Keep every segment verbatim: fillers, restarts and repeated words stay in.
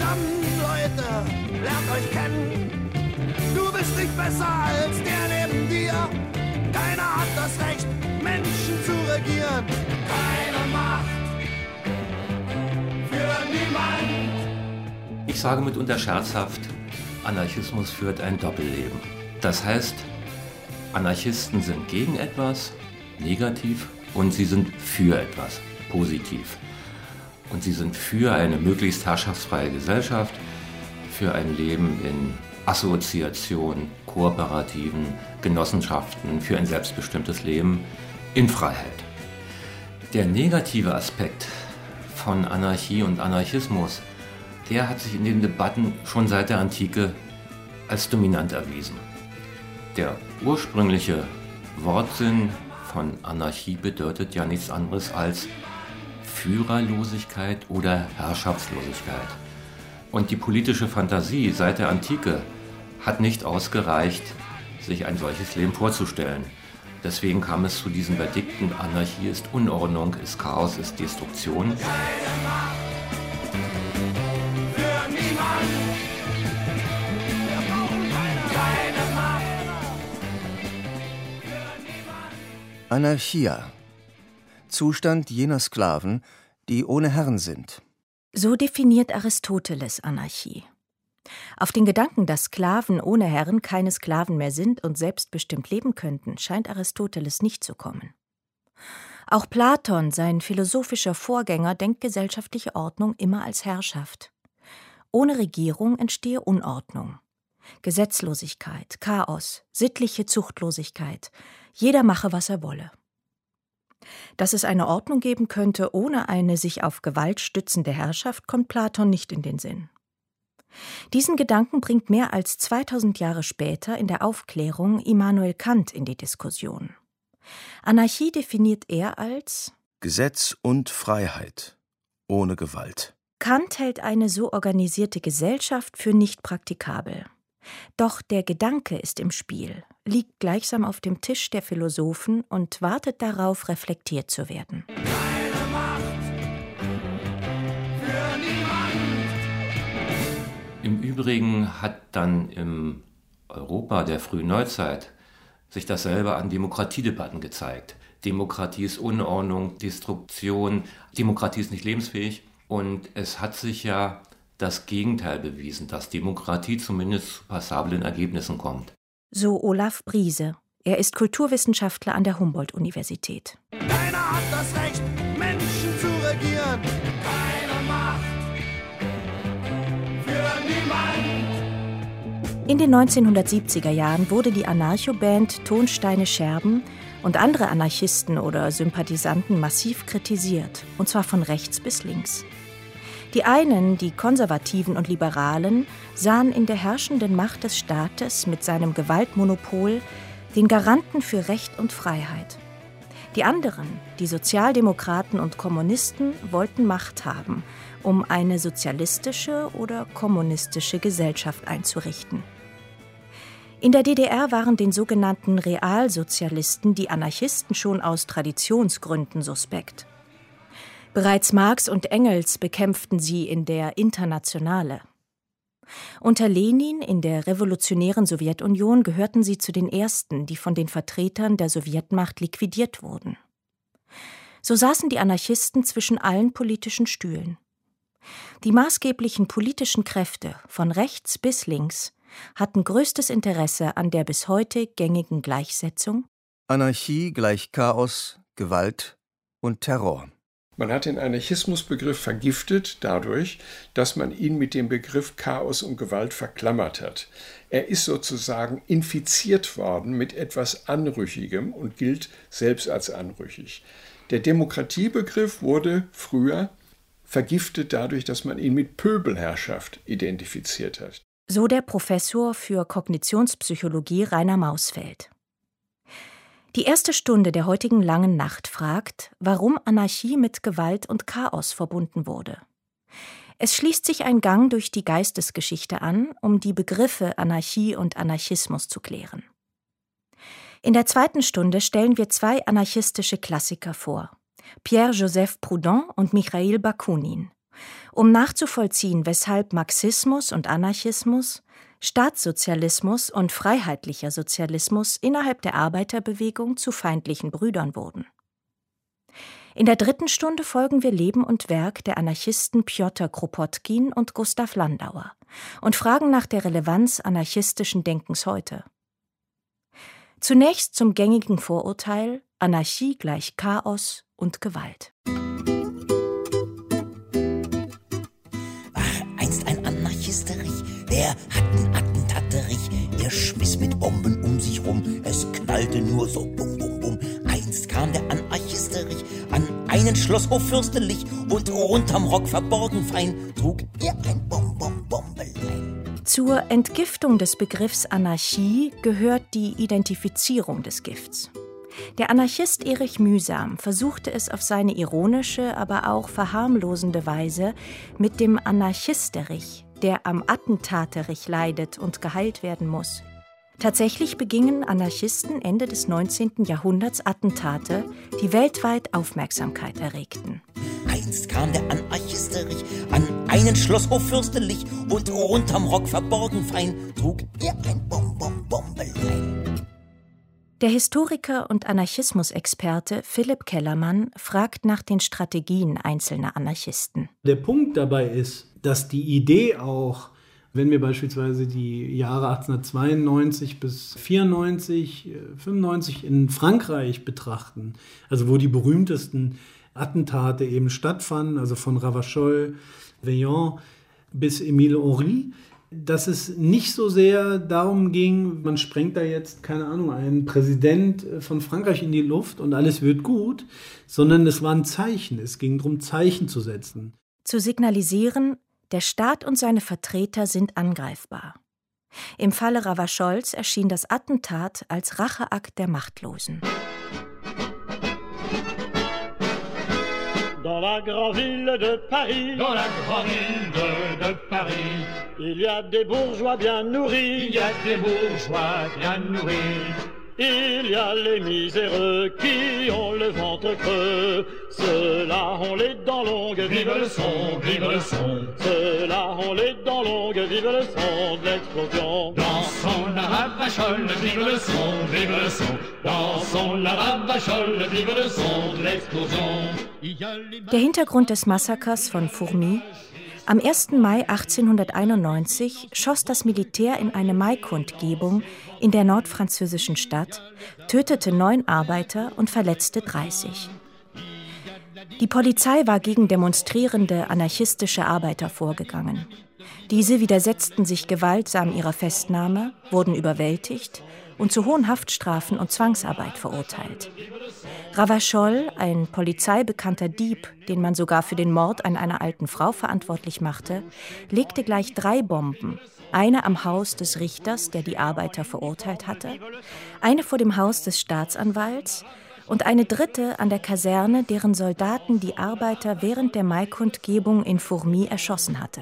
zusammen, Leute, lernt euch kennen. Du bist nicht besser als der neben dir. Keiner hat das Recht, Menschen zu regieren. Keine Macht für niemand. Ich sage mitunter scherzhaft, Anarchismus führt ein Doppelleben. Das heißt, Anarchisten sind gegen etwas, negativ, und sie sind für etwas, positiv. Und sie sind für eine möglichst herrschaftsfreie Gesellschaft, für ein Leben in Assoziation, Kooperativen, Genossenschaften, für ein selbstbestimmtes Leben in Freiheit. Der negative Aspekt von Anarchie und Anarchismus, der hat sich in den Debatten schon seit der Antike als dominant erwiesen. Der ursprüngliche Wortsinn von Anarchie bedeutet ja nichts anderes als Führerlosigkeit oder Herrschaftslosigkeit. Und die politische Fantasie seit der Antike hat nicht ausgereicht, sich ein solches Leben vorzustellen. Deswegen kam es zu diesen Verdikten: Anarchie ist Unordnung, ist Chaos, ist Destruktion. Anarchia. Zustand jener Sklaven, die ohne Herren sind. So definiert Aristoteles Anarchie. Auf den Gedanken, dass Sklaven ohne Herren keine Sklaven mehr sind und selbstbestimmt leben könnten, scheint Aristoteles nicht zu kommen. Auch Platon, sein philosophischer Vorgänger, denkt gesellschaftliche Ordnung immer als Herrschaft. Ohne Regierung entstehe Unordnung, Gesetzlosigkeit, Chaos, sittliche Zuchtlosigkeit. Jeder mache, was er wolle. Dass es eine Ordnung geben könnte ohne eine sich auf Gewalt stützende Herrschaft, kommt Platon nicht in den Sinn. Diesen Gedanken bringt mehr als zweitausend Jahre später in der Aufklärung Immanuel Kant in die Diskussion. Anarchie definiert er als Gesetz und Freiheit, ohne Gewalt. Kant hält eine so organisierte Gesellschaft für nicht praktikabel. Doch der Gedanke ist im Spiel, liegt gleichsam auf dem Tisch der Philosophen und wartet darauf, reflektiert zu werden. Keine Macht für niemand. Im Übrigen hat dann im Europa der frühen Neuzeit sich dasselbe an Demokratiedebatten gezeigt. Demokratie ist Unordnung, Destruktion, Demokratie ist nicht lebensfähig. Und es hat sich ja das Gegenteil bewiesen, dass Demokratie zumindest zu passablen Ergebnissen kommt. So Olaf Briese. Er ist Kulturwissenschaftler an der Humboldt-Universität. Keiner hat das Recht, Menschen zu regieren. Keine Macht für niemand. In den neunzehnhundertsiebziger Jahren wurde die Anarcho-Band Tonsteine Scherben und andere Anarchisten oder Sympathisanten massiv kritisiert, und zwar von rechts bis links. Die einen, die Konservativen und Liberalen, sahen in der herrschenden Macht des Staates mit seinem Gewaltmonopol den Garanten für Recht und Freiheit. Die anderen, die Sozialdemokraten und Kommunisten, wollten Macht haben, um eine sozialistische oder kommunistische Gesellschaft einzurichten. In der D D R waren den sogenannten Realsozialisten die Anarchisten schon aus Traditionsgründen suspekt. Bereits Marx und Engels bekämpften sie in der Internationale. Unter Lenin in der revolutionären Sowjetunion gehörten sie zu den ersten, die von den Vertretern der Sowjetmacht liquidiert wurden. So saßen die Anarchisten zwischen allen politischen Stühlen. Die maßgeblichen politischen Kräfte, von rechts bis links, hatten größtes Interesse an der bis heute gängigen Gleichsetzung: Anarchie gleich Chaos, Gewalt und Terror. Man hat den Anarchismusbegriff vergiftet dadurch, dass man ihn mit dem Begriff Chaos und Gewalt verklammert hat. Er ist sozusagen infiziert worden mit etwas Anrüchigem und gilt selbst als anrüchig. Der Demokratiebegriff wurde früher vergiftet dadurch, dass man ihn mit Pöbelherrschaft identifiziert hat. So der Professor für Kognitionspsychologie Rainer Mausfeld. Die erste Stunde der heutigen langen Nacht fragt, warum Anarchie mit Gewalt und Chaos verbunden wurde. Es schließt sich ein Gang durch die Geistesgeschichte an, um die Begriffe Anarchie und Anarchismus zu klären. In der zweiten Stunde stellen wir zwei anarchistische Klassiker vor: Pierre-Joseph Proudhon und Michail Bakunin, Um nachzuvollziehen, weshalb Marxismus und Anarchismus, Staatssozialismus und freiheitlicher Sozialismus innerhalb der Arbeiterbewegung zu feindlichen Brüdern wurden. In der dritten Stunde folgen wir Leben und Werk der Anarchisten Pjotr Kropotkin und Gustav Landauer und fragen nach der Relevanz anarchistischen Denkens heute. Zunächst zum gängigen Vorurteil: Anarchie gleich Chaos und Gewalt. War einst ein Anarchisterich, der hat einen Attentaterich. Er schmiss mit Bomben um sich rum, es knallte nur so bum bum bum. Einst kam der Anarchisterich an einen Schlosshof fürstlich und unterm Rock verborgen fein trug er ein Bom-Bom-Bombelein. Zur Entgiftung des Begriffs Anarchie gehört die Identifizierung des Gifts. Der Anarchist Erich Mühsam versuchte es auf seine ironische, aber auch verharmlosende Weise mit dem Anarchisterich, der am Attentaterich leidet und geheilt werden muss. Tatsächlich begingen Anarchisten Ende des neunzehnten Jahrhunderts Attentate, die weltweit Aufmerksamkeit erregten. Einst kam der Anarchisterich an einen Schlosshof fürstlich und unterm Rock verborgen fein trug er ein Bom-Bom-Bombelein. Der Historiker und Anarchismusexperte Philipp Kellermann fragt nach den Strategien einzelner Anarchisten. Der Punkt dabei ist, dass die Idee auch, wenn wir beispielsweise die Jahre achtzehnhundertzweiundneunzig bis vierundneunzig, fünfundneunzig in Frankreich betrachten, also wo die berühmtesten Attentate eben stattfanden, also von Ravachol, Vaillant bis Émile Henry, dass es nicht so sehr darum ging, man sprengt da jetzt, keine Ahnung, einen Präsident von Frankreich in die Luft und alles wird gut, sondern es war ein Zeichen, es ging darum, Zeichen zu setzen. Zu signalisieren, der Staat und seine Vertreter sind angreifbar. Im Falle Ravachols erschien das Attentat als Racheakt der Machtlosen. Dans la grande ville de Paris, dans la grande ville de, de Paris, il y a des bourgeois bien nourris, il y a des bourgeois bien nourris. Il y a les miséreux qui ont le ventre creux, ceux-là ont les dents longues, vive le son, vive le son. Ceux-là ont les dents longues, vive le son de l'explosion. Dansons la Ravachole, vive le son, vive le son. Dansons la Ravachole, vive le son de l'explosion. Der Hintergrund des Massakers von Fourmi: Am ersten Mai achtzehnhunderteinundneunzig schoss das Militär in eine Maikundgebung in der nordfranzösischen Stadt, tötete neun Arbeiter und verletzte dreißig. Die Polizei war gegen demonstrierende anarchistische Arbeiter vorgegangen. Diese widersetzten sich gewaltsam ihrer Festnahme, wurden überwältigt und zu hohen Haftstrafen und Zwangsarbeit verurteilt. Ravachol, ein polizeibekannter Dieb, den man sogar für den Mord an einer alten Frau verantwortlich machte, legte gleich drei Bomben, eine am Haus des Richters, der die Arbeiter verurteilt hatte, eine vor dem Haus des Staatsanwalts und eine dritte an der Kaserne, deren Soldaten die Arbeiter während der Maikundgebung in Fourmi erschossen hatte.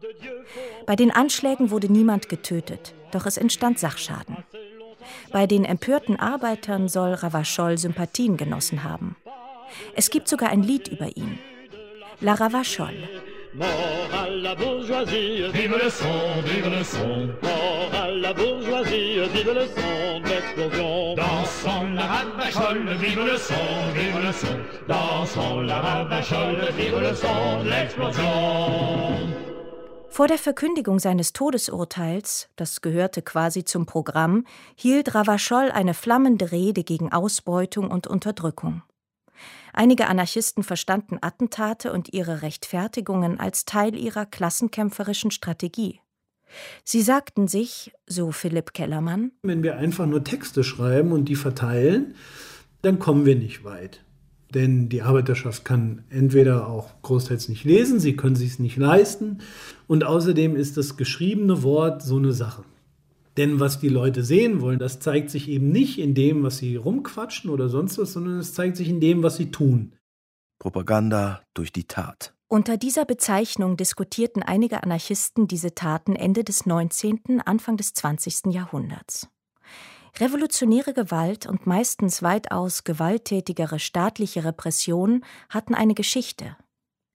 Bei den Anschlägen wurde niemand getötet, doch es entstand Sachschaden. Bei den empörten Arbeitern soll Ravachol Sympathien genossen haben. Es gibt sogar ein Lied über ihn. La Ravachole. Mort à la bourgeoisie, vive le son, vive le son. Mort à la bourgeoisie, vive le son de l'explosion. Dansons la Ravachole, vive le son, vive le son. Dansons la Ravachole, vive le son de l'explosion. Vor der Verkündigung seines Todesurteils, das gehörte quasi zum Programm, hielt Ravachol eine flammende Rede gegen Ausbeutung und Unterdrückung. Einige Anarchisten verstanden Attentate und ihre Rechtfertigungen als Teil ihrer klassenkämpferischen Strategie. Sie sagten sich, so Philipp Kellermann: Wenn wir einfach nur Texte schreiben und die verteilen, dann kommen wir nicht weit. Denn die Arbeiterschaft kann entweder auch großteils nicht lesen, sie können es sich nicht leisten. Und außerdem ist das geschriebene Wort so eine Sache. Denn was die Leute sehen wollen, das zeigt sich eben nicht in dem, was sie rumquatschen oder sonst was, sondern es zeigt sich in dem, was sie tun. Propaganda durch die Tat. Unter dieser Bezeichnung diskutierten einige Anarchisten diese Taten Ende des neunzehnten, Anfang des zwanzigsten Jahrhunderts. Revolutionäre Gewalt und meistens weitaus gewalttätigere staatliche Repression hatten eine Geschichte.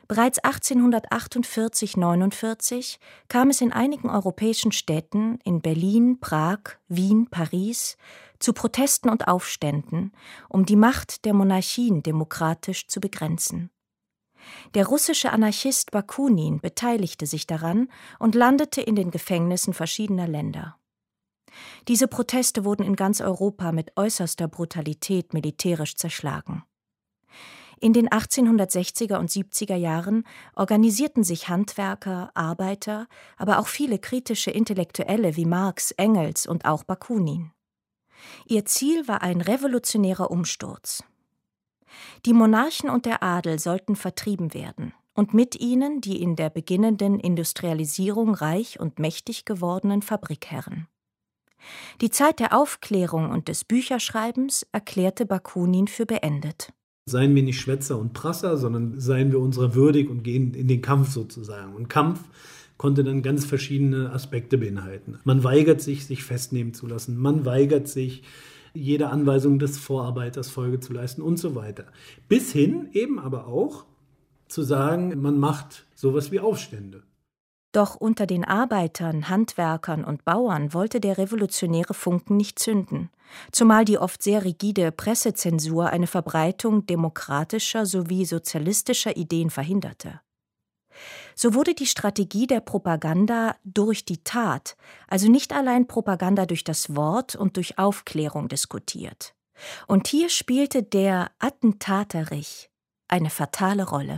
Bereits achtzehnhundertachtundvierzig neunundvierzig kam es in einigen europäischen Städten, in Berlin, Prag, Wien, Paris, zu Protesten und Aufständen, um die Macht der Monarchien demokratisch zu begrenzen. Der russische Anarchist Bakunin beteiligte sich daran und landete in den Gefängnissen verschiedener Länder. Diese Proteste wurden in ganz Europa mit äußerster Brutalität militärisch zerschlagen. In den achtzehnhundertsechziger und siebziger Jahren organisierten sich Handwerker, Arbeiter, aber auch viele kritische Intellektuelle wie Marx, Engels und auch Bakunin. Ihr Ziel war ein revolutionärer Umsturz. Die Monarchen und der Adel sollten vertrieben werden und mit ihnen die in der beginnenden Industrialisierung reich und mächtig gewordenen Fabrikherren. Die Zeit der Aufklärung und des Bücherschreibens erklärte Bakunin für beendet. Seien wir nicht Schwätzer und Prasser, sondern seien wir unserer würdig und gehen in den Kampf sozusagen. Und Kampf konnte dann ganz verschiedene Aspekte beinhalten. Man weigert sich, sich festnehmen zu lassen. Man weigert sich, jeder Anweisung des Vorarbeiters Folge zu leisten und so weiter. Bis hin eben aber auch zu sagen, man macht sowas wie Aufstände. Doch unter den Arbeitern, Handwerkern und Bauern wollte der revolutionäre Funken nicht zünden, zumal die oft sehr rigide Pressezensur eine Verbreitung demokratischer sowie sozialistischer Ideen verhinderte. So wurde die Strategie der Propaganda durch die Tat, also nicht allein Propaganda durch das Wort und durch Aufklärung diskutiert. Und hier spielte der Attentaterich eine fatale Rolle.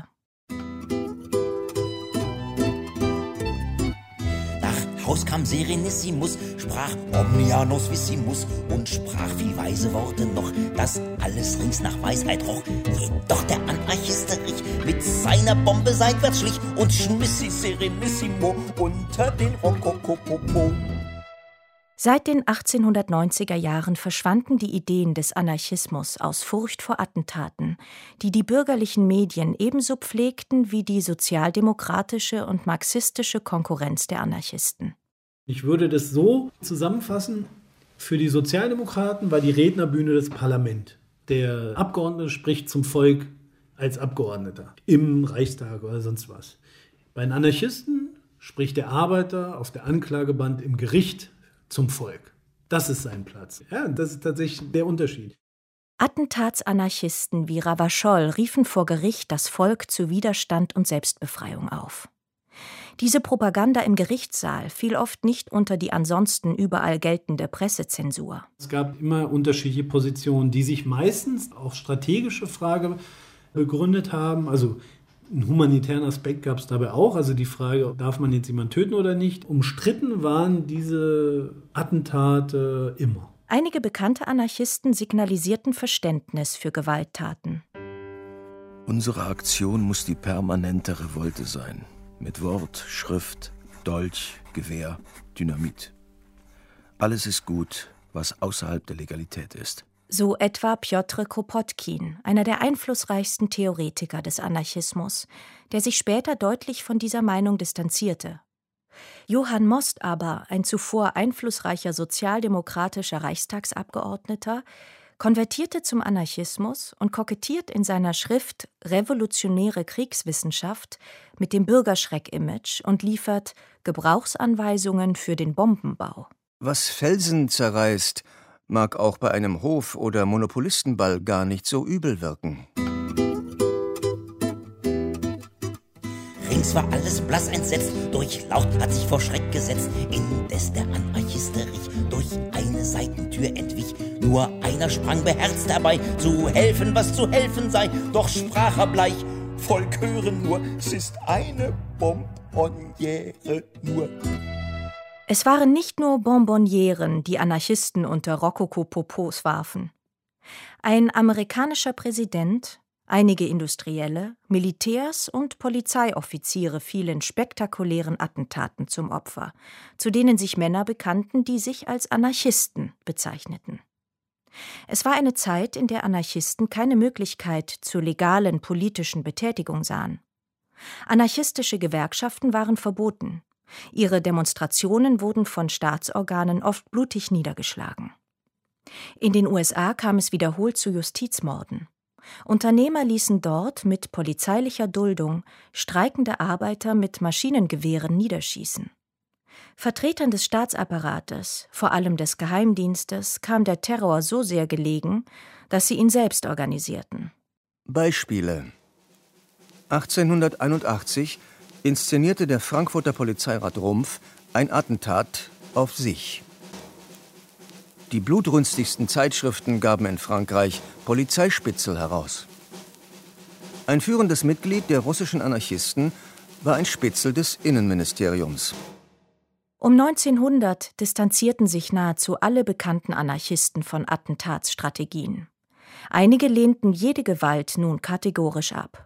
Haus kam Serenissimus, sprach Omnia nos vissimus und sprach viel weise Worte noch, dass alles rings nach Weisheit roch. Jedoch der Anarchisterich mit seiner Bombe seitwärts schlich und schmiss sie Serenissimo unter den Rokokopopo. Seit den achtzehnhundertneunziger Jahren verschwanden die Ideen des Anarchismus aus Furcht vor Attentaten, die die bürgerlichen Medien ebenso pflegten wie die sozialdemokratische und marxistische Konkurrenz der Anarchisten. Ich würde das so zusammenfassen: Für die Sozialdemokraten war die Rednerbühne das Parlament. Der Abgeordnete spricht zum Volk als Abgeordneter im Reichstag oder sonst was. Bei den Anarchisten spricht der Arbeiter auf der Anklagebank im Gericht zum Volk. Das ist sein Platz. Ja, das ist tatsächlich der Unterschied. Attentatsanarchisten wie Ravachol riefen vor Gericht das Volk zu Widerstand und Selbstbefreiung auf. Diese Propaganda im Gerichtssaal fiel oft nicht unter die ansonsten überall geltende Pressezensur. Es gab immer unterschiedliche Positionen, die sich meistens auf strategische Frage begründet haben. Also einen humanitären Aspekt gab es dabei auch, also die Frage, darf man jetzt jemanden töten oder nicht. Umstritten waren diese Attentate immer. Einige bekannte Anarchisten signalisierten Verständnis für Gewalttaten. Unsere Aktion muss die permanente Revolte sein. Mit Wort, Schrift, Dolch, Gewehr, Dynamit. Alles ist gut, was außerhalb der Legalität ist. So etwa Pjotr Kropotkin, einer der einflussreichsten Theoretiker des Anarchismus, der sich später deutlich von dieser Meinung distanzierte. Johann Most aber, ein zuvor einflussreicher sozialdemokratischer Reichstagsabgeordneter, konvertierte zum Anarchismus und kokettiert in seiner Schrift Revolutionäre Kriegswissenschaft mit dem Bürgerschreck-Image und liefert Gebrauchsanweisungen für den Bombenbau. Was Felsen zerreißt, mag auch bei einem Hof- oder Monopolistenball gar nicht so übel wirken. Rings war alles blass entsetzt, durchlaucht hat sich vor Schreck gesetzt, indes der Anarchisterich durch eine Seitentür entwich. Nur einer sprang beherzt herbei, zu helfen, was zu helfen sei, doch sprach er bleich, Volk hören nur, es ist eine Bonbonniere nur. Es waren nicht nur Bonbonnieren, die Anarchisten unter Rokoko-Popos warfen. Ein amerikanischer Präsident, einige Industrielle, Militärs und Polizeioffiziere fielen spektakulären Attentaten zum Opfer, zu denen sich Männer bekannten, die sich als Anarchisten bezeichneten. Es war eine Zeit, in der Anarchisten keine Möglichkeit zur legalen politischen Betätigung sahen. Anarchistische Gewerkschaften waren verboten. Ihre Demonstrationen wurden von Staatsorganen oft blutig niedergeschlagen. In den U S A kam es wiederholt zu Justizmorden. Unternehmer ließen dort mit polizeilicher Duldung streikende Arbeiter mit Maschinengewehren niederschießen. Vertretern des Staatsapparates, vor allem des Geheimdienstes, kam der Terror so sehr gelegen, dass sie ihn selbst organisierten. Beispiele: achtzehnhunderteinundachtzig inszenierte der Frankfurter Polizeirat Rumpf ein Attentat auf sich. Die blutrünstigsten Zeitschriften gaben in Frankreich Polizeispitzel heraus. Ein führendes Mitglied der russischen Anarchisten war ein Spitzel des Innenministeriums. Um neunzehnhundert distanzierten sich nahezu alle bekannten Anarchisten von Attentatsstrategien. Einige lehnten jede Gewalt nun kategorisch ab.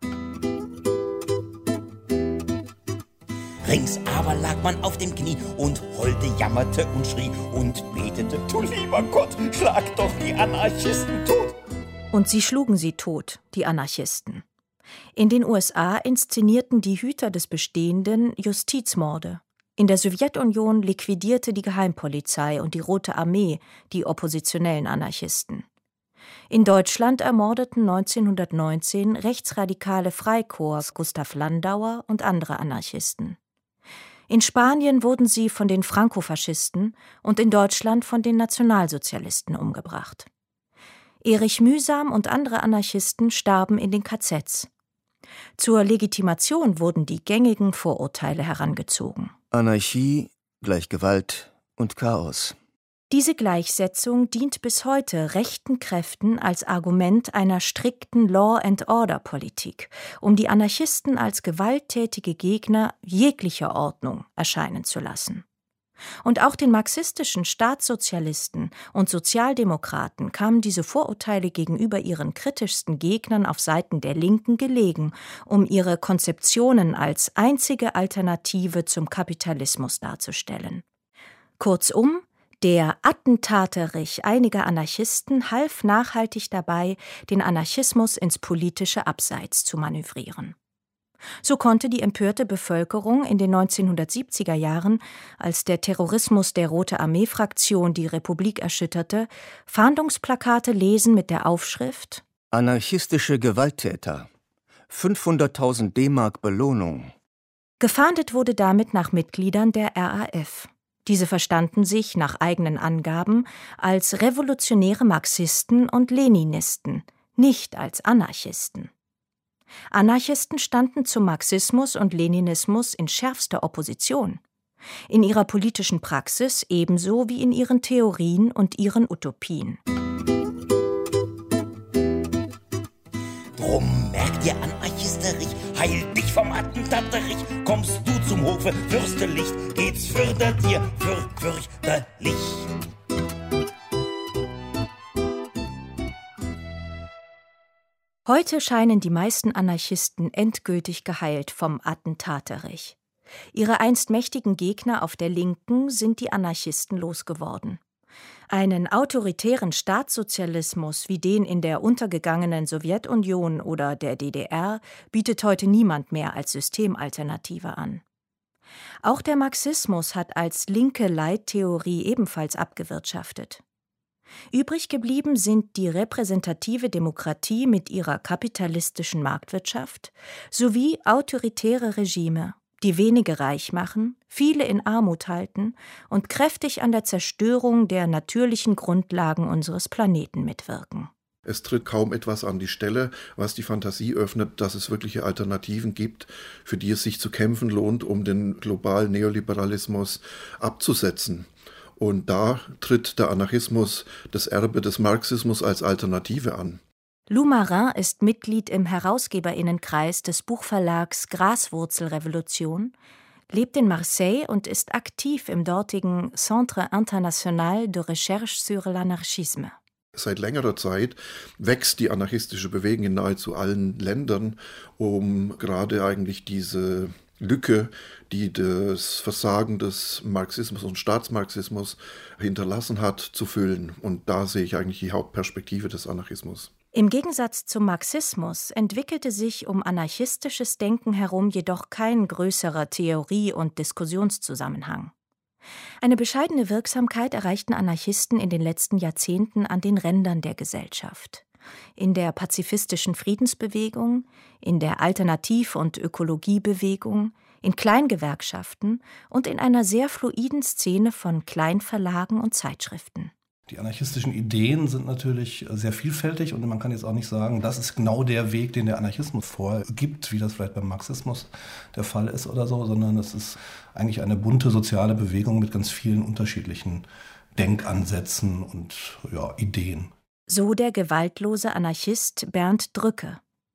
Rings aber lag man auf dem Knie und Holde jammerte und schrie und betete: Du lieber Gott, schlag doch die Anarchisten tot! Und sie schlugen sie tot, die Anarchisten. In den U S A inszenierten die Hüter des Bestehenden Justizmorde. In der Sowjetunion liquidierte die Geheimpolizei und die Rote Armee die oppositionellen Anarchisten. In Deutschland ermordeten neunzehnhundertneunzehn rechtsradikale Freikorps Gustav Landauer und andere Anarchisten. In Spanien wurden sie von den Frankofaschisten und in Deutschland von den Nationalsozialisten umgebracht. Erich Mühsam und andere Anarchisten starben in den K Zs. Zur Legitimation wurden die gängigen Vorurteile herangezogen. Anarchie gleich Gewalt und Chaos. Diese Gleichsetzung dient bis heute rechten Kräften als Argument einer strikten Law-and-Order-Politik, um die Anarchisten als gewalttätige Gegner jeglicher Ordnung erscheinen zu lassen. Und auch den marxistischen Staatssozialisten und Sozialdemokraten kamen diese Vorurteile gegenüber ihren kritischsten Gegnern auf Seiten der Linken gelegen, um ihre Konzeptionen als einzige Alternative zum Kapitalismus darzustellen. Kurzum, der Attentaterich einiger Anarchisten half nachhaltig dabei, den Anarchismus ins politische Abseits zu manövrieren. So konnte die empörte Bevölkerung in den neunzehnhundertsiebziger Jahren, als der Terrorismus der Rote Armee-Fraktion die Republik erschütterte, Fahndungsplakate lesen mit der Aufschrift: Anarchistische Gewalttäter. fünfhunderttausend D-Mark Belohnung. Gefahndet wurde damit nach Mitgliedern der R A F. Diese verstanden sich nach eigenen Angaben als revolutionäre Marxisten und Leninisten, nicht als Anarchisten. Anarchisten standen zum Marxismus und Leninismus in schärfster Opposition. In ihrer politischen Praxis ebenso wie in ihren Theorien und ihren Utopien. Drum merkt ihr, Anarchisterich, heil dich vom Attentaterich. Kommst du zum Hofe fürstelicht, geht's fürder dir für fürchterlich. Heute scheinen die meisten Anarchisten endgültig geheilt vom Attentaterich. Ihre einst mächtigen Gegner auf der Linken sind die Anarchisten losgeworden. Einen autoritären Staatssozialismus wie den in der untergegangenen Sowjetunion oder der D D R bietet heute niemand mehr als Systemalternative an. Auch der Marxismus hat als linke Leittheorie ebenfalls abgewirtschaftet. Übrig geblieben sind die repräsentative Demokratie mit ihrer kapitalistischen Marktwirtschaft sowie autoritäre Regime, die wenige reich machen, viele in Armut halten und kräftig an der Zerstörung der natürlichen Grundlagen unseres Planeten mitwirken. Es tritt kaum etwas an die Stelle, was die Fantasie öffnet, dass es wirkliche Alternativen gibt, für die es sich zu kämpfen lohnt, um den globalen Neoliberalismus abzusetzen. Und da tritt der Anarchismus das Erbe des Marxismus als Alternative an. Lou Marin ist Mitglied im HerausgeberInnenkreis des Buchverlags Graswurzelrevolution, lebt in Marseille und ist aktiv im dortigen Centre International de Recherche sur l'Anarchisme. Seit längerer Zeit wächst die anarchistische Bewegung in nahezu allen Ländern, um gerade eigentlich diese Lücke, die das Versagen des Marxismus und Staatsmarxismus hinterlassen hat, zu füllen. Und da sehe ich eigentlich die Hauptperspektive des Anarchismus. Im Gegensatz zum Marxismus entwickelte sich um anarchistisches Denken herum jedoch kein größerer Theorie- und Diskussionszusammenhang. Eine bescheidene Wirksamkeit erreichten Anarchisten in den letzten Jahrzehnten an den Rändern der Gesellschaft. in der pazifistischen Friedensbewegung, in der Alternativ- und Ökologiebewegung, in Kleingewerkschaften und in einer sehr fluiden Szene von Kleinverlagen und Zeitschriften. Die anarchistischen Ideen sind natürlich sehr vielfältig und man kann jetzt auch nicht sagen, das ist genau der Weg, den der Anarchismus vorgibt, wie das vielleicht beim Marxismus der Fall ist oder so, sondern es ist eigentlich eine bunte soziale Bewegung mit ganz vielen unterschiedlichen Denkansätzen und ja, Ideen. So der gewaltlose Anarchist Bernd Drücke.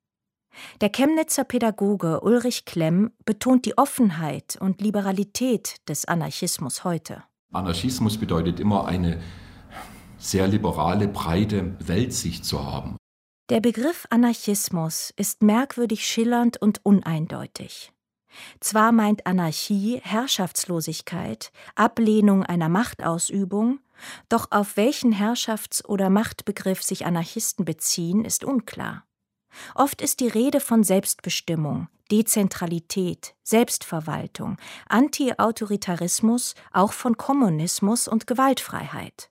Der Chemnitzer Pädagoge Ulrich Klemm betont die Offenheit und Liberalität des Anarchismus heute. Anarchismus bedeutet immer eine sehr liberale, breite Weltsicht zu haben. Der Begriff Anarchismus ist merkwürdig schillernd und uneindeutig. Zwar meint Anarchie Herrschaftslosigkeit, Ablehnung einer Machtausübung, doch auf welchen Herrschafts- oder Machtbegriff sich Anarchisten beziehen, ist unklar. Oft ist die Rede von Selbstbestimmung, Dezentralität, Selbstverwaltung, Anti-Autoritarismus, auch von Kommunismus und Gewaltfreiheit.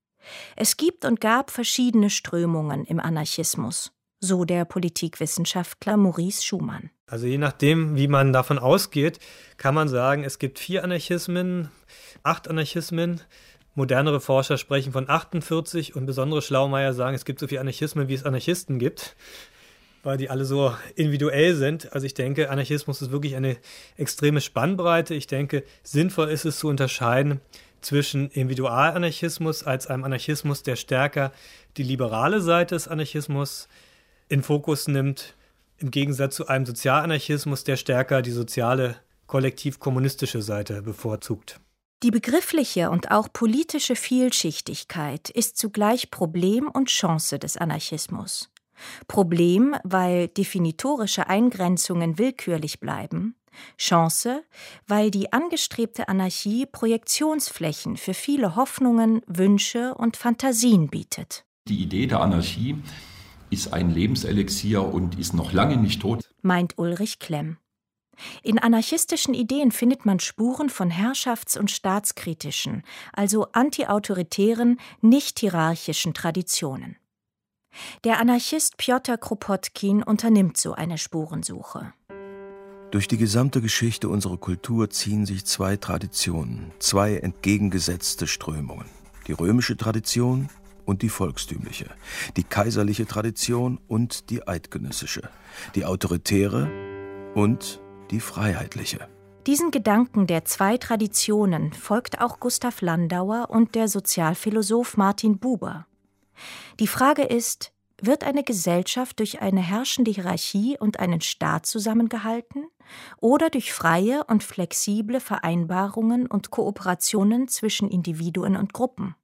Es gibt und gab verschiedene Strömungen im Anarchismus, so der Politikwissenschaftler Maurice Schumann. Also je nachdem, wie man davon ausgeht, kann man sagen, es gibt vier Anarchismen, acht Anarchismen. Modernere Forscher sprechen von achtundvierzig und besondere Schlaumeier sagen, es gibt so viele Anarchismen, wie es Anarchisten gibt, weil die alle so individuell sind. Also ich denke, Anarchismus ist wirklich eine extreme Spannbreite. Ich denke, sinnvoll ist es zu unterscheiden zwischen Individualanarchismus als einem Anarchismus, der stärker die liberale Seite des Anarchismus in Fokus nimmt, im Gegensatz zu einem Sozialanarchismus, der stärker die soziale, kollektiv-kommunistische Seite bevorzugt. Die begriffliche und auch politische Vielschichtigkeit ist zugleich Problem und Chance des Anarchismus. Problem, weil definitorische Eingrenzungen willkürlich bleiben, Chance, weil die angestrebte Anarchie Projektionsflächen für viele Hoffnungen, Wünsche und Fantasien bietet. Die Idee der Anarchie ist ein Lebenselixier und ist noch lange nicht tot, meint Ulrich Klemm. In anarchistischen Ideen findet man Spuren von herrschafts- und staatskritischen, also antiautoritären, nicht hierarchischen Traditionen. Der Anarchist Pjotr Kropotkin unternimmt so eine Spurensuche. Durch die gesamte Geschichte unserer Kultur ziehen sich zwei Traditionen, zwei entgegengesetzte Strömungen. Die römische Tradition und die volkstümliche, die kaiserliche Tradition und die eidgenössische, die autoritäre und die freiheitliche. Diesen Gedanken der zwei Traditionen folgt auch Gustav Landauer und der Sozialphilosoph Martin Buber. Die Frage ist, wird eine Gesellschaft durch eine herrschende Hierarchie und einen Staat zusammengehalten oder durch freie und flexible Vereinbarungen und Kooperationen zwischen Individuen und Gruppen?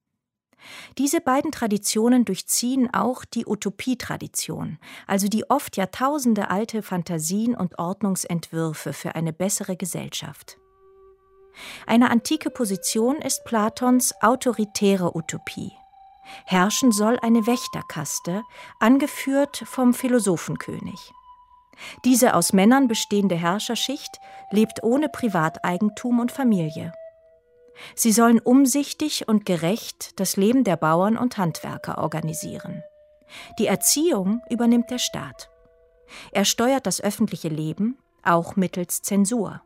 Diese beiden Traditionen durchziehen auch die Utopietradition, also die oft Jahrtausende alte Fantasien und Ordnungsentwürfe für eine bessere Gesellschaft. Eine antike Position ist Platons autoritäre Utopie. Herrschen soll eine Wächterkaste, angeführt vom Philosophenkönig. Diese aus Männern bestehende Herrscherschicht lebt ohne Privateigentum und Familie. Sie sollen umsichtig und gerecht das Leben der Bauern und Handwerker organisieren. Die Erziehung übernimmt der Staat. Er steuert das öffentliche Leben, auch mittels Zensur.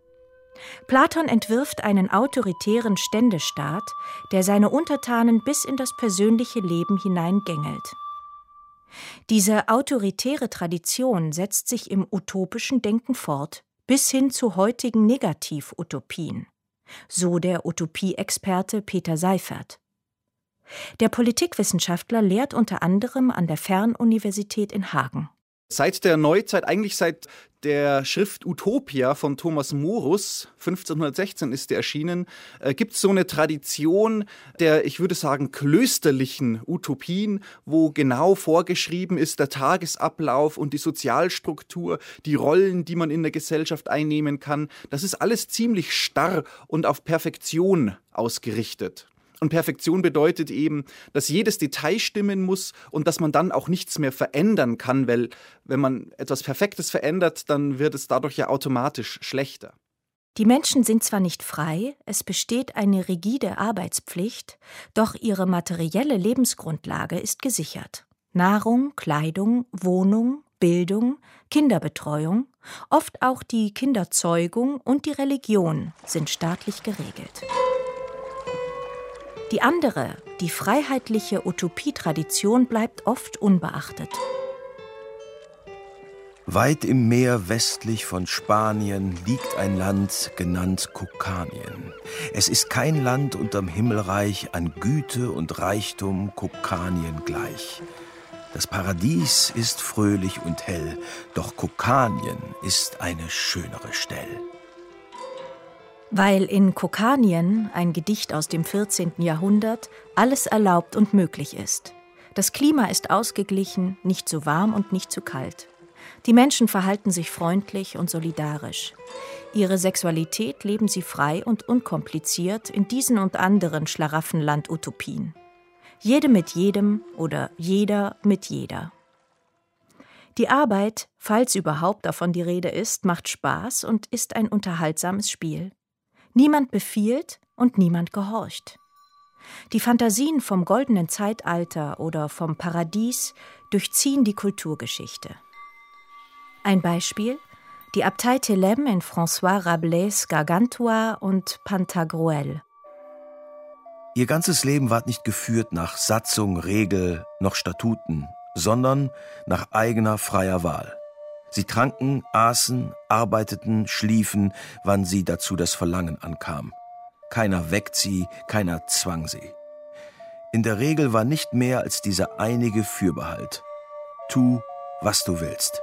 Platon entwirft einen autoritären Ständestaat, der seine Untertanen bis in das persönliche Leben hineingängelt. Diese autoritäre Tradition setzt sich im utopischen Denken fort, bis hin zu heutigen Negativ-Utopien. So der Utopie-Experte Peter Seifert. Der Politikwissenschaftler lehrt unter anderem an der Fernuniversität in Hagen. Seit der Neuzeit, eigentlich seit der Schrift Utopia von Thomas Morus, fünfzehnhundertsechzehn ist die erschienen, äh, gibt es so eine Tradition der, ich würde sagen, klösterlichen Utopien, wo genau vorgeschrieben ist der Tagesablauf und die Sozialstruktur, die Rollen, die man in der Gesellschaft einnehmen kann. Das ist alles ziemlich starr und auf Perfektion ausgerichtet. Und Perfektion bedeutet eben, dass jedes Detail stimmen muss und dass man dann auch nichts mehr verändern kann, weil wenn man etwas Perfektes verändert, dann wird es dadurch ja automatisch schlechter. Die Menschen sind zwar nicht frei, es besteht eine rigide Arbeitspflicht, doch ihre materielle Lebensgrundlage ist gesichert. Nahrung, Kleidung, Wohnung, Bildung, Kinderbetreuung, oft auch die Kinderzeugung und die Religion sind staatlich geregelt. Die andere, die freiheitliche Utopietradition bleibt oft unbeachtet. Weit im Meer westlich von Spanien liegt ein Land, genannt Kokanien. Es ist kein Land unterm Himmelreich an Güte und Reichtum Kokanien gleich. Das Paradies ist fröhlich und hell, doch Kokanien ist eine schönere Stell. Weil in Kokanien, ein Gedicht aus dem vierzehnten Jahrhundert, alles erlaubt und möglich ist. Das Klima ist ausgeglichen, nicht zu warm und nicht zu kalt. Die Menschen verhalten sich freundlich und solidarisch. Ihre Sexualität leben sie frei und unkompliziert in diesen und anderen Schlaraffenland-Utopien. Jede mit jedem oder jeder mit jeder. Die Arbeit, falls überhaupt davon die Rede ist, macht Spaß und ist ein unterhaltsames Spiel. Niemand befiehlt und niemand gehorcht. Die Fantasien vom goldenen Zeitalter oder vom Paradies durchziehen die Kulturgeschichte. Ein Beispiel: die Abtei Theleme in François Rabelais' Gargantua und Pantagruel. Ihr ganzes Leben ward nicht geführt nach Satzung, Regel noch Statuten, sondern nach eigener freier Wahl. Sie tranken, aßen, arbeiteten, schliefen, wann sie dazu das Verlangen ankam. Keiner weckt sie, keiner zwang sie. In der Regel war nicht mehr als dieser einige Fürbehalt: Tu, was du willst.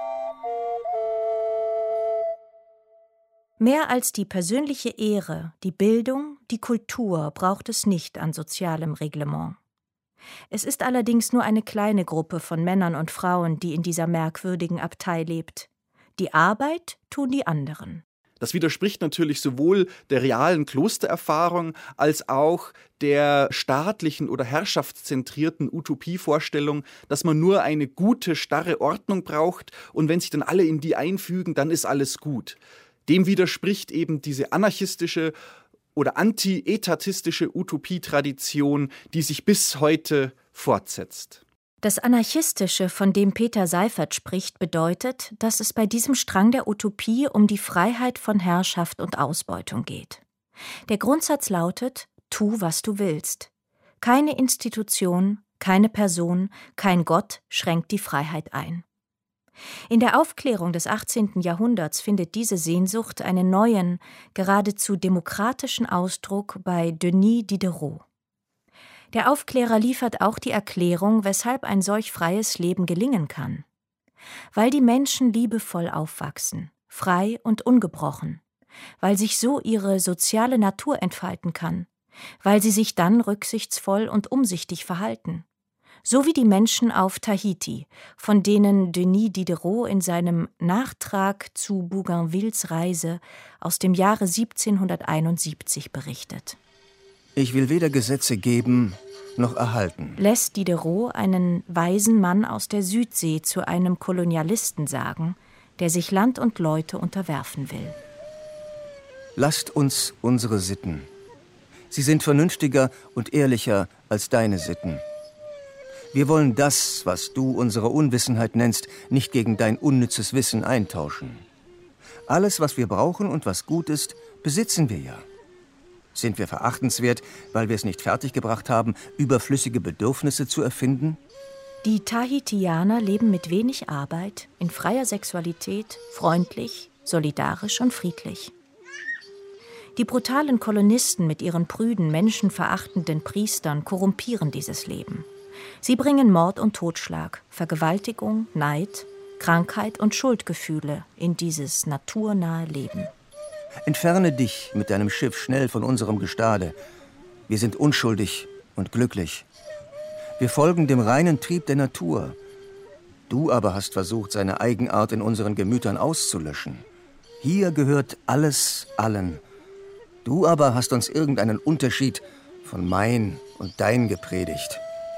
Mehr als die persönliche Ehre, die Bildung, die Kultur braucht es nicht an sozialem Reglement. Es ist allerdings nur eine kleine Gruppe von Männern und Frauen, die in dieser merkwürdigen Abtei lebt. Die Arbeit tun die anderen. Das widerspricht natürlich sowohl der realen Klostererfahrung als auch der staatlichen oder herrschaftszentrierten Utopievorstellung, dass man nur eine gute, starre Ordnung braucht und wenn sich dann alle in die einfügen, dann ist alles gut. Dem widerspricht eben diese anarchistische oder anti-etatistische Utopietradition, die sich bis heute fortsetzt. Das Anarchistische, von dem Peter Seiffert spricht, bedeutet, dass es bei diesem Strang der Utopie um die Freiheit von Herrschaft und Ausbeutung geht. Der Grundsatz lautet: Tu, was du willst. Keine Institution, keine Person, kein Gott schränkt die Freiheit ein. In der Aufklärung des achtzehnten Jahrhunderts findet diese Sehnsucht einen neuen, geradezu demokratischen Ausdruck bei Denis Diderot. Der Aufklärer liefert auch die Erklärung, weshalb ein solch freies Leben gelingen kann. Weil die Menschen liebevoll aufwachsen, frei und ungebrochen, weil sich so ihre soziale Natur entfalten kann, weil sie sich dann rücksichtsvoll und umsichtig verhalten. So wie die Menschen auf Tahiti, von denen Denis Diderot in seinem Nachtrag zu Bougainvilles Reise aus dem Jahre siebzehnhunderteinundsiebzig berichtet. Ich will weder Gesetze geben noch erhalten, lässt Diderot einen weisen Mann aus der Südsee zu einem Kolonialisten sagen, der sich Land und Leute unterwerfen will. Lasst uns unsere Sitten. Sie sind vernünftiger und ehrlicher als deine Sitten. Wir wollen das, was du unsere Unwissenheit nennst, nicht gegen dein unnützes Wissen eintauschen. Alles, was wir brauchen und was gut ist, besitzen wir ja. Sind wir verachtenswert, weil wir es nicht fertiggebracht haben, überflüssige Bedürfnisse zu erfinden? Die Tahitianer leben mit wenig Arbeit, in freier Sexualität, freundlich, solidarisch und friedlich. Die brutalen Kolonisten mit ihren prüden, menschenverachtenden Priestern korrumpieren dieses Leben. Sie bringen Mord und Totschlag, Vergewaltigung, Neid, Krankheit und Schuldgefühle in dieses naturnahe Leben. Entferne dich mit deinem Schiff schnell von unserem Gestade. Wir sind unschuldig und glücklich. Wir folgen dem reinen Trieb der Natur. Du aber hast versucht, seine Eigenart in unseren Gemütern auszulöschen. Hier gehört alles allen. Du aber hast uns irgendeinen Unterschied von mein und dein gepredigt.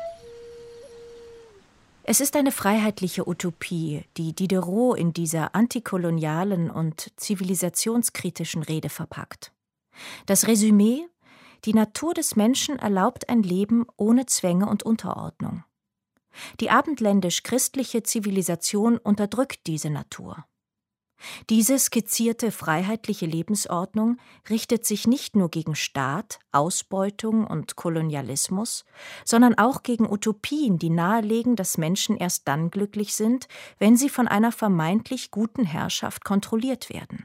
Es ist eine freiheitliche Utopie, die Diderot in dieser antikolonialen und zivilisationskritischen Rede verpackt. Das Resümee: Die Natur des Menschen erlaubt ein Leben ohne Zwänge und Unterordnung. Die abendländisch-christliche Zivilisation unterdrückt diese Natur. Diese skizzierte freiheitliche Lebensordnung richtet sich nicht nur gegen Staat, Ausbeutung und Kolonialismus, sondern auch gegen Utopien, die nahelegen, dass Menschen erst dann glücklich sind, wenn sie von einer vermeintlich guten Herrschaft kontrolliert werden.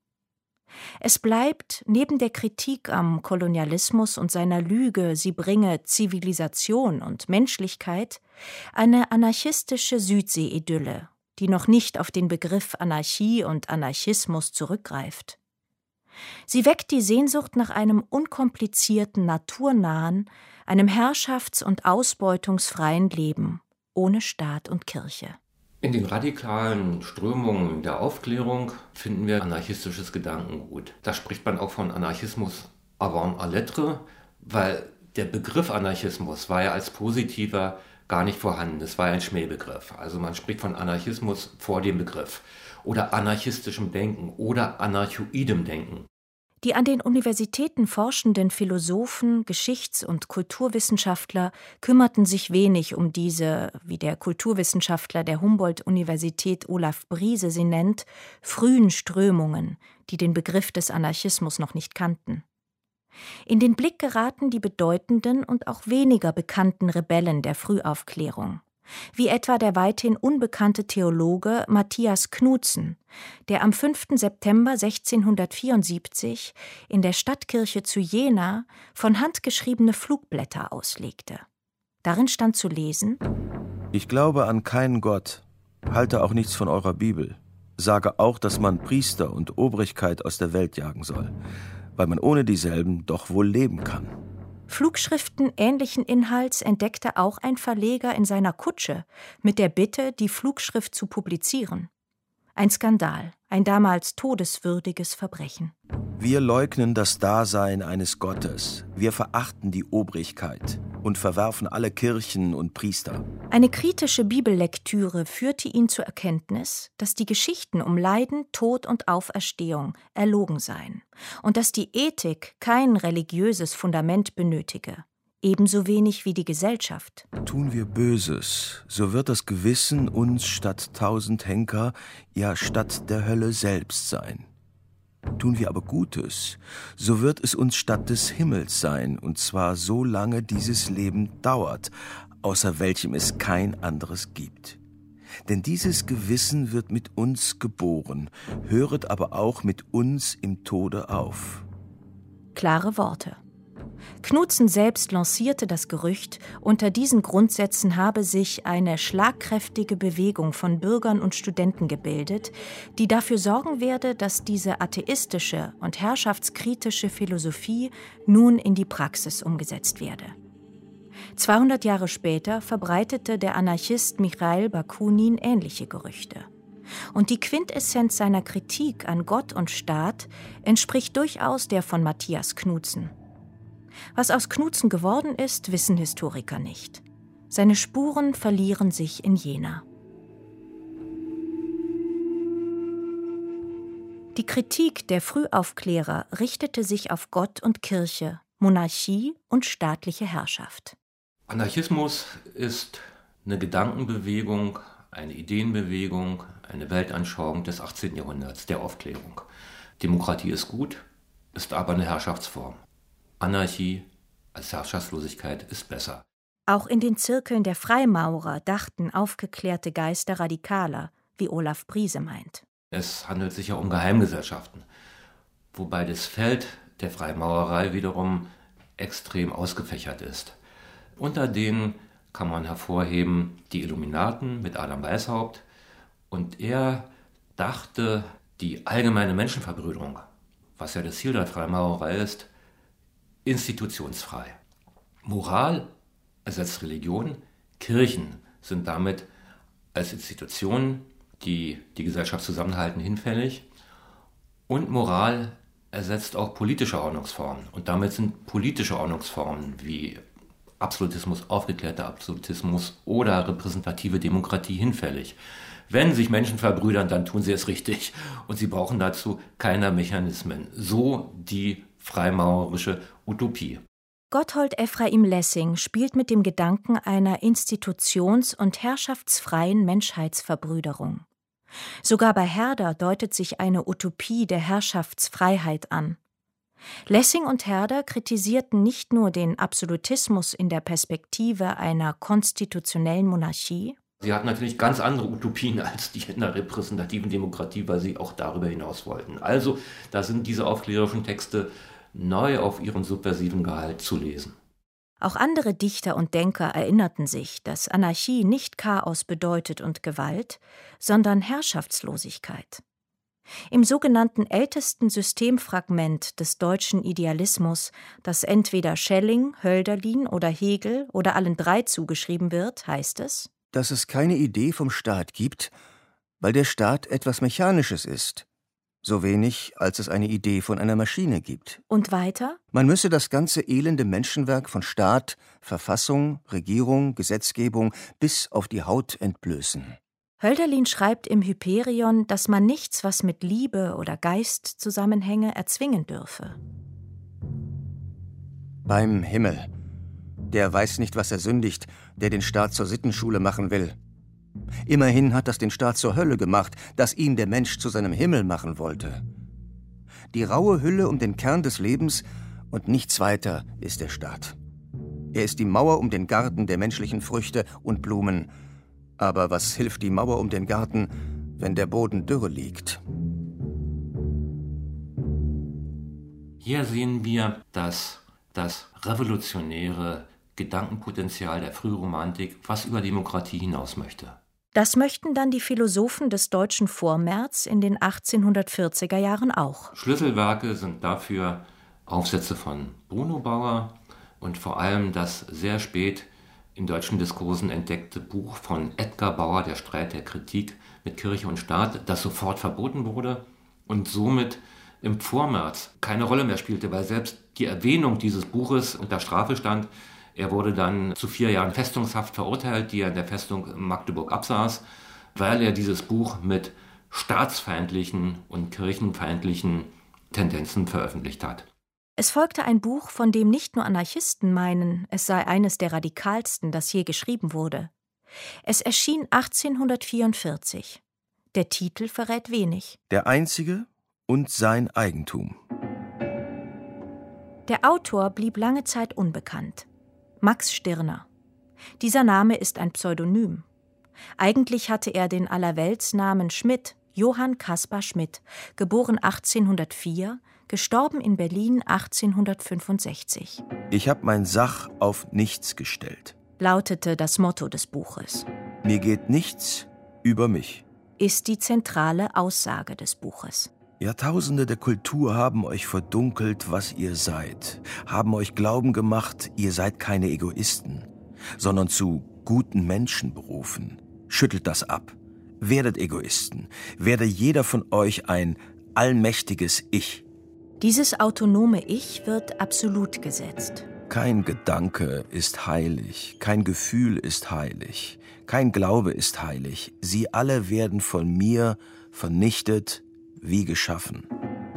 Es bleibt, neben der Kritik am Kolonialismus und seiner Lüge, sie bringe Zivilisation und Menschlichkeit, eine anarchistische Südsee-Idylle, die noch nicht auf den Begriff Anarchie und Anarchismus zurückgreift. Sie weckt die Sehnsucht nach einem unkomplizierten, naturnahen, einem herrschafts- und ausbeutungsfreien Leben, ohne Staat und Kirche. In den radikalen Strömungen der Aufklärung finden wir anarchistisches Gedankengut. Da spricht man auch von Anarchismus avant la lettre, weil der Begriff Anarchismus war ja als positiver gar nicht vorhanden. Es war ein Schmähbegriff. Also man spricht von Anarchismus vor dem Begriff oder anarchistischem Denken oder anarchoidem Denken. Die an den Universitäten forschenden Philosophen, Geschichts- und Kulturwissenschaftler kümmerten sich wenig um diese, wie der Kulturwissenschaftler der Humboldt-Universität Olaf Briese sie nennt, frühen Strömungen, die den Begriff des Anarchismus noch nicht kannten. In den Blick geraten die bedeutenden und auch weniger bekannten Rebellen der Frühaufklärung, wie etwa der weithin unbekannte Theologe Matthias Knutzen, der am fünften September sechzehnhundertvierundsiebzig in der Stadtkirche zu Jena von Hand geschriebene Flugblätter auslegte. Darin stand zu lesen: Ich glaube an keinen Gott, halte auch nichts von eurer Bibel, sage auch, dass man Priester und Obrigkeit aus der Welt jagen soll, weil man ohne dieselben doch wohl leben kann. Flugschriften ähnlichen Inhalts entdeckte auch ein Verleger in seiner Kutsche mit der Bitte, die Flugschrift zu publizieren. Ein Skandal, ein damals todeswürdiges Verbrechen. Wir leugnen das Dasein eines Gottes. Wir verachten die Obrigkeit und verwerfen alle Kirchen und Priester. Eine kritische Bibellektüre führte ihn zur Erkenntnis, dass die Geschichten um Leiden, Tod und Auferstehung erlogen seien und dass die Ethik kein religiöses Fundament benötige, ebenso wenig wie die Gesellschaft. Tun wir Böses, so wird das Gewissen uns statt tausend Henker, ja statt der Hölle selbst sein. Tun wir aber Gutes, so wird es uns statt des Himmels sein, und zwar so lange dieses Leben dauert, außer welchem es kein anderes gibt. Denn dieses Gewissen wird mit uns geboren, höret aber auch mit uns im Tode auf. Klare Worte. Knutzen selbst lancierte das Gerücht, unter diesen Grundsätzen habe sich eine schlagkräftige Bewegung von Bürgern und Studenten gebildet, die dafür sorgen werde, dass diese atheistische und herrschaftskritische Philosophie nun in die Praxis umgesetzt werde. zweihundert Jahre später verbreitete der Anarchist Michail Bakunin ähnliche Gerüchte. Und die Quintessenz seiner Kritik an Gott und Staat entspricht durchaus der von Matthias Knutzen. Was aus Knutzen geworden ist, wissen Historiker nicht. Seine Spuren verlieren sich in Jena. Die Kritik der Frühaufklärer richtete sich auf Gott und Kirche, Monarchie und staatliche Herrschaft. Anarchismus ist eine Gedankenbewegung, eine Ideenbewegung, eine Weltanschauung des achtzehnten Jahrhunderts, der Aufklärung. Demokratie ist gut, ist aber eine Herrschaftsform. Anarchie als Herrschaftslosigkeit ist besser. Auch in den Zirkeln der Freimaurer dachten aufgeklärte Geister radikaler, wie Olaf Briese meint. Es handelt sich ja um Geheimgesellschaften, wobei das Feld der Freimaurerei wiederum extrem ausgefächert ist. Unter denen kann man hervorheben die Illuminaten mit Adam Weishaupt, und er dachte, die allgemeine Menschenverbrüderung, was ja das Ziel der Freimaurerei ist, institutionsfrei. Moral ersetzt Religion, Kirchen sind damit als Institutionen, die die Gesellschaft zusammenhalten, hinfällig, und Moral ersetzt auch politische Ordnungsformen, und damit sind politische Ordnungsformen wie Absolutismus, aufgeklärter Absolutismus oder repräsentative Demokratie hinfällig. Wenn sich Menschen verbrüdern, dann tun sie es richtig, und sie brauchen dazu keiner Mechanismen. So die freimaurerische Utopie. Gotthold Ephraim Lessing spielt mit dem Gedanken einer institutions- und herrschaftsfreien Menschheitsverbrüderung. Sogar bei Herder deutet sich eine Utopie der Herrschaftsfreiheit an. Lessing und Herder kritisierten nicht nur den Absolutismus in der Perspektive einer konstitutionellen Monarchie. Sie hatten natürlich ganz andere Utopien als die in der repräsentativen Demokratie, weil sie auch darüber hinaus wollten. Also, da sind diese aufklärerischen Texte neu auf ihren subversiven Gehalt zu lesen. Auch andere Dichter und Denker erinnerten sich, dass Anarchie nicht Chaos bedeutet und Gewalt, sondern Herrschaftslosigkeit. Im sogenannten ältesten Systemfragment des deutschen Idealismus, das entweder Schelling, Hölderlin oder Hegel oder allen drei zugeschrieben wird, heißt es, dass es keine Idee vom Staat gibt, weil der Staat etwas Mechanisches ist, so wenig, als es eine Idee von einer Maschine gibt. Und weiter? Man müsse das ganze elende Menschenwerk von Staat, Verfassung, Regierung, Gesetzgebung bis auf die Haut entblößen. Hölderlin schreibt im Hyperion, dass man nichts, was mit Liebe oder Geist zusammenhänge, erzwingen dürfe. Beim Himmel. Der weiß nicht, was er sündigt, der den Staat zur Sittenschule machen will. Immerhin hat das den Staat zur Hölle gemacht, das ihn der Mensch zu seinem Himmel machen wollte. Die raue Hülle um den Kern des Lebens und nichts weiter ist der Staat. Er ist die Mauer um den Garten der menschlichen Früchte und Blumen. Aber was hilft die Mauer um den Garten, wenn der Boden dürre liegt? Hier sehen wir, dass das revolutionäre Gedankenpotenzial der Frühromantik was über Demokratie hinaus möchte. Das möchten dann die Philosophen des deutschen Vormärz in den achtzehnhundertvierziger Jahren auch. Schlüsselwerke sind dafür Aufsätze von Bruno Bauer und vor allem das sehr spät in deutschen Diskursen entdeckte Buch von Edgar Bauer, Der Streit der Kritik mit Kirche und Staat, das sofort verboten wurde und somit im Vormärz keine Rolle mehr spielte, weil selbst die Erwähnung dieses Buches unter Strafe stand. Er wurde dann zu vier Jahren Festungshaft verurteilt, die er in der Festung Magdeburg absaß, weil er dieses Buch mit staatsfeindlichen und kirchenfeindlichen Tendenzen veröffentlicht hat. Es folgte ein Buch, von dem nicht nur Anarchisten meinen, es sei eines der radikalsten, das je geschrieben wurde. Es erschien achtzehnhundertvierundvierzig. Der Titel verrät wenig. Der Einzige und sein Eigentum. Der Autor blieb lange Zeit unbekannt. Max Stirner. Dieser Name ist ein Pseudonym. Eigentlich hatte er den Allerweltsnamen Schmidt, Johann Caspar Schmidt, geboren achtzehnhundertvier, gestorben in Berlin achtzehnhundertfünfundsechzig. Ich habe mein Sach auf nichts gestellt, lautete das Motto des Buches. Mir geht nichts über mich, ist die zentrale Aussage des Buches. Jahrtausende der Kultur haben euch verdunkelt, was ihr seid, haben euch glauben gemacht, ihr seid keine Egoisten, sondern zu guten Menschen berufen. Schüttelt das ab. Werdet Egoisten. Werde jeder von euch ein allmächtiges Ich. Dieses autonome Ich wird absolut gesetzt. Kein Gedanke ist heilig, kein Gefühl ist heilig, kein Glaube ist heilig. Sie alle werden von mir vernichtet, wie geschaffen.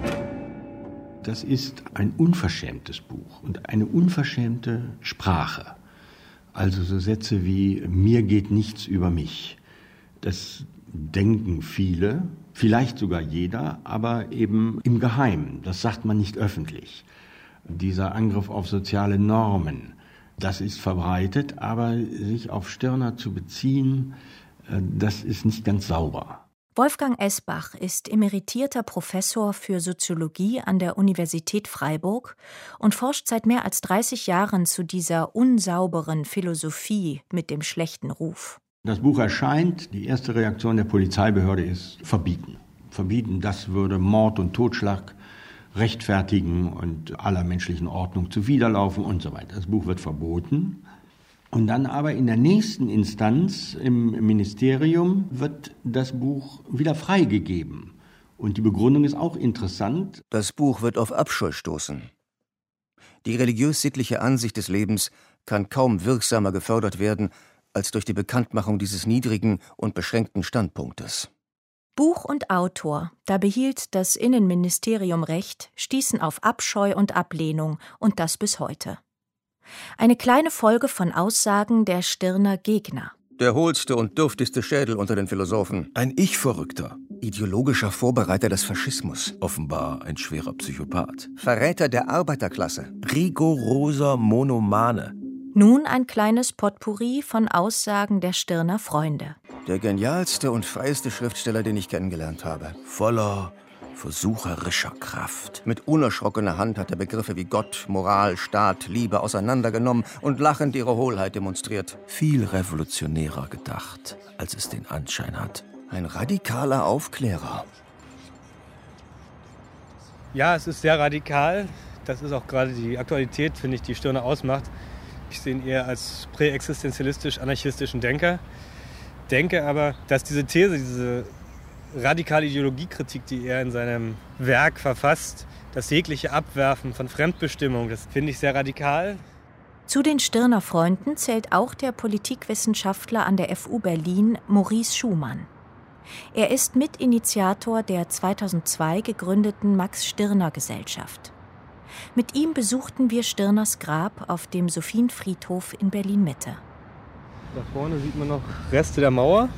Das ist ein unverschämtes Buch und eine unverschämte Sprache. Also so Sätze wie mir geht nichts über mich. Das denken viele, vielleicht sogar jeder, aber eben im Geheimen. Das sagt man nicht öffentlich. Dieser Angriff auf soziale Normen, das ist verbreitet, aber sich auf Stirner zu beziehen, das ist nicht ganz sauber. Wolfgang Esbach ist emeritierter Professor für Soziologie an der Universität Freiburg und forscht seit mehr als dreißig Jahren zu dieser unsauberen Philosophie mit dem schlechten Ruf. Das Buch erscheint, die erste Reaktion der Polizeibehörde ist verbieten. Verbieten, das würde Mord und Totschlag rechtfertigen und aller menschlichen Ordnung zuwiderlaufen und so weiter. Das Buch wird verboten. Und dann aber in der nächsten Instanz im Ministerium wird das Buch wieder freigegeben. Und die Begründung ist auch interessant. Das Buch wird auf Abscheu stoßen. Die religiös-sittliche Ansicht des Lebens kann kaum wirksamer gefördert werden, als durch die Bekanntmachung dieses niedrigen und beschränkten Standpunktes. Buch und Autor, da behielt das Innenministerium Recht, stießen auf Abscheu und Ablehnung, und das bis heute. Eine kleine Folge von Aussagen der Stirner Gegner. Der hohlste und dürftigste Schädel unter den Philosophen. Ein Ich-Verrückter. Ideologischer Vorbereiter des Faschismus. Offenbar ein schwerer Psychopath. Verräter der Arbeiterklasse. Rigoroser Monomane. Nun ein kleines Potpourri von Aussagen der Stirner Freunde. Der genialste und freieste Schriftsteller, den ich kennengelernt habe. Voller versucherischer Kraft. Mit unerschrockener Hand hat er Begriffe wie Gott, Moral, Staat, Liebe auseinandergenommen und lachend ihre Hohlheit demonstriert. Viel revolutionärer gedacht, als es den Anschein hat. Ein radikaler Aufklärer. Ja, es ist sehr radikal. Das ist auch gerade die Aktualität, finde ich, die Stirner ausmacht. Ich sehe ihn eher als präexistentialistisch-anarchistischen Denker. Denke aber, dass diese These, diese radikale Ideologiekritik, die er in seinem Werk verfasst, das jegliche Abwerfen von Fremdbestimmung, das finde ich sehr radikal. Zu den Stirner Freunden zählt auch der Politikwissenschaftler an der F U Berlin, Maurice Schumann. Er ist Mitinitiator der zweitausendzwei gegründeten Max-Stirner-Gesellschaft. Mit ihm besuchten wir Stirners Grab auf dem Sophienfriedhof in Berlin-Mitte. Da vorne sieht man noch Reste der Mauer.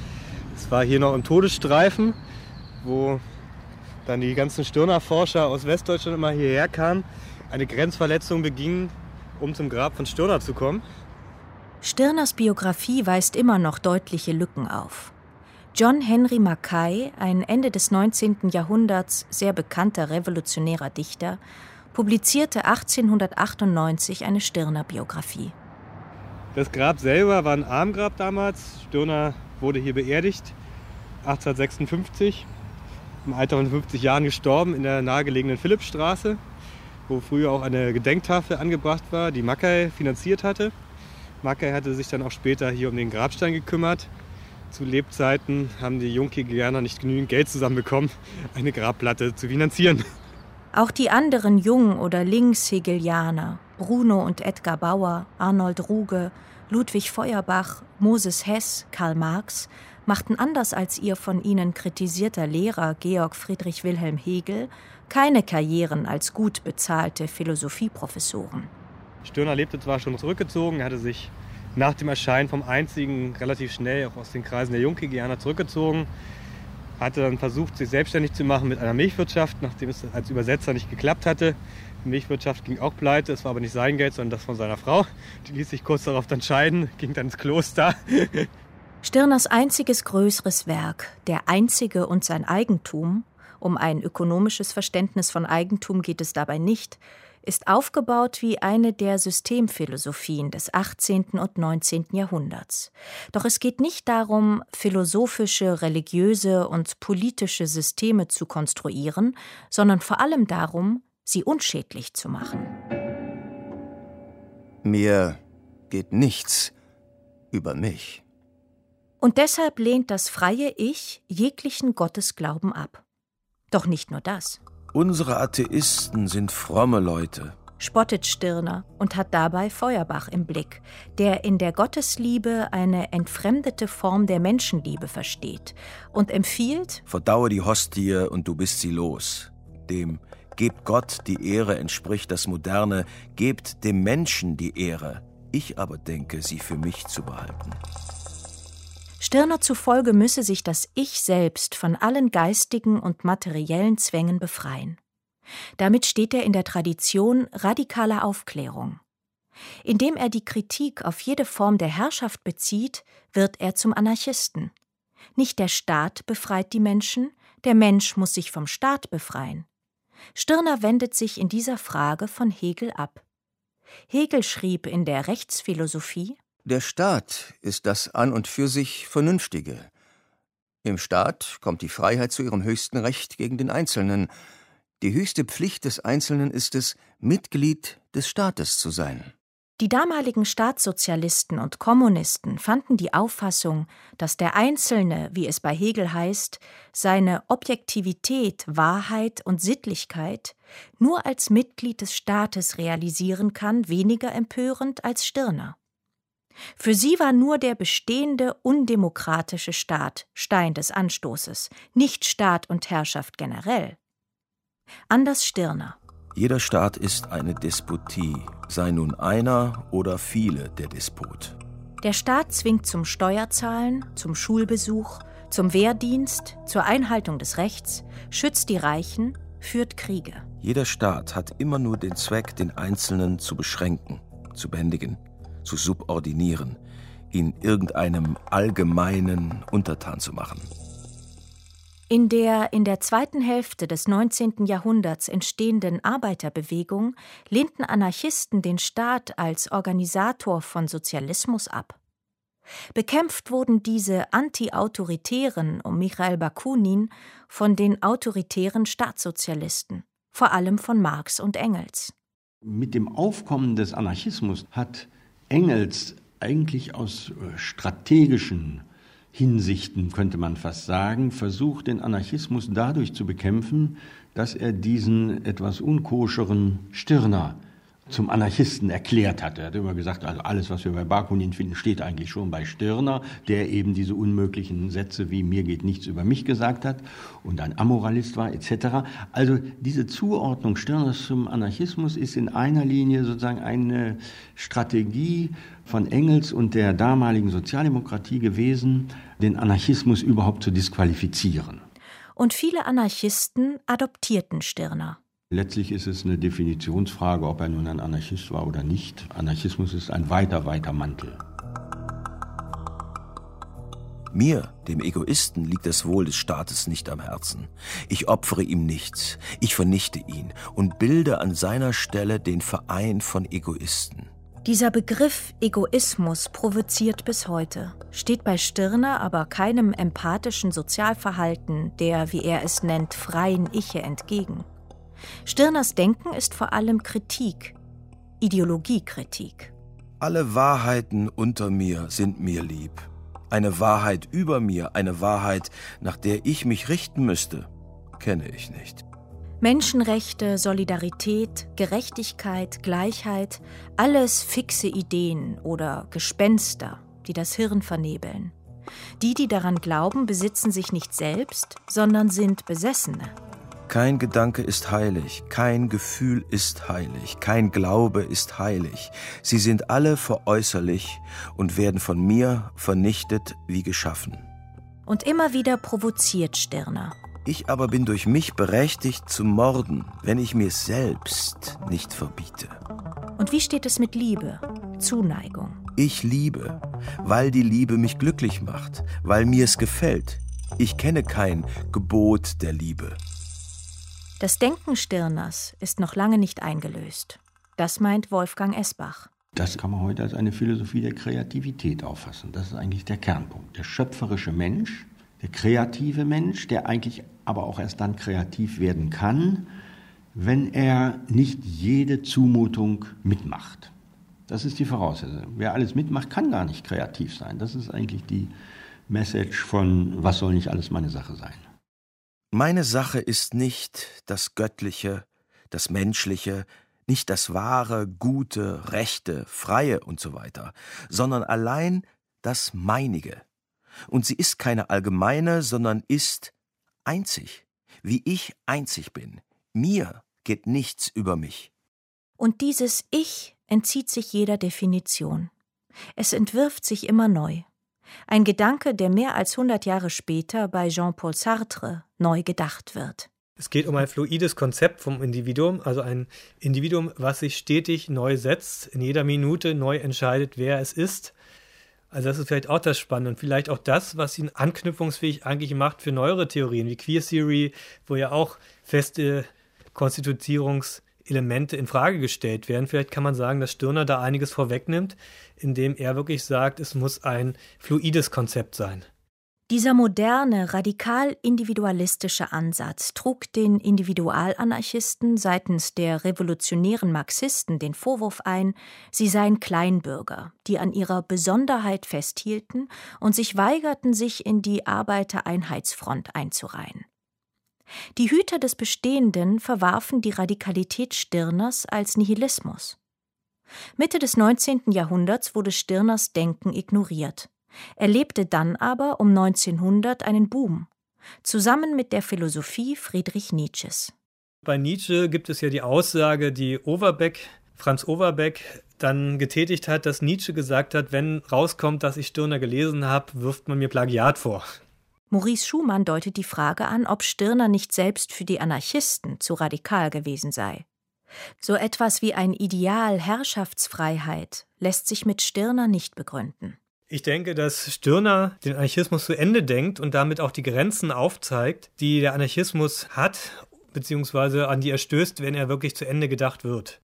Es war hier noch im Todesstreifen, wo dann die ganzen Stirner-Forscher aus Westdeutschland immer hierher kamen, eine Grenzverletzung begingen, um zum Grab von Stirner zu kommen. Stirners Biografie weist immer noch deutliche Lücken auf. John Henry Mackay, ein Ende des neunzehnten Jahrhunderts sehr bekannter revolutionärer Dichter, publizierte achtzehnhundertachtundneunzig eine Stirner-Biografie. Das Grab selber war ein Armgrab damals. Stirner wurde hier beerdigt, achtzehnhundertsechsundfünfzig, im Alter von fünfzig Jahren gestorben in der nahegelegenen Philippsstraße, wo früher auch eine Gedenktafel angebracht war, die Mackay finanziert hatte. Mackay hatte sich dann auch später hier um den Grabstein gekümmert. Zu Lebzeiten haben die Junghegelianer nicht genügend Geld zusammenbekommen, eine Grabplatte zu finanzieren. Auch die anderen Jung- oder Linkshegelianer, Bruno und Edgar Bauer, Arnold Ruge, Ludwig Feuerbach, Moses Hess, Karl Marx, machten anders als ihr von ihnen kritisierter Lehrer Georg Friedrich Wilhelm Hegel keine Karrieren als gut bezahlte Philosophieprofessoren. Stirner lebte zwar schon zurückgezogen, er hatte sich nach dem Erscheinen vom Einzigen relativ schnell auch aus den Kreisen der Junghegelianer zurückgezogen, hatte dann versucht, sich selbstständig zu machen mit einer Milchwirtschaft, nachdem es als Übersetzer nicht geklappt hatte. Die Milchwirtschaft ging auch pleite, es war aber nicht sein Geld, sondern das von seiner Frau. Die ließ sich kurz darauf dann scheiden, ging dann ins Kloster. Stirners einziges größeres Werk, Der Einzige und sein Eigentum, um ein ökonomisches Verständnis von Eigentum geht es dabei nicht, ist aufgebaut wie eine der Systemphilosophien des achtzehnten und neunzehnten Jahrhunderts. Doch es geht nicht darum, philosophische, religiöse und politische Systeme zu konstruieren, sondern vor allem darum, sie unschädlich zu machen. Mir geht nichts über mich. Und deshalb lehnt das freie Ich jeglichen Gottesglauben ab. Doch nicht nur das. Unsere Atheisten sind fromme Leute, spottet Stirner und hat dabei Feuerbach im Blick, der in der Gottesliebe eine entfremdete Form der Menschenliebe versteht und empfiehlt: Verdaue die Hostie und du bist sie los. Dem Gebt Gott die Ehre entspricht das moderne Gebt dem Menschen die Ehre. Ich aber denke, sie für mich zu behalten. Stirner zufolge müsse sich das Ich selbst von allen geistigen und materiellen Zwängen befreien. Damit steht er in der Tradition radikaler Aufklärung. Indem er die Kritik auf jede Form der Herrschaft bezieht, wird er zum Anarchisten. Nicht der Staat befreit die Menschen, der Mensch muss sich vom Staat befreien. Stirner wendet sich in dieser Frage von Hegel ab. Hegel schrieb in der Rechtsphilosophie: Der Staat ist das an und für sich Vernünftige. Im Staat kommt die Freiheit zu ihrem höchsten Recht gegen den Einzelnen. Die höchste Pflicht des Einzelnen ist es, Mitglied des Staates zu sein. Die damaligen Staatssozialisten und Kommunisten fanden die Auffassung, dass der Einzelne, wie es bei Hegel heißt, seine Objektivität, Wahrheit und Sittlichkeit nur als Mitglied des Staates realisieren kann, weniger empörend als Stirner. Für sie war nur der bestehende, undemokratische Staat Stein des Anstoßes, nicht Staat und Herrschaft generell. Anders Stirner. Jeder Staat ist eine Despotie, sei nun einer oder viele der Despot. Der Staat zwingt zum Steuerzahlen, zum Schulbesuch, zum Wehrdienst, zur Einhaltung des Rechts, schützt die Reichen, führt Kriege. Jeder Staat hat immer nur den Zweck, den Einzelnen zu beschränken, zu bändigen, zu subordinieren, ihn irgendeinem Allgemeinen untertan zu machen. In der in der zweiten Hälfte des neunzehnten Jahrhunderts entstehenden Arbeiterbewegung lehnten Anarchisten den Staat als Organisator von Sozialismus ab. Bekämpft wurden diese Anti-Autoritären um Michail Bakunin von den autoritären Staatssozialisten, vor allem von Marx und Engels. Mit dem Aufkommen des Anarchismus hat Engels eigentlich aus strategischen Hinsichten, könnte man fast sagen, versucht, den Anarchismus dadurch zu bekämpfen, dass er diesen etwas unkoscheren Stirner zum Anarchisten erklärt hatte. Er hat immer gesagt, also alles, was wir bei Bakunin finden, steht eigentlich schon bei Stirner, der eben diese unmöglichen Sätze wie mir geht nichts über mich gesagt hat und ein Amoralist war et cetera. Also diese Zuordnung Stirners zum Anarchismus ist in einer Linie sozusagen eine Strategie von Engels und der damaligen Sozialdemokratie gewesen, den Anarchismus überhaupt zu disqualifizieren. Und viele Anarchisten adoptierten Stirner. Letztlich ist es eine Definitionsfrage, ob er nun ein Anarchist war oder nicht. Anarchismus ist ein weiter, weiter Mantel. Mir, dem Egoisten, liegt das Wohl des Staates nicht am Herzen. Ich opfere ihm nichts, ich vernichte ihn und bilde an seiner Stelle den Verein von Egoisten. Dieser Begriff Egoismus provoziert bis heute, steht bei Stirner aber keinem empathischen Sozialverhalten der, wie er es nennt, freien Iche entgegen. Stirners Denken ist vor allem Kritik, Ideologiekritik. Alle Wahrheiten unter mir sind mir lieb. Eine Wahrheit über mir, eine Wahrheit, nach der ich mich richten müsste, kenne ich nicht. Menschenrechte, Solidarität, Gerechtigkeit, Gleichheit, alles fixe Ideen oder Gespenster, die das Hirn vernebeln. Die, die daran glauben, besitzen sich nicht selbst, sondern sind Besessene. Kein Gedanke ist heilig, kein Gefühl ist heilig, kein Glaube ist heilig. Sie sind alle veräußerlich und werden von mir vernichtet wie geschaffen. Und immer wieder provoziert Stirner. Ich aber bin durch mich berechtigt zu morden, wenn ich mir selbst nicht verbiete. Und wie steht es mit Liebe, Zuneigung? Ich liebe, weil die Liebe mich glücklich macht, weil mir es gefällt. Ich kenne kein Gebot der Liebe. Das Denken Stirners ist noch lange nicht eingelöst. Das meint Wolfgang Esbach. Das kann man heute als eine Philosophie der Kreativität auffassen. Das ist eigentlich der Kernpunkt. Der schöpferische Mensch, der kreative Mensch, der eigentlich aber auch erst dann kreativ werden kann, wenn er nicht jede Zumutung mitmacht. Das ist die Voraussetzung. Wer alles mitmacht, kann gar nicht kreativ sein. Das ist eigentlich die Message von, was soll nicht alles meine Sache sein. Meine Sache ist nicht das Göttliche, das Menschliche, nicht das Wahre, Gute, Rechte, Freie und so weiter, sondern allein das Meinige. Und sie ist keine allgemeine, sondern ist einzig, wie ich einzig bin. Mir geht nichts über mich. Und dieses Ich entzieht sich jeder Definition. Es entwirft sich immer neu. Ein Gedanke, der mehr als hundert Jahre später bei Jean-Paul Sartre neu gedacht wird. Es geht um ein fluides Konzept vom Individuum, also ein Individuum, was sich stetig neu setzt, in jeder Minute neu entscheidet, wer es ist. Also das ist vielleicht auch das Spannende und vielleicht auch das, was ihn anknüpfungsfähig eigentlich macht für neuere Theorien wie Queer Theory, wo ja auch feste Konstituierungselemente in Frage gestellt werden. Vielleicht kann man sagen, dass Stirner da einiges vorwegnimmt, indem er wirklich sagt, es muss ein fluides Konzept sein. Dieser moderne, radikal individualistische Ansatz trug den Individualanarchisten seitens der revolutionären Marxisten den Vorwurf ein, sie seien Kleinbürger, die an ihrer Besonderheit festhielten und sich weigerten, sich in die Arbeitereinheitsfront einzureihen. Die Hüter des Bestehenden verwarfen die Radikalität Stirners als Nihilismus. Mitte des neunzehnten Jahrhunderts wurde Stirners Denken ignoriert. Er lebte dann aber um neunzehnhundert einen Boom, zusammen mit der Philosophie Friedrich Nietzsches. Bei Nietzsche gibt es ja die Aussage, die Overbeck, Franz Overbeck, dann getätigt hat, dass Nietzsche gesagt hat, wenn rauskommt, dass ich Stirner gelesen habe, wirft man mir Plagiat vor. Maurice Schumann deutet die Frage an, ob Stirner nicht selbst für die Anarchisten zu radikal gewesen sei. So etwas wie ein Ideal Herrschaftsfreiheit lässt sich mit Stirner nicht begründen. Ich denke, dass Stirner den Anarchismus zu Ende denkt und damit auch die Grenzen aufzeigt, die der Anarchismus hat, beziehungsweise an die er stößt, wenn er wirklich zu Ende gedacht wird.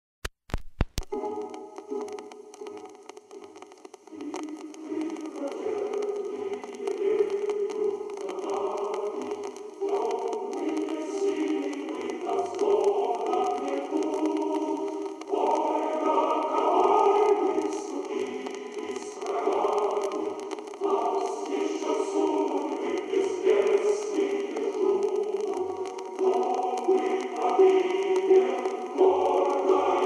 Morgen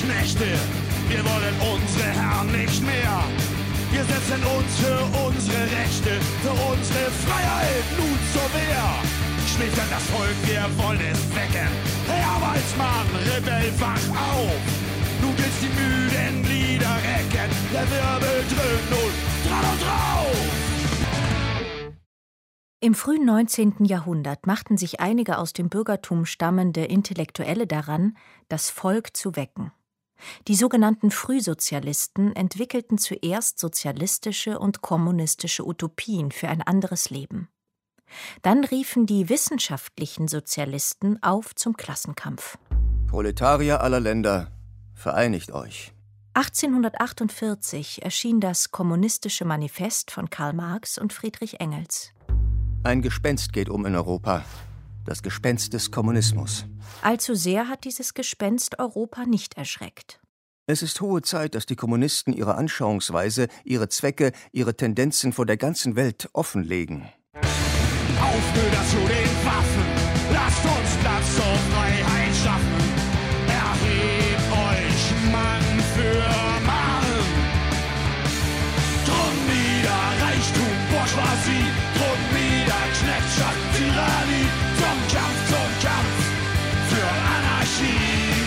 Knechte. Wir wollen unsere Herren nicht mehr. Wir setzen uns für unsere Rechte, für unsere Freiheit nun zur Wehr. Schläft an das Volk, wir wollen es wecken. Hey, Arbeitsmann, Rebell, wach auf. Nun gilt's die müden Lieder recken. Der Wirbel dröhnt nun dran und drauf. Im frühen neunzehnten. Jahrhundert machten sich einige aus dem Bürgertum stammende Intellektuelle daran, das Volk zu wecken. Die sogenannten Frühsozialisten entwickelten zuerst sozialistische und kommunistische Utopien für ein anderes Leben. Dann riefen die wissenschaftlichen Sozialisten auf zum Klassenkampf. Proletarier aller Länder, vereinigt euch. achtzehnhundertachtundvierzig erschien das Kommunistische Manifest von Karl Marx und Friedrich Engels. Ein Gespenst geht um in Europa. Das Gespenst des Kommunismus. Allzu sehr hat dieses Gespenst Europa nicht erschreckt. Es ist hohe Zeit, dass die Kommunisten ihre Anschauungsweise, ihre Zwecke, ihre Tendenzen vor der ganzen Welt offenlegen. Aufbrüder zu den Waffen, lasst uns Platz zur Freiheit schaffen. Erhebt euch Mann für Mann. Drum nieder Reichtum, Bourgeoisie, drum nieder Knechtschaft, Tyrannie. Zum Kampf, zum Kampf für Anarchie.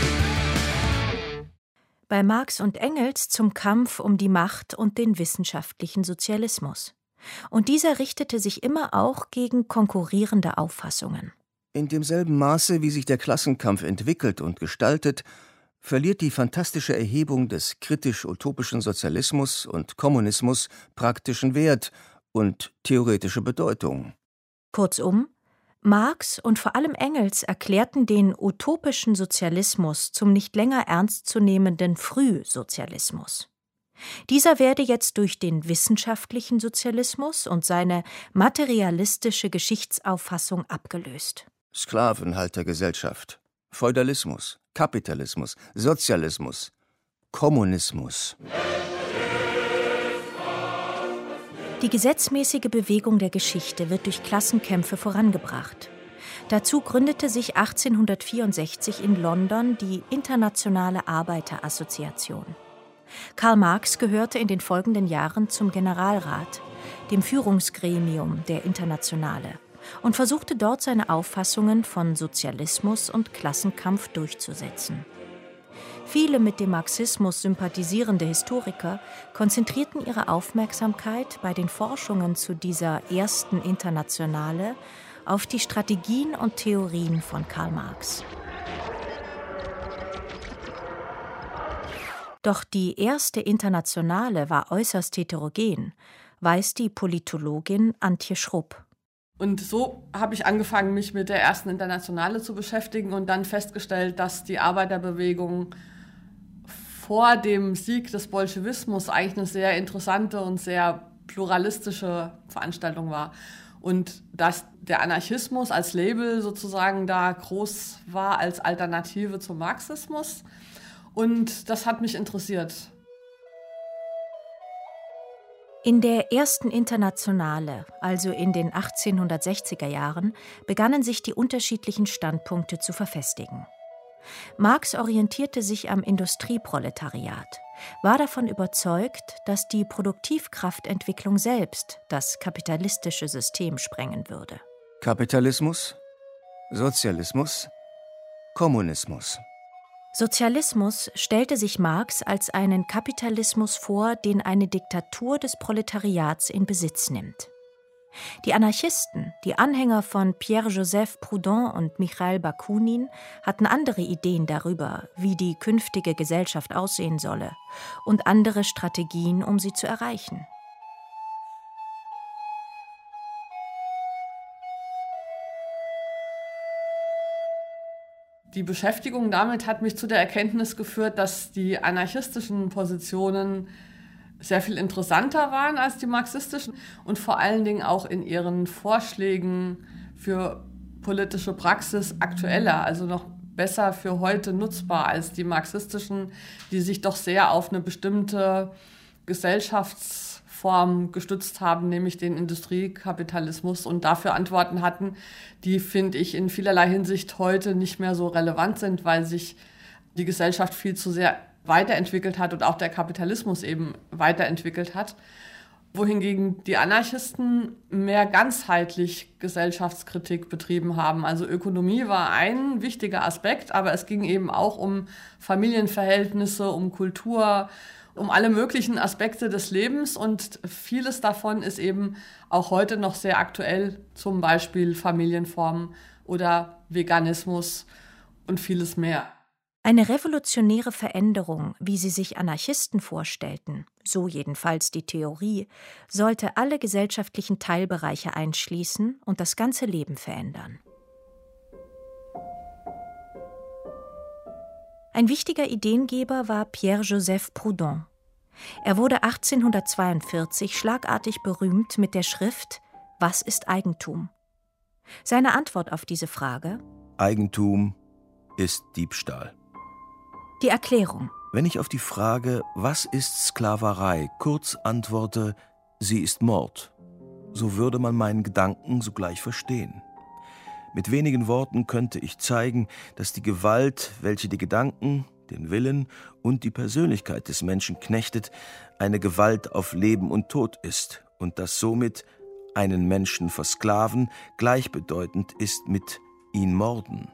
Bei Marx und Engels zum Kampf um die Macht und den wissenschaftlichen Sozialismus. Und dieser richtete sich immer auch gegen konkurrierende Auffassungen. In demselben Maße, wie sich der Klassenkampf entwickelt und gestaltet, verliert die fantastische Erhebung des kritisch-utopischen Sozialismus und Kommunismus praktischen Wert und theoretische Bedeutung. Kurzum, Marx und vor allem Engels erklärten den utopischen Sozialismus zum nicht länger ernstzunehmenden Frühsozialismus. Dieser werde jetzt durch den wissenschaftlichen Sozialismus und seine materialistische Geschichtsauffassung abgelöst. Sklavenhaltergesellschaft, Feudalismus, Kapitalismus, Sozialismus, Kommunismus. Die gesetzmäßige Bewegung der Geschichte wird durch Klassenkämpfe vorangebracht. Dazu gründete sich achtzehnhundertvierundsechzig in London die Internationale Arbeiterassoziation. Karl Marx gehörte in den folgenden Jahren zum Generalrat, dem Führungsgremium der Internationale, und versuchte dort seine Auffassungen von Sozialismus und Klassenkampf durchzusetzen. Viele mit dem Marxismus sympathisierende Historiker konzentrierten ihre Aufmerksamkeit bei den Forschungen zu dieser ersten Internationale auf die Strategien und Theorien von Karl Marx. Doch die erste Internationale war äußerst heterogen, weiß die Politologin Antje Schrupp. Und so habe ich angefangen, mich mit der ersten Internationale zu beschäftigen und dann festgestellt, dass die Arbeiterbewegung vor dem Sieg des Bolschewismus eigentlich eine sehr interessante und sehr pluralistische Veranstaltung war. Und dass der Anarchismus als Label sozusagen da groß war als Alternative zum Marxismus. Und das hat mich interessiert. In der ersten Internationale, also in den achtzehnhundertsechziger Jahren, begannen sich die unterschiedlichen Standpunkte zu verfestigen. Marx orientierte sich am Industrieproletariat, war davon überzeugt, dass die Produktivkraftentwicklung selbst das kapitalistische System sprengen würde. Kapitalismus, Sozialismus, Kommunismus. Sozialismus stellte sich Marx als einen Kapitalismus vor, den eine Diktatur des Proletariats in Besitz nimmt. Die Anarchisten, die Anhänger von Pierre-Joseph Proudhon und Michail Bakunin, hatten andere Ideen darüber, wie die künftige Gesellschaft aussehen solle, und andere Strategien, um sie zu erreichen. Die Beschäftigung damit hat mich zu der Erkenntnis geführt, dass die anarchistischen Positionen sehr viel interessanter waren als die marxistischen und vor allen Dingen auch in ihren Vorschlägen für politische Praxis aktueller, also noch besser für heute nutzbar als die marxistischen, die sich doch sehr auf eine bestimmte Gesellschaftsform gestützt haben, nämlich den Industriekapitalismus, und dafür Antworten hatten, die, finde ich, in vielerlei Hinsicht heute nicht mehr so relevant sind, weil sich die Gesellschaft viel zu sehr weiterentwickelt hat und auch der Kapitalismus eben weiterentwickelt hat. Wohingegen die Anarchisten mehr ganzheitlich Gesellschaftskritik betrieben haben. Also Ökonomie war ein wichtiger Aspekt, aber es ging eben auch um Familienverhältnisse, um Kultur, um alle möglichen Aspekte des Lebens und vieles davon ist eben auch heute noch sehr aktuell, zum Beispiel Familienformen oder Veganismus und vieles mehr. Eine revolutionäre Veränderung, wie sie sich Anarchisten vorstellten, so jedenfalls die Theorie, sollte alle gesellschaftlichen Teilbereiche einschließen und das ganze Leben verändern. Ein wichtiger Ideengeber war Pierre-Joseph Proudhon. Er wurde achtzehnhundertzweiundvierzig schlagartig berühmt mit der Schrift »Was ist Eigentum?« Seine Antwort auf diese Frage: Eigentum ist Diebstahl. Die Erklärung: Wenn ich auf die Frage, was ist Sklaverei, kurz antworte, sie ist Mord, so würde man meinen Gedanken sogleich verstehen. Mit wenigen Worten könnte ich zeigen, dass die Gewalt, welche die Gedanken, den Willen und die Persönlichkeit des Menschen knechtet, eine Gewalt auf Leben und Tod ist und dass somit einen Menschen versklaven gleichbedeutend ist mit ihn morden.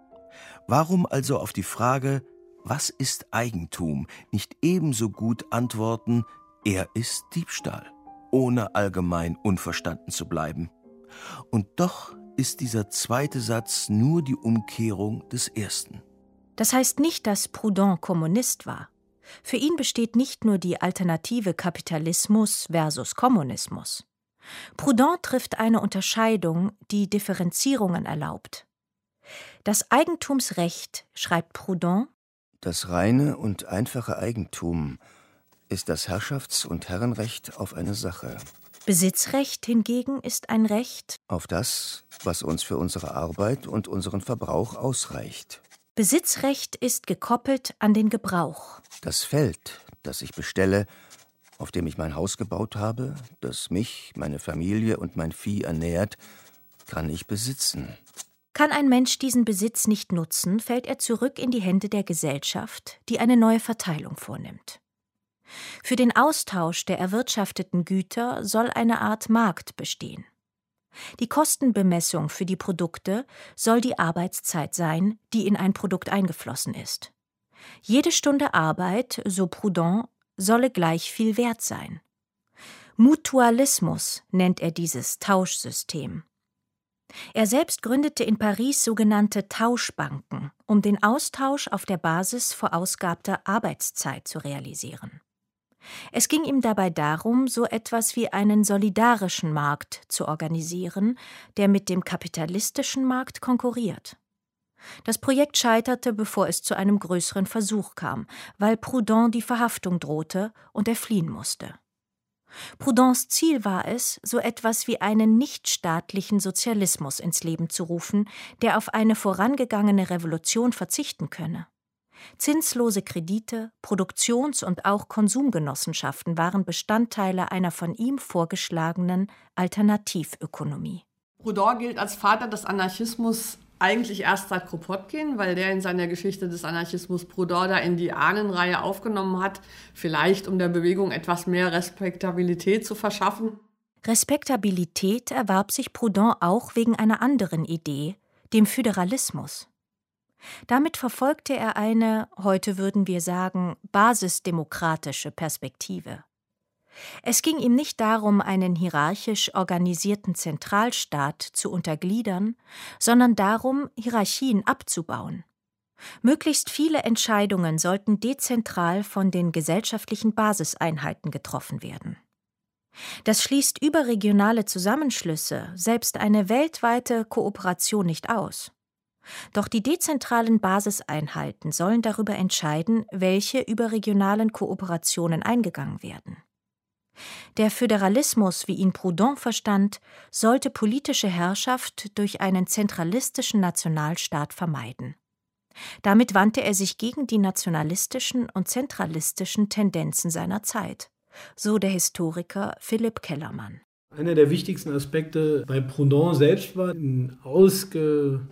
Warum also auf die Frage, was ist Eigentum, nicht ebenso gut antworten, er ist Diebstahl, ohne allgemein unverstanden zu bleiben? Und doch ist dieser zweite Satz nur die Umkehrung des ersten. Das heißt nicht, dass Proudhon Kommunist war. Für ihn besteht nicht nur die Alternative Kapitalismus versus Kommunismus. Proudhon trifft eine Unterscheidung, die Differenzierungen erlaubt. Das Eigentumsrecht, schreibt Proudhon, das reine und einfache Eigentum ist das Herrschafts- und Herrenrecht auf eine Sache. Besitzrecht hingegen ist ein Recht auf das, was uns für unsere Arbeit und unseren Verbrauch ausreicht. Besitzrecht ist gekoppelt an den Gebrauch. Das Feld, das ich bestelle, auf dem ich mein Haus gebaut habe, das mich, meine Familie und mein Vieh ernährt, kann ich besitzen. Kann ein Mensch diesen Besitz nicht nutzen, fällt er zurück in die Hände der Gesellschaft, die eine neue Verteilung vornimmt. Für den Austausch der erwirtschafteten Güter soll eine Art Markt bestehen. Die Kostenbemessung für die Produkte soll die Arbeitszeit sein, die in ein Produkt eingeflossen ist. Jede Stunde Arbeit, so Proudhon, solle gleich viel wert sein. Mutualismus nennt er dieses Tauschsystem. Er selbst gründete in Paris sogenannte Tauschbanken, um den Austausch auf der Basis verausgabter Arbeitszeit zu realisieren. Es ging ihm dabei darum, so etwas wie einen solidarischen Markt zu organisieren, der mit dem kapitalistischen Markt konkurriert. Das Projekt scheiterte, bevor es zu einem größeren Versuch kam, weil Proudhon die Verhaftung drohte und er fliehen musste. Proudhons Ziel war es, so etwas wie einen nichtstaatlichen Sozialismus ins Leben zu rufen, der auf eine vorangegangene Revolution verzichten könne. Zinslose Kredite, Produktions- und auch Konsumgenossenschaften waren Bestandteile einer von ihm vorgeschlagenen Alternativökonomie. Proudhon gilt als Vater des Anarchismus eigentlich erst seit Kropotkin, weil der in seiner Geschichte des Anarchismus Proudhon da in die Ahnenreihe aufgenommen hat, vielleicht um der Bewegung etwas mehr Respektabilität zu verschaffen. Respektabilität erwarb sich Proudhon auch wegen einer anderen Idee, dem Föderalismus. Damit verfolgte er eine, heute würden wir sagen, basisdemokratische Perspektive. Es ging ihm nicht darum, einen hierarchisch organisierten Zentralstaat zu untergliedern, sondern darum, Hierarchien abzubauen. Möglichst viele Entscheidungen sollten dezentral von den gesellschaftlichen Basiseinheiten getroffen werden. Das schließt überregionale Zusammenschlüsse, selbst eine weltweite Kooperation nicht aus. Doch die dezentralen Basiseinheiten sollen darüber entscheiden, welche überregionalen Kooperationen eingegangen werden. Der Föderalismus, wie ihn Proudhon verstand, sollte politische Herrschaft durch einen zentralistischen Nationalstaat vermeiden. Damit wandte er sich gegen die nationalistischen und zentralistischen Tendenzen seiner Zeit, so der Historiker Philipp Kellermann. Einer der wichtigsten Aspekte bei Proudhon selbst war ein ausge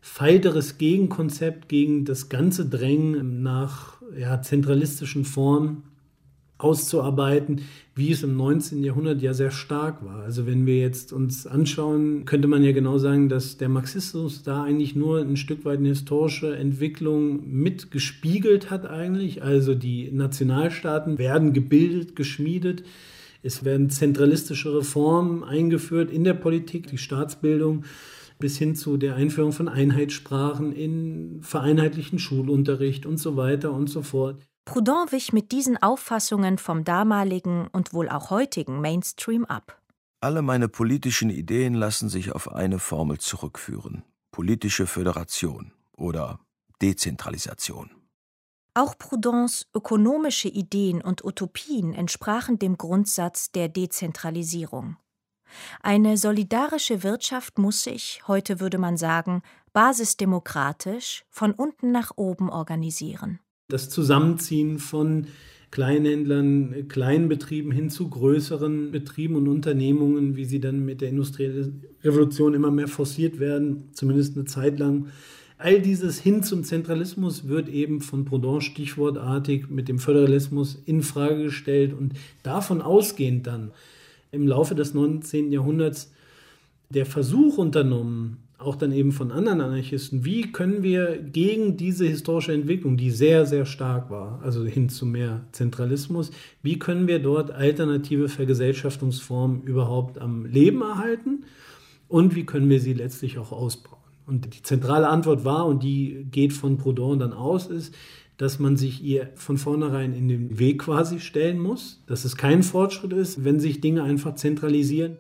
feiteres Gegenkonzept gegen das ganze Drängen nach ja, zentralistischen Formen auszuarbeiten, wie es im neunzehnten Jahrhundert ja sehr stark war. Also wenn wir jetzt uns anschauen, könnte man ja genau sagen, dass der Marxismus da eigentlich nur ein Stück weit eine historische Entwicklung mitgespiegelt hat eigentlich. Also die Nationalstaaten werden gebildet, geschmiedet. Es werden zentralistische Reformen eingeführt in der Politik, die Staatsbildung, bis hin zu der Einführung von Einheitssprachen in vereinheitlichten Schulunterricht und so weiter und so fort. Proudhon wich mit diesen Auffassungen vom damaligen und wohl auch heutigen Mainstream ab. Alle meine politischen Ideen lassen sich auf eine Formel zurückführen: politische Föderation oder Dezentralisation. Auch Proudhons ökonomische Ideen und Utopien entsprachen dem Grundsatz der Dezentralisierung. Eine solidarische Wirtschaft muss sich, heute würde man sagen, basisdemokratisch von unten nach oben organisieren. Das Zusammenziehen von Kleinhändlern, Kleinbetrieben hin zu größeren Betrieben und Unternehmungen, wie sie dann mit der industriellen Revolution immer mehr forciert werden, zumindest eine Zeit lang. All dieses hin zum Zentralismus wird eben von Proudhon stichwortartig mit dem Föderalismus in Frage gestellt und davon ausgehend dann im Laufe des neunzehnten Jahrhunderts der Versuch unternommen, auch dann eben von anderen Anarchisten, wie können wir gegen diese historische Entwicklung, die sehr, sehr stark war, also hin zu mehr Zentralismus, wie können wir dort alternative Vergesellschaftungsformen überhaupt am Leben erhalten und wie können wir sie letztlich auch ausbauen. Und die zentrale Antwort war, und die geht von Proudhon dann aus, ist, dass man sich ihr von vornherein in den Weg quasi stellen muss, dass es kein Fortschritt ist, wenn sich Dinge einfach zentralisieren.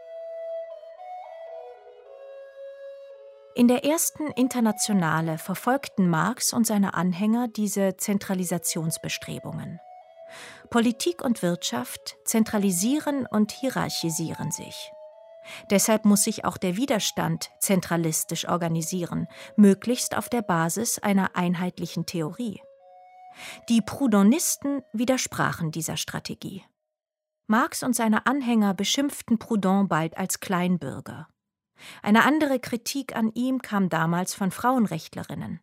In der ersten Internationale verfolgten Marx und seine Anhänger diese Zentralisationsbestrebungen. Politik und Wirtschaft zentralisieren und hierarchisieren sich. Deshalb muss sich auch der Widerstand zentralistisch organisieren, möglichst auf der Basis einer einheitlichen Theorie. Die Proudhonisten widersprachen dieser Strategie. Marx und seine Anhänger beschimpften Proudhon bald als Kleinbürger. Eine andere Kritik an ihm kam damals von Frauenrechtlerinnen.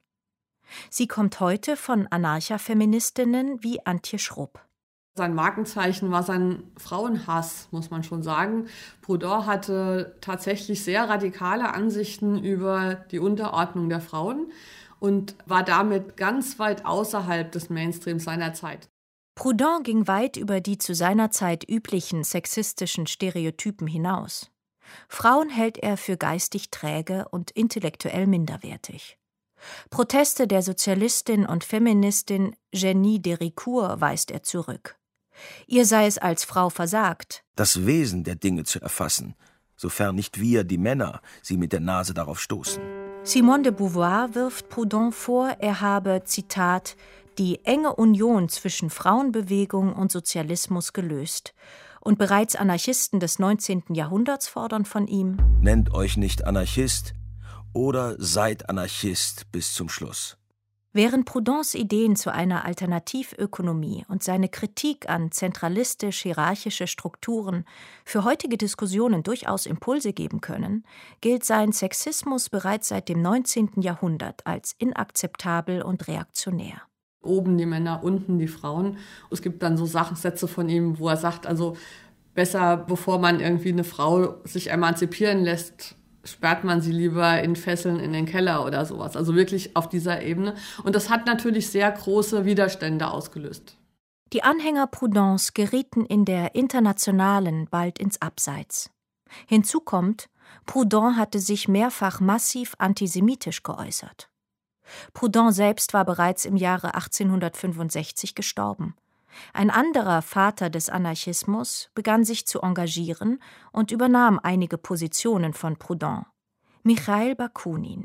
Sie kommt heute von Anarcha-Feministinnen wie Antje Schrupp. Sein Markenzeichen war sein Frauenhass, muss man schon sagen. Proudhon hatte tatsächlich sehr radikale Ansichten über die Unterordnung der Frauen und war damit ganz weit außerhalb des Mainstreams seiner Zeit. Proudhon ging weit über die zu seiner Zeit üblichen sexistischen Stereotypen hinaus. Frauen hält er für geistig träge und intellektuell minderwertig. Proteste der Sozialistin und Feministin Jenny Dericourt weist er zurück. Ihr sei es als Frau versagt, das Wesen der Dinge zu erfassen, sofern nicht wir, die Männer, sie mit der Nase darauf stoßen. Simone de Beauvoir wirft Proudhon vor, er habe, Zitat, die enge Union zwischen Frauenbewegung und Sozialismus gelöst. Und bereits Anarchisten des neunzehnten Jahrhunderts fordern von ihm: Nennt euch nicht Anarchist oder seid Anarchist bis zum Schluss. Während Proudhons Ideen zu einer Alternativökonomie und seine Kritik an zentralistisch-hierarchische Strukturen für heutige Diskussionen durchaus Impulse geben können, gilt sein Sexismus bereits seit dem neunzehnten Jahrhundert als inakzeptabel und reaktionär. Oben die Männer, unten die Frauen. Es gibt dann so Sachensätze von ihm, wo er sagt, also besser, bevor man irgendwie eine Frau sich emanzipieren lässt, sperrt man sie lieber in Fesseln in den Keller oder sowas. Also wirklich auf dieser Ebene. Und das hat natürlich sehr große Widerstände ausgelöst. Die Anhänger Proudhons gerieten in der Internationalen bald ins Abseits. Hinzu kommt, Proudhon hatte sich mehrfach massiv antisemitisch geäußert. Proudhon selbst war bereits im Jahre achtzehnhundertfünfundsechzig gestorben. Ein anderer Vater des Anarchismus begann sich zu engagieren und übernahm einige Positionen von Proudhon, Michail Bakunin.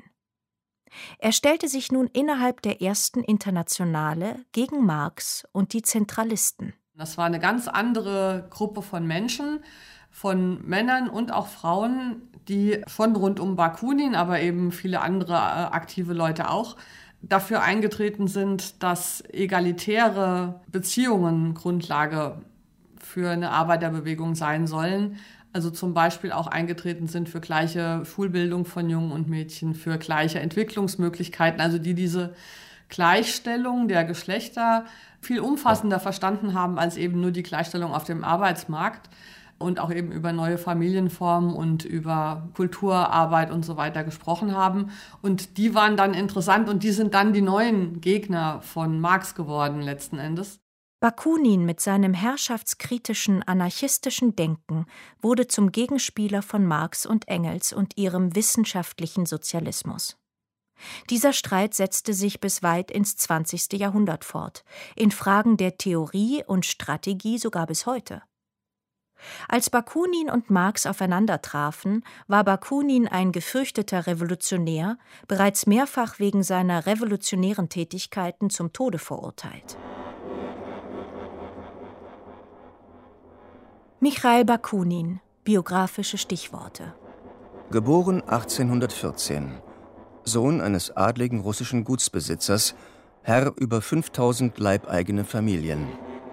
Er stellte sich nun innerhalb der ersten Internationale gegen Marx und die Zentralisten. Das war eine ganz andere Gruppe von Menschen, von Männern und auch Frauen, die schon rund um Bakunin, aber eben viele andere äh, aktive Leute auch, dafür eingetreten sind, dass egalitäre Beziehungen Grundlage für eine Arbeiterbewegung sein sollen. also zum Beispiel auch eingetreten sind für gleiche Schulbildung von Jungen und Mädchen, für gleiche Entwicklungsmöglichkeiten, also die diese Gleichstellung der Geschlechter viel umfassender verstanden haben als eben nur die Gleichstellung auf dem Arbeitsmarkt und auch eben über neue Familienformen und über Kulturarbeit und so weiter gesprochen haben. Und die waren dann interessant und die sind dann die neuen Gegner von Marx geworden letzten Endes. Bakunin mit seinem herrschaftskritischen, anarchistischen Denken wurde zum Gegenspieler von Marx und Engels und ihrem wissenschaftlichen Sozialismus. Dieser Streit setzte sich bis weit ins zwanzigste Jahrhundert fort, in Fragen der Theorie und Strategie sogar bis heute. Als Bakunin und Marx aufeinander trafen, war Bakunin ein gefürchteter Revolutionär, bereits mehrfach wegen seiner revolutionären Tätigkeiten zum Tode verurteilt. Michail Bakunin, biografische Stichworte. Geboren achtzehnhundertvierzehn, Sohn eines adligen russischen Gutsbesitzers, Herr über fünftausend leibeigene Familien.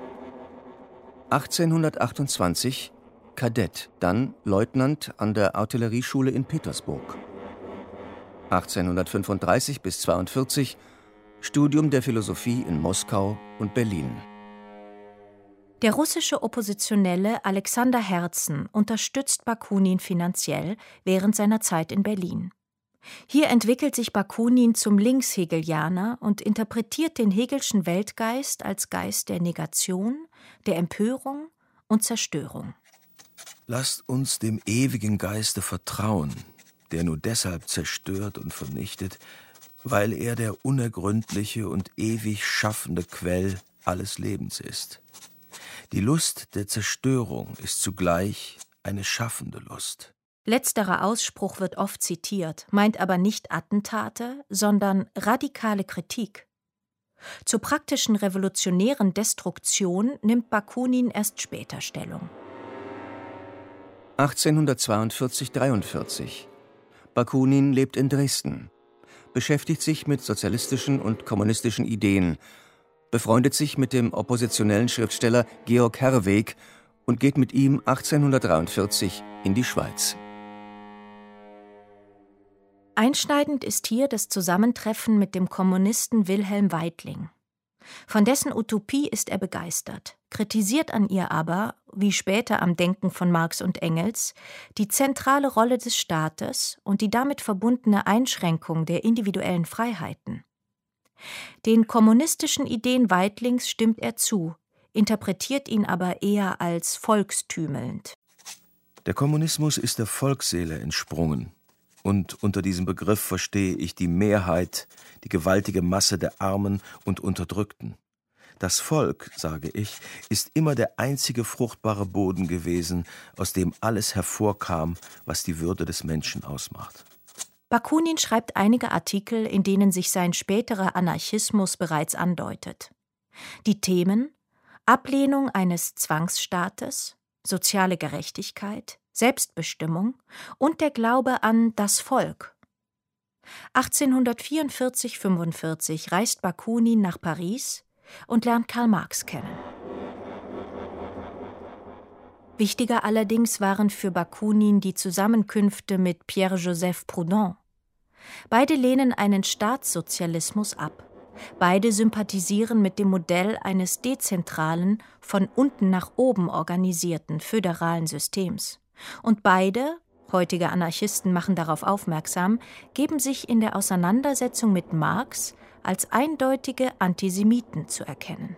achtzehnhundertachtundzwanzig Kadett, dann Leutnant an der Artillerieschule in Petersburg. achtzehnhundertfünfunddreißig bis zweiundvierzig Studium der Philosophie in Moskau und Berlin. Der russische Oppositionelle Alexander Herzen unterstützt Bakunin finanziell während seiner Zeit in Berlin. Hier entwickelt sich Bakunin zum Linkshegelianer und interpretiert den Hegelschen Weltgeist als Geist der Negation, der Empörung und Zerstörung. Lasst uns dem ewigen Geiste vertrauen, der nur deshalb zerstört und vernichtet, weil er der unergründliche und ewig schaffende Quell alles Lebens ist. Die Lust der Zerstörung ist zugleich eine schaffende Lust. Letzterer Ausspruch wird oft zitiert, meint aber nicht Attentate, sondern radikale Kritik. Zur praktischen revolutionären Destruktion nimmt Bakunin erst später Stellung. achtzehnhundertzweiundvierzig dreiundvierzig Bakunin lebt in Dresden, beschäftigt sich mit sozialistischen und kommunistischen Ideen, befreundet sich mit dem oppositionellen Schriftsteller Georg Herwegh und geht mit ihm achtzehnhundertdreiundvierzig in die Schweiz. Einschneidend ist hier das Zusammentreffen mit dem Kommunisten Wilhelm Weitling. Von dessen Utopie ist er begeistert, kritisiert an ihr aber, wie später am Denken von Marx und Engels, die zentrale Rolle des Staates und die damit verbundene Einschränkung der individuellen Freiheiten. Den kommunistischen Ideen Weitlings stimmt er zu, interpretiert ihn aber eher als volkstümelnd. Der Kommunismus ist der Volksseele entsprungen. Und unter diesem Begriff verstehe ich die Mehrheit, die gewaltige Masse der Armen und Unterdrückten. Das Volk, sage ich, ist immer der einzige fruchtbare Boden gewesen, aus dem alles hervorkam, was die Würde des Menschen ausmacht. Bakunin schreibt einige Artikel, in denen sich sein späterer Anarchismus bereits andeutet. Die Themen: Ablehnung eines Zwangsstaates, soziale Gerechtigkeit, Selbstbestimmung und der Glaube an das Volk. achtzehnhundertvierundvierzig fünfundvierzig reist Bakunin nach Paris und lernt Karl Marx kennen. Wichtiger allerdings waren für Bakunin die Zusammenkünfte mit Pierre-Joseph Proudhon. Beide lehnen einen Staatssozialismus ab. Beide sympathisieren mit dem Modell eines dezentralen, von unten nach oben organisierten föderalen Systems. Und beide, heutige Anarchisten machen darauf aufmerksam, geben sich in der Auseinandersetzung mit Marx als eindeutige Antisemiten zu erkennen.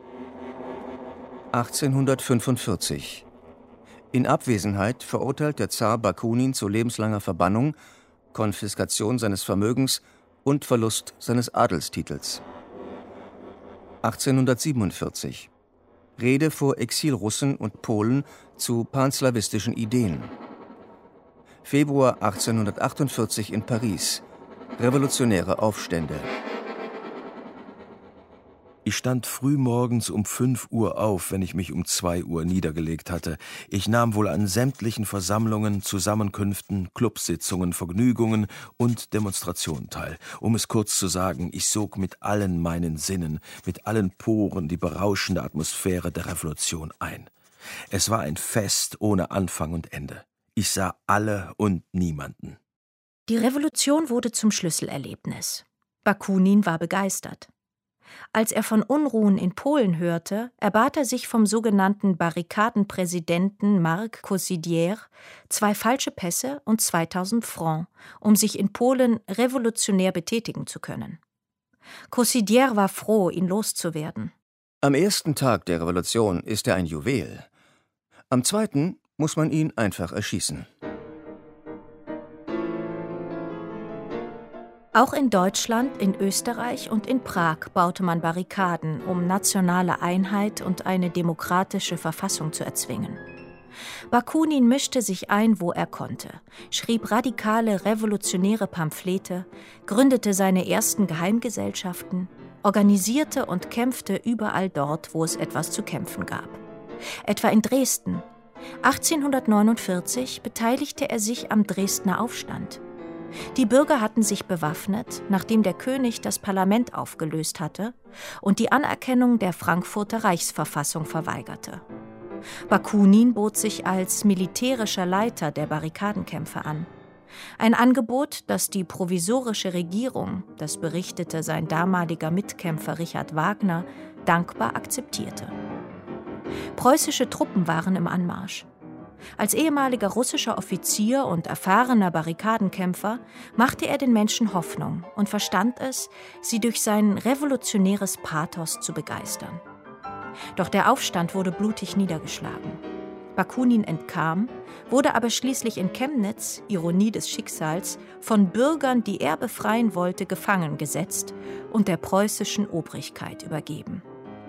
achtzehnhundertfünfundvierzig. In Abwesenheit verurteilt der Zar Bakunin zu lebenslanger Verbannung, Konfiskation seines Vermögens und Verlust seines Adelstitels. achtzehnhundertsiebenundvierzig. Rede vor Exilrussen und Polen zu panslawistischen Ideen. Februar achtzehnhundertachtundvierzig in Paris. Revolutionäre Aufstände. Ich stand frühmorgens um fünf Uhr auf, wenn ich mich um zwei Uhr niedergelegt hatte. Ich nahm wohl an sämtlichen Versammlungen, Zusammenkünften, Clubsitzungen, Vergnügungen und Demonstrationen teil. Um es kurz zu sagen, ich sog mit allen meinen Sinnen, mit allen Poren die berauschende Atmosphäre der Revolution ein. Es war ein Fest ohne Anfang und Ende. Ich sah alle und niemanden. Die Revolution wurde zum Schlüsselerlebnis. Bakunin war begeistert. Als er von Unruhen in Polen hörte, erbat er sich vom sogenannten Barrikadenpräsidenten Marc Cossidière zwei falsche Pässe und zweitausend Francs, um sich in Polen revolutionär betätigen zu können. Cossidière war froh, ihn loszuwerden. Am ersten Tag der Revolution ist er ein Juwel. Am zweiten muss man ihn einfach erschießen. Auch in Deutschland, in Österreich und in Prag baute man Barrikaden, um nationale Einheit und eine demokratische Verfassung zu erzwingen. Bakunin mischte sich ein, wo er konnte, schrieb radikale, revolutionäre Pamphlete, gründete seine ersten Geheimgesellschaften, organisierte und kämpfte überall dort, wo es etwas zu kämpfen gab. Etwa in Dresden. achtzehnhundertneunundvierzig beteiligte er sich am Dresdner Aufstand. Die Bürger hatten sich bewaffnet, nachdem der König das Parlament aufgelöst hatte und die Anerkennung der Frankfurter Reichsverfassung verweigerte. Bakunin bot sich als militärischer Leiter der Barrikadenkämpfe an. Ein Angebot, das die provisorische Regierung, das berichtete sein damaliger Mitkämpfer Richard Wagner, dankbar akzeptierte. Preußische Truppen waren im Anmarsch. Als ehemaliger russischer Offizier und erfahrener Barrikadenkämpfer machte er den Menschen Hoffnung und verstand es, sie durch sein revolutionäres Pathos zu begeistern. Doch der Aufstand wurde blutig niedergeschlagen. Bakunin entkam, wurde aber schließlich in Chemnitz, Ironie des Schicksals, von Bürgern, die er befreien wollte, gefangen gesetzt und der preußischen Obrigkeit übergeben.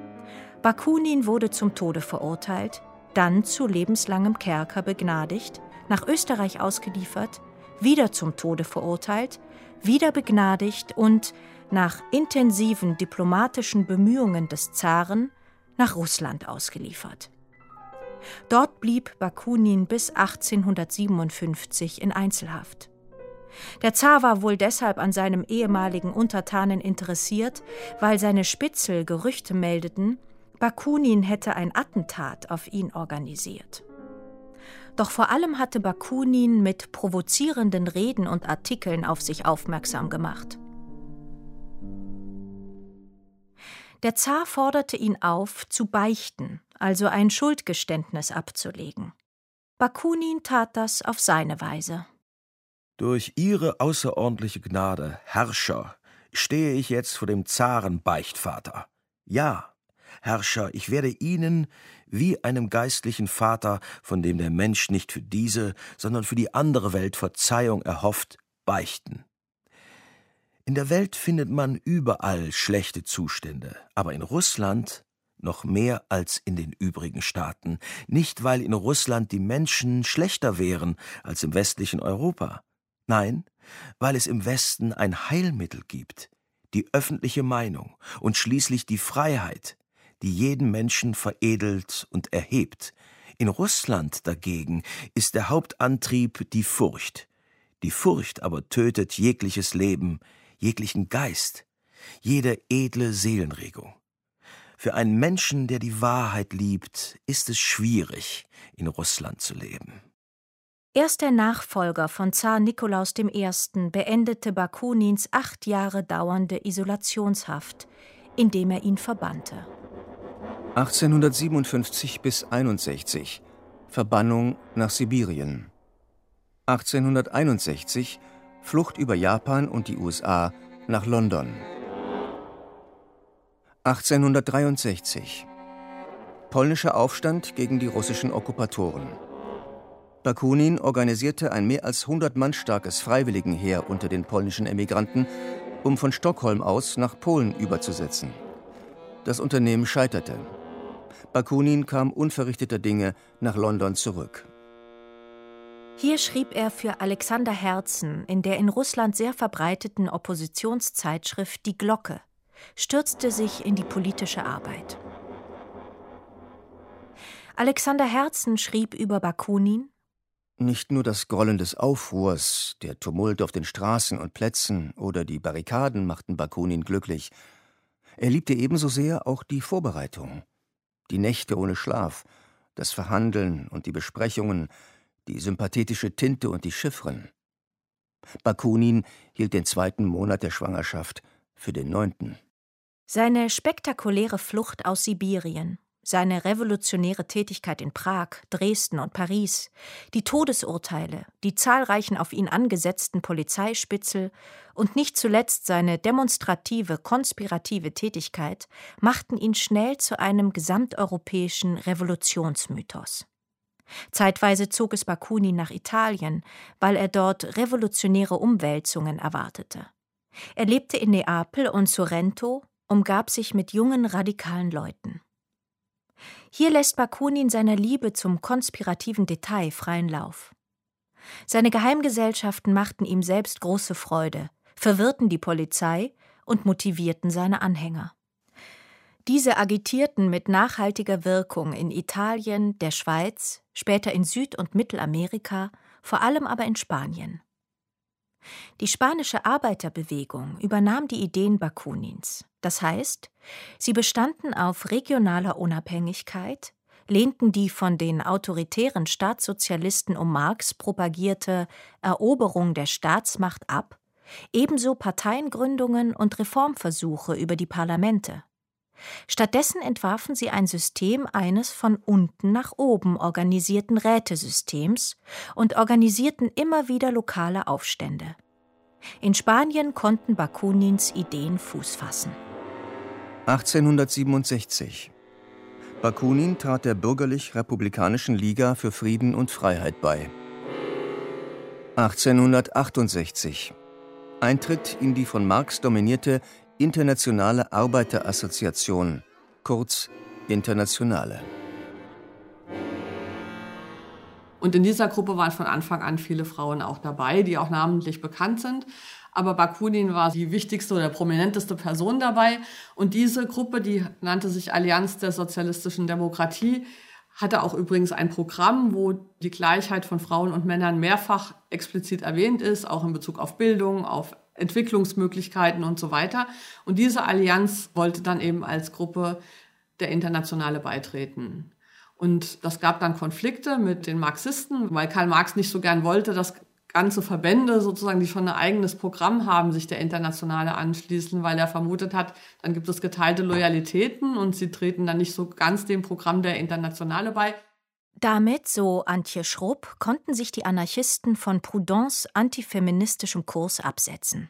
Bakunin wurde zum Tode verurteilt, dann zu lebenslangem Kerker begnadigt, nach Österreich ausgeliefert, wieder zum Tode verurteilt, wieder begnadigt und, nach intensiven diplomatischen Bemühungen des Zaren, nach Russland ausgeliefert. Dort blieb Bakunin bis achtzehnhundertsiebenundfünfzig in Einzelhaft. Der Zar war wohl deshalb an seinem ehemaligen Untertanen interessiert, weil seine Spitzel Gerüchte meldeten, Bakunin hätte ein Attentat auf ihn organisiert. Doch vor allem hatte Bakunin mit provozierenden Reden und Artikeln auf sich aufmerksam gemacht. Der Zar forderte ihn auf, zu beichten, also ein Schuldgeständnis abzulegen. Bakunin tat das auf seine Weise. Durch Ihre außerordentliche Gnade, Herrscher, stehe ich jetzt vor dem Zaren-Beichtvater. Ja, Herrscher, ich werde Ihnen, wie einem geistlichen Vater, von dem der Mensch nicht für diese, sondern für die andere Welt Verzeihung erhofft, beichten. In der Welt findet man überall schlechte Zustände, aber in Russland noch mehr als in den übrigen Staaten. Nicht, weil in Russland die Menschen schlechter wären als im westlichen Europa. Nein, weil es im Westen ein Heilmittel gibt, die öffentliche Meinung und schließlich die Freiheit, die jeden Menschen veredelt und erhebt. In Russland dagegen ist der Hauptantrieb die Furcht. Die Furcht aber tötet jegliches Leben, jeglichen Geist, jede edle Seelenregung. Für einen Menschen, der die Wahrheit liebt, ist es schwierig, in Russland zu leben. Erst der Nachfolger von Zar Nikolaus der Erste beendete Bakunins acht Jahre dauernde Isolationshaft, indem er ihn verbannte. achtzehnhundertsiebenundfünfzig bis einundsechzig Verbannung nach Sibirien. achtzehnhunderteinundsechzig Flucht über Japan und die U S A nach London. achtzehnhundertdreiundsechzig Polnischer Aufstand gegen die russischen Okkupatoren. Bakunin organisierte ein mehr als hundert Mann starkes Freiwilligenheer unter den polnischen Emigranten, um von Stockholm aus nach Polen überzusetzen. Das Unternehmen scheiterte. Bakunin kam unverrichteter Dinge nach London zurück. Hier schrieb er für Alexander Herzen in der in Russland sehr verbreiteten Oppositionszeitschrift Die Glocke, stürzte sich in die politische Arbeit. Alexander Herzen schrieb über Bakunin: Nicht nur das Grollen des Aufruhrs, der Tumult auf den Straßen und Plätzen oder die Barrikaden machten Bakunin glücklich. Er liebte ebenso sehr auch die Vorbereitung, die Nächte ohne Schlaf, das Verhandeln und die Besprechungen, die sympathetische Tinte und die Chiffren. Bakunin hielt den zweiten Monat der Schwangerschaft für den neunten. Seine spektakuläre Flucht aus Sibirien, seine revolutionäre Tätigkeit in Prag, Dresden und Paris, die Todesurteile, die zahlreichen auf ihn angesetzten Polizeispitzel und nicht zuletzt seine demonstrative, konspirative Tätigkeit machten ihn schnell zu einem gesamteuropäischen Revolutionsmythos. Zeitweise zog es Bakunin nach Italien, weil er dort revolutionäre Umwälzungen erwartete. Er lebte in Neapel und Sorrento, umgab sich mit jungen, radikalen Leuten. Hier lässt Bakunin seiner Liebe zum konspirativen Detail freien Lauf. Seine Geheimgesellschaften machten ihm selbst große Freude, verwirrten die Polizei und motivierten seine Anhänger. Diese agitierten mit nachhaltiger Wirkung in Italien, der Schweiz, später in Süd- und Mittelamerika, vor allem aber in Spanien. Die spanische Arbeiterbewegung übernahm die Ideen Bakunins. Das heißt, sie bestanden auf regionaler Unabhängigkeit, lehnten die von den autoritären Staatssozialisten um Marx propagierte Eroberung der Staatsmacht ab, ebenso Parteiengründungen und Reformversuche über die Parlamente. Stattdessen entwarfen sie ein System eines von unten nach oben organisierten Rätesystems und organisierten immer wieder lokale Aufstände. In Spanien konnten Bakunins Ideen Fuß fassen. achtzehnhundertsiebenundsechzig. Bakunin trat der Bürgerlich-Republikanischen Liga für Frieden und Freiheit bei. achtzehnhundertachtundsechzig. Eintritt in die von Marx dominierte Internationale Arbeiterassoziation, kurz Internationale. Und in dieser Gruppe waren von Anfang an viele Frauen auch dabei, die auch namentlich bekannt sind. Aber Bakunin war die wichtigste oder prominenteste Person dabei. Und diese Gruppe, die nannte sich Allianz der sozialistischen Demokratie, hatte auch übrigens ein Programm, wo die Gleichheit von Frauen und Männern mehrfach explizit erwähnt ist, auch in Bezug auf Bildung, auf Entwicklungsmöglichkeiten und so weiter. Und diese Allianz wollte dann eben als Gruppe der Internationale beitreten. Und das gab dann Konflikte mit den Marxisten, weil Karl Marx nicht so gern wollte, dass ganze Verbände sozusagen, die schon ein eigenes Programm haben, sich der Internationale anschließen, weil er vermutet hat, dann gibt es geteilte Loyalitäten und sie treten dann nicht so ganz dem Programm der Internationale bei. Damit, so Antje Schrupp, konnten sich die Anarchisten von Proudhons antifeministischem Kurs absetzen.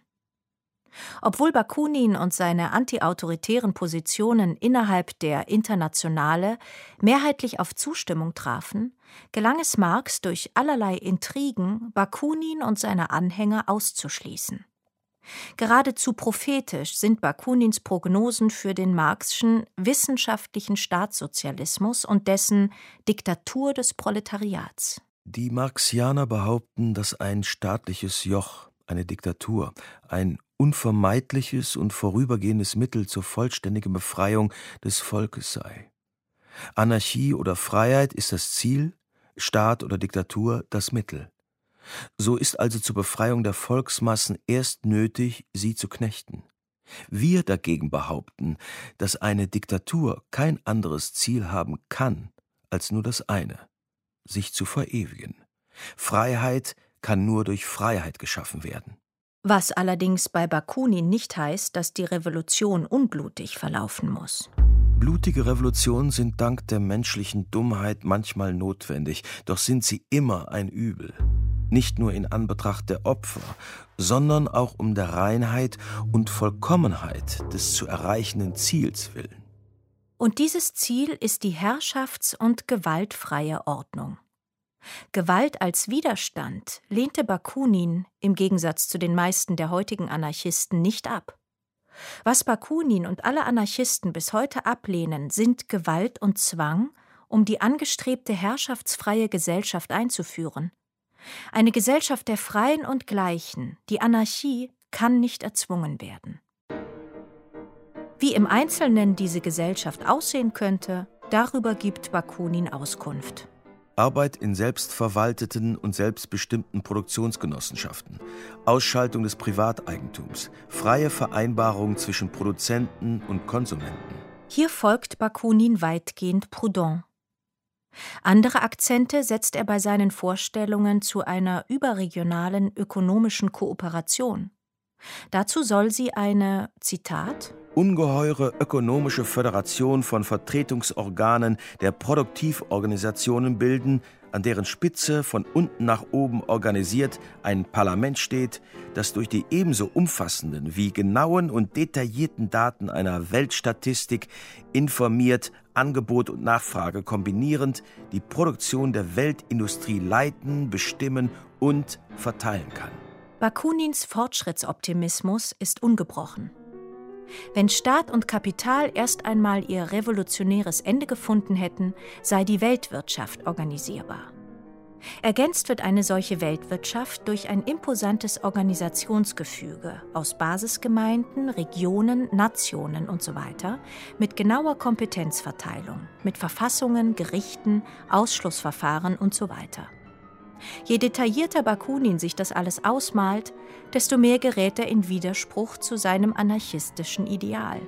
Obwohl Bakunin und seine antiautoritären Positionen innerhalb der Internationale mehrheitlich auf Zustimmung trafen, gelang es Marx durch allerlei Intrigen, Bakunin und seine Anhänger auszuschließen. Geradezu prophetisch sind Bakunins Prognosen für den Marxschen wissenschaftlichen Staatssozialismus und dessen Diktatur des Proletariats. Die Marxianer behaupten, dass ein staatliches Joch, eine Diktatur, ein unvermeidliches und vorübergehendes Mittel zur vollständigen Befreiung des Volkes sei. Anarchie oder Freiheit ist das Ziel, Staat oder Diktatur das Mittel. So ist also zur Befreiung der Volksmassen erst nötig, sie zu knechten. Wir dagegen behaupten, dass eine Diktatur kein anderes Ziel haben kann, als nur das eine, sich zu verewigen. Freiheit kann nur durch Freiheit geschaffen werden. Was allerdings bei Bakunin nicht heißt, dass die Revolution unblutig verlaufen muss. Blutige Revolutionen sind dank der menschlichen Dummheit manchmal notwendig, doch sind sie immer ein Übel. Nicht nur in Anbetracht der Opfer, sondern auch um der Reinheit und Vollkommenheit des zu erreichenden Ziels willen. Und dieses Ziel ist die herrschafts- und gewaltfreie Ordnung. Gewalt als Widerstand lehnte Bakunin im Gegensatz zu den meisten der heutigen Anarchisten nicht ab. Was Bakunin und alle Anarchisten bis heute ablehnen, sind Gewalt und Zwang, um die angestrebte herrschaftsfreie Gesellschaft einzuführen. Eine Gesellschaft der Freien und Gleichen, die Anarchie, kann nicht erzwungen werden. Wie im Einzelnen diese Gesellschaft aussehen könnte, darüber gibt Bakunin Auskunft. Arbeit in selbstverwalteten und selbstbestimmten Produktionsgenossenschaften, Ausschaltung des Privateigentums, freie Vereinbarung zwischen Produzenten und Konsumenten. Hier folgt Bakunin weitgehend Proudhon. Andere Akzente setzt er bei seinen Vorstellungen zu einer überregionalen ökonomischen Kooperation. Dazu soll sie eine, Zitat, »ungeheure ökonomische Föderation von Vertretungsorganen der Produktivorganisationen bilden, an deren Spitze von unten nach oben organisiert ein Parlament steht, das durch die ebenso umfassenden wie genauen und detaillierten Daten einer Weltstatistik informiert, Angebot und Nachfrage kombinierend die Produktion der Weltindustrie leiten, bestimmen und verteilen kann.« Bakunins Fortschrittsoptimismus ist ungebrochen. Wenn Staat und Kapital erst einmal ihr revolutionäres Ende gefunden hätten, sei die Weltwirtschaft organisierbar. Ergänzt wird eine solche Weltwirtschaft durch ein imposantes Organisationsgefüge aus Basisgemeinden, Regionen, Nationen usw. mit genauer Kompetenzverteilung, mit Verfassungen, Gerichten, Ausschlussverfahren usw. Je detaillierter Bakunin sich das alles ausmalt, desto mehr gerät er in Widerspruch zu seinem anarchistischen Ideal.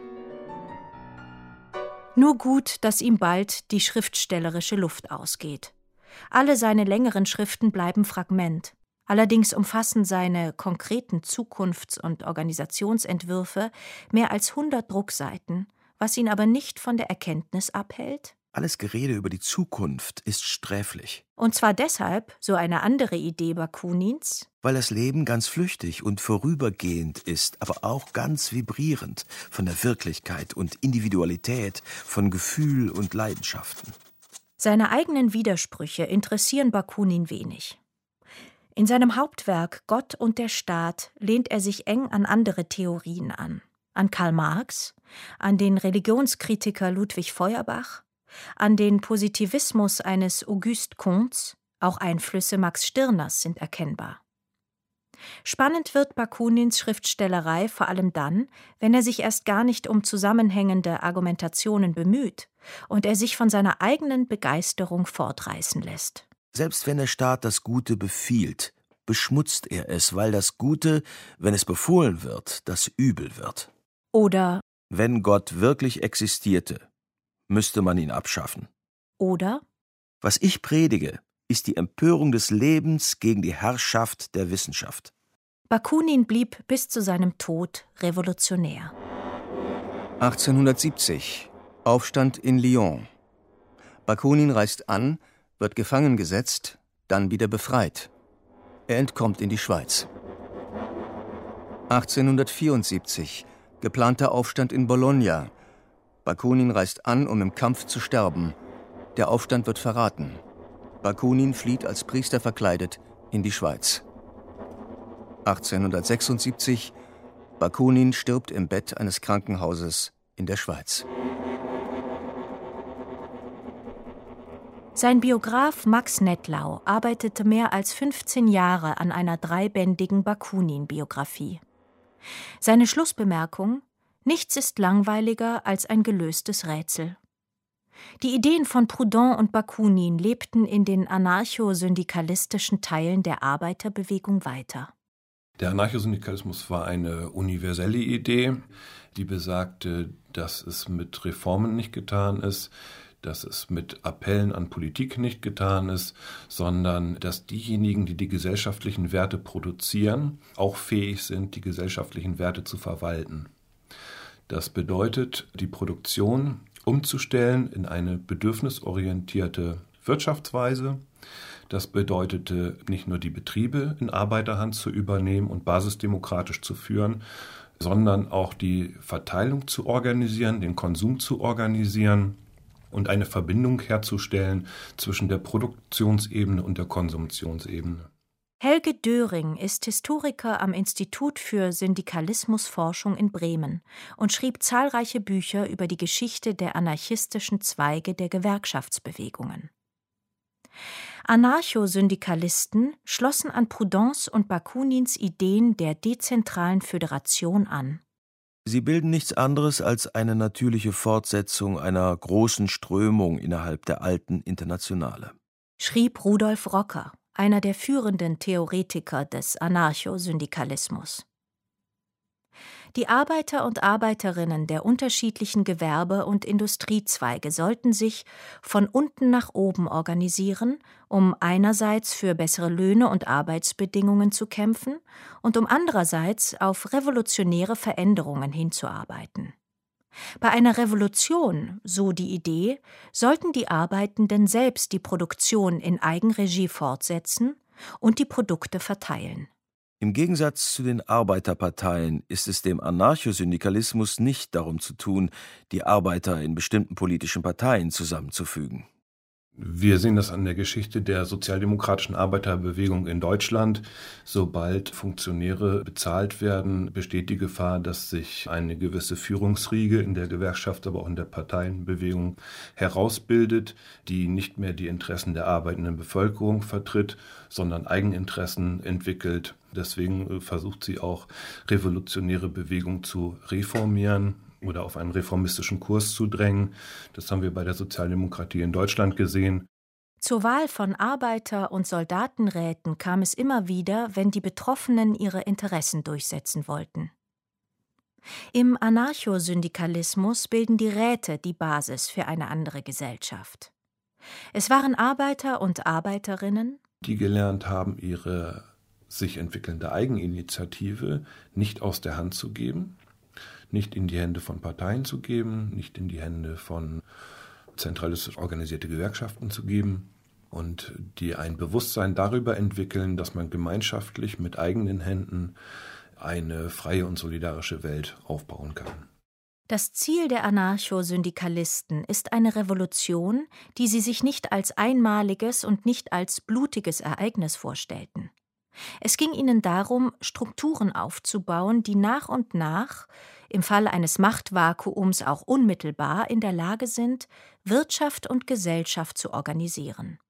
Nur gut, dass ihm bald die schriftstellerische Luft ausgeht. Alle seine längeren Schriften bleiben Fragment. Allerdings umfassen seine konkreten Zukunfts- und Organisationsentwürfe mehr als hundert Druckseiten, was ihn aber nicht von der Erkenntnis abhält: Alles Gerede über die Zukunft ist sträflich. Und zwar deshalb, so eine andere Idee Bakunins, weil das Leben ganz flüchtig und vorübergehend ist, aber auch ganz vibrierend von der Wirklichkeit und Individualität, von Gefühl und Leidenschaften. Seine eigenen Widersprüche interessieren Bakunin wenig. In seinem Hauptwerk Gott und der Staat lehnt er sich eng an andere Theorien an. An Karl Marx, an den Religionskritiker Ludwig Feuerbach, an den Positivismus eines Auguste Comtes, auch Einflüsse Max Stirners sind erkennbar. Spannend wird Bakunins Schriftstellerei vor allem dann, wenn er sich erst gar nicht um zusammenhängende Argumentationen bemüht und er sich von seiner eigenen Begeisterung fortreißen lässt. Selbst wenn der Staat das Gute befiehlt, beschmutzt er es, weil das Gute, wenn es befohlen wird, das Übel wird. Oder wenn Gott wirklich existierte, müsste man ihn abschaffen. Oder was ich predige, ist die Empörung des Lebens gegen die Herrschaft der Wissenschaft. Bakunin blieb bis zu seinem Tod revolutionär. achtzehnhundertsiebzig. Aufstand in Lyon. Bakunin reist an, wird gefangen gesetzt, dann wieder befreit. Er entkommt in die Schweiz. achtzehnhundertvierundsiebzig. Geplanter Aufstand in Bologna. Bakunin reist an, um im Kampf zu sterben. Der Aufstand wird verraten. Bakunin flieht als Priester verkleidet in die Schweiz. achtzehnhundertsechsundsiebzig. Bakunin stirbt im Bett eines Krankenhauses in der Schweiz. Sein Biograf Max Nettlau arbeitete mehr als fünfzehn Jahre an einer dreibändigen Bakunin-Biografie. Seine Schlussbemerkung: Nichts ist langweiliger als ein gelöstes Rätsel. Die Ideen von Proudhon und Bakunin lebten in den anarcho-syndikalistischen Teilen der Arbeiterbewegung weiter. Der Anarchosyndikalismus war eine universelle Idee, die besagte, dass es mit Reformen nicht getan ist, dass es mit Appellen an Politik nicht getan ist, sondern dass diejenigen, die die gesellschaftlichen Werte produzieren, auch fähig sind, die gesellschaftlichen Werte zu verwalten. Das bedeutet, die Produktion umzustellen in eine bedürfnisorientierte Wirtschaftsweise. Das bedeutete nicht nur die Betriebe in Arbeiterhand zu übernehmen und basisdemokratisch zu führen, sondern auch die Verteilung zu organisieren, den Konsum zu organisieren und eine Verbindung herzustellen zwischen der Produktionsebene und der Konsumptionsebene. Helge Döring ist Historiker am Institut für Syndikalismusforschung in Bremen und schrieb zahlreiche Bücher über die Geschichte der anarchistischen Zweige der Gewerkschaftsbewegungen. Anarcho-Syndikalisten schlossen an Proudhons und Bakunins Ideen der dezentralen Föderation an. Sie bilden nichts anderes als eine natürliche Fortsetzung einer großen Strömung innerhalb der alten Internationale, schrieb Rudolf Rocker, einer der führenden Theoretiker des Anarcho-Syndikalismus. Die Arbeiter und Arbeiterinnen der unterschiedlichen Gewerbe- und Industriezweige sollten sich von unten nach oben organisieren, um einerseits für bessere Löhne und Arbeitsbedingungen zu kämpfen und um andererseits auf revolutionäre Veränderungen hinzuarbeiten. Bei einer Revolution, so die Idee, sollten die Arbeitenden selbst die Produktion in Eigenregie fortsetzen und die Produkte verteilen. Im Gegensatz zu den Arbeiterparteien ist es dem Anarchosyndikalismus nicht darum zu tun, die Arbeiter in bestimmten politischen Parteien zusammenzufügen. Wir sehen das an der Geschichte der sozialdemokratischen Arbeiterbewegung in Deutschland. Sobald Funktionäre bezahlt werden, besteht die Gefahr, dass sich eine gewisse Führungsriege in der Gewerkschaft, aber auch in der Parteienbewegung herausbildet, die nicht mehr die Interessen der arbeitenden Bevölkerung vertritt, sondern Eigeninteressen entwickelt. Deswegen versucht sie auch, revolutionäre Bewegung zu reformieren oder auf einen reformistischen Kurs zu drängen. Das haben wir bei der Sozialdemokratie in Deutschland gesehen. Zur Wahl von Arbeiter- und Soldatenräten kam es immer wieder, wenn die Betroffenen ihre Interessen durchsetzen wollten. Im Anarchosyndikalismus bilden die Räte die Basis für eine andere Gesellschaft. Es waren Arbeiter und Arbeiterinnen, die gelernt haben, ihre sich entwickelnde Eigeninitiative nicht aus der Hand zu geben, nicht in die Hände von Parteien zu geben, nicht in die Hände von zentralistisch organisierte Gewerkschaften zu geben und die ein Bewusstsein darüber entwickeln, dass man gemeinschaftlich mit eigenen Händen eine freie und solidarische Welt aufbauen kann. Das Ziel der Anarchosyndikalisten ist eine Revolution, die sie sich nicht als einmaliges und nicht als blutiges Ereignis vorstellten. Es ging ihnen darum, Strukturen aufzubauen, die nach und nach, im Fall eines Machtvakuums auch unmittelbar, in der Lage sind, Wirtschaft und Gesellschaft zu organisieren.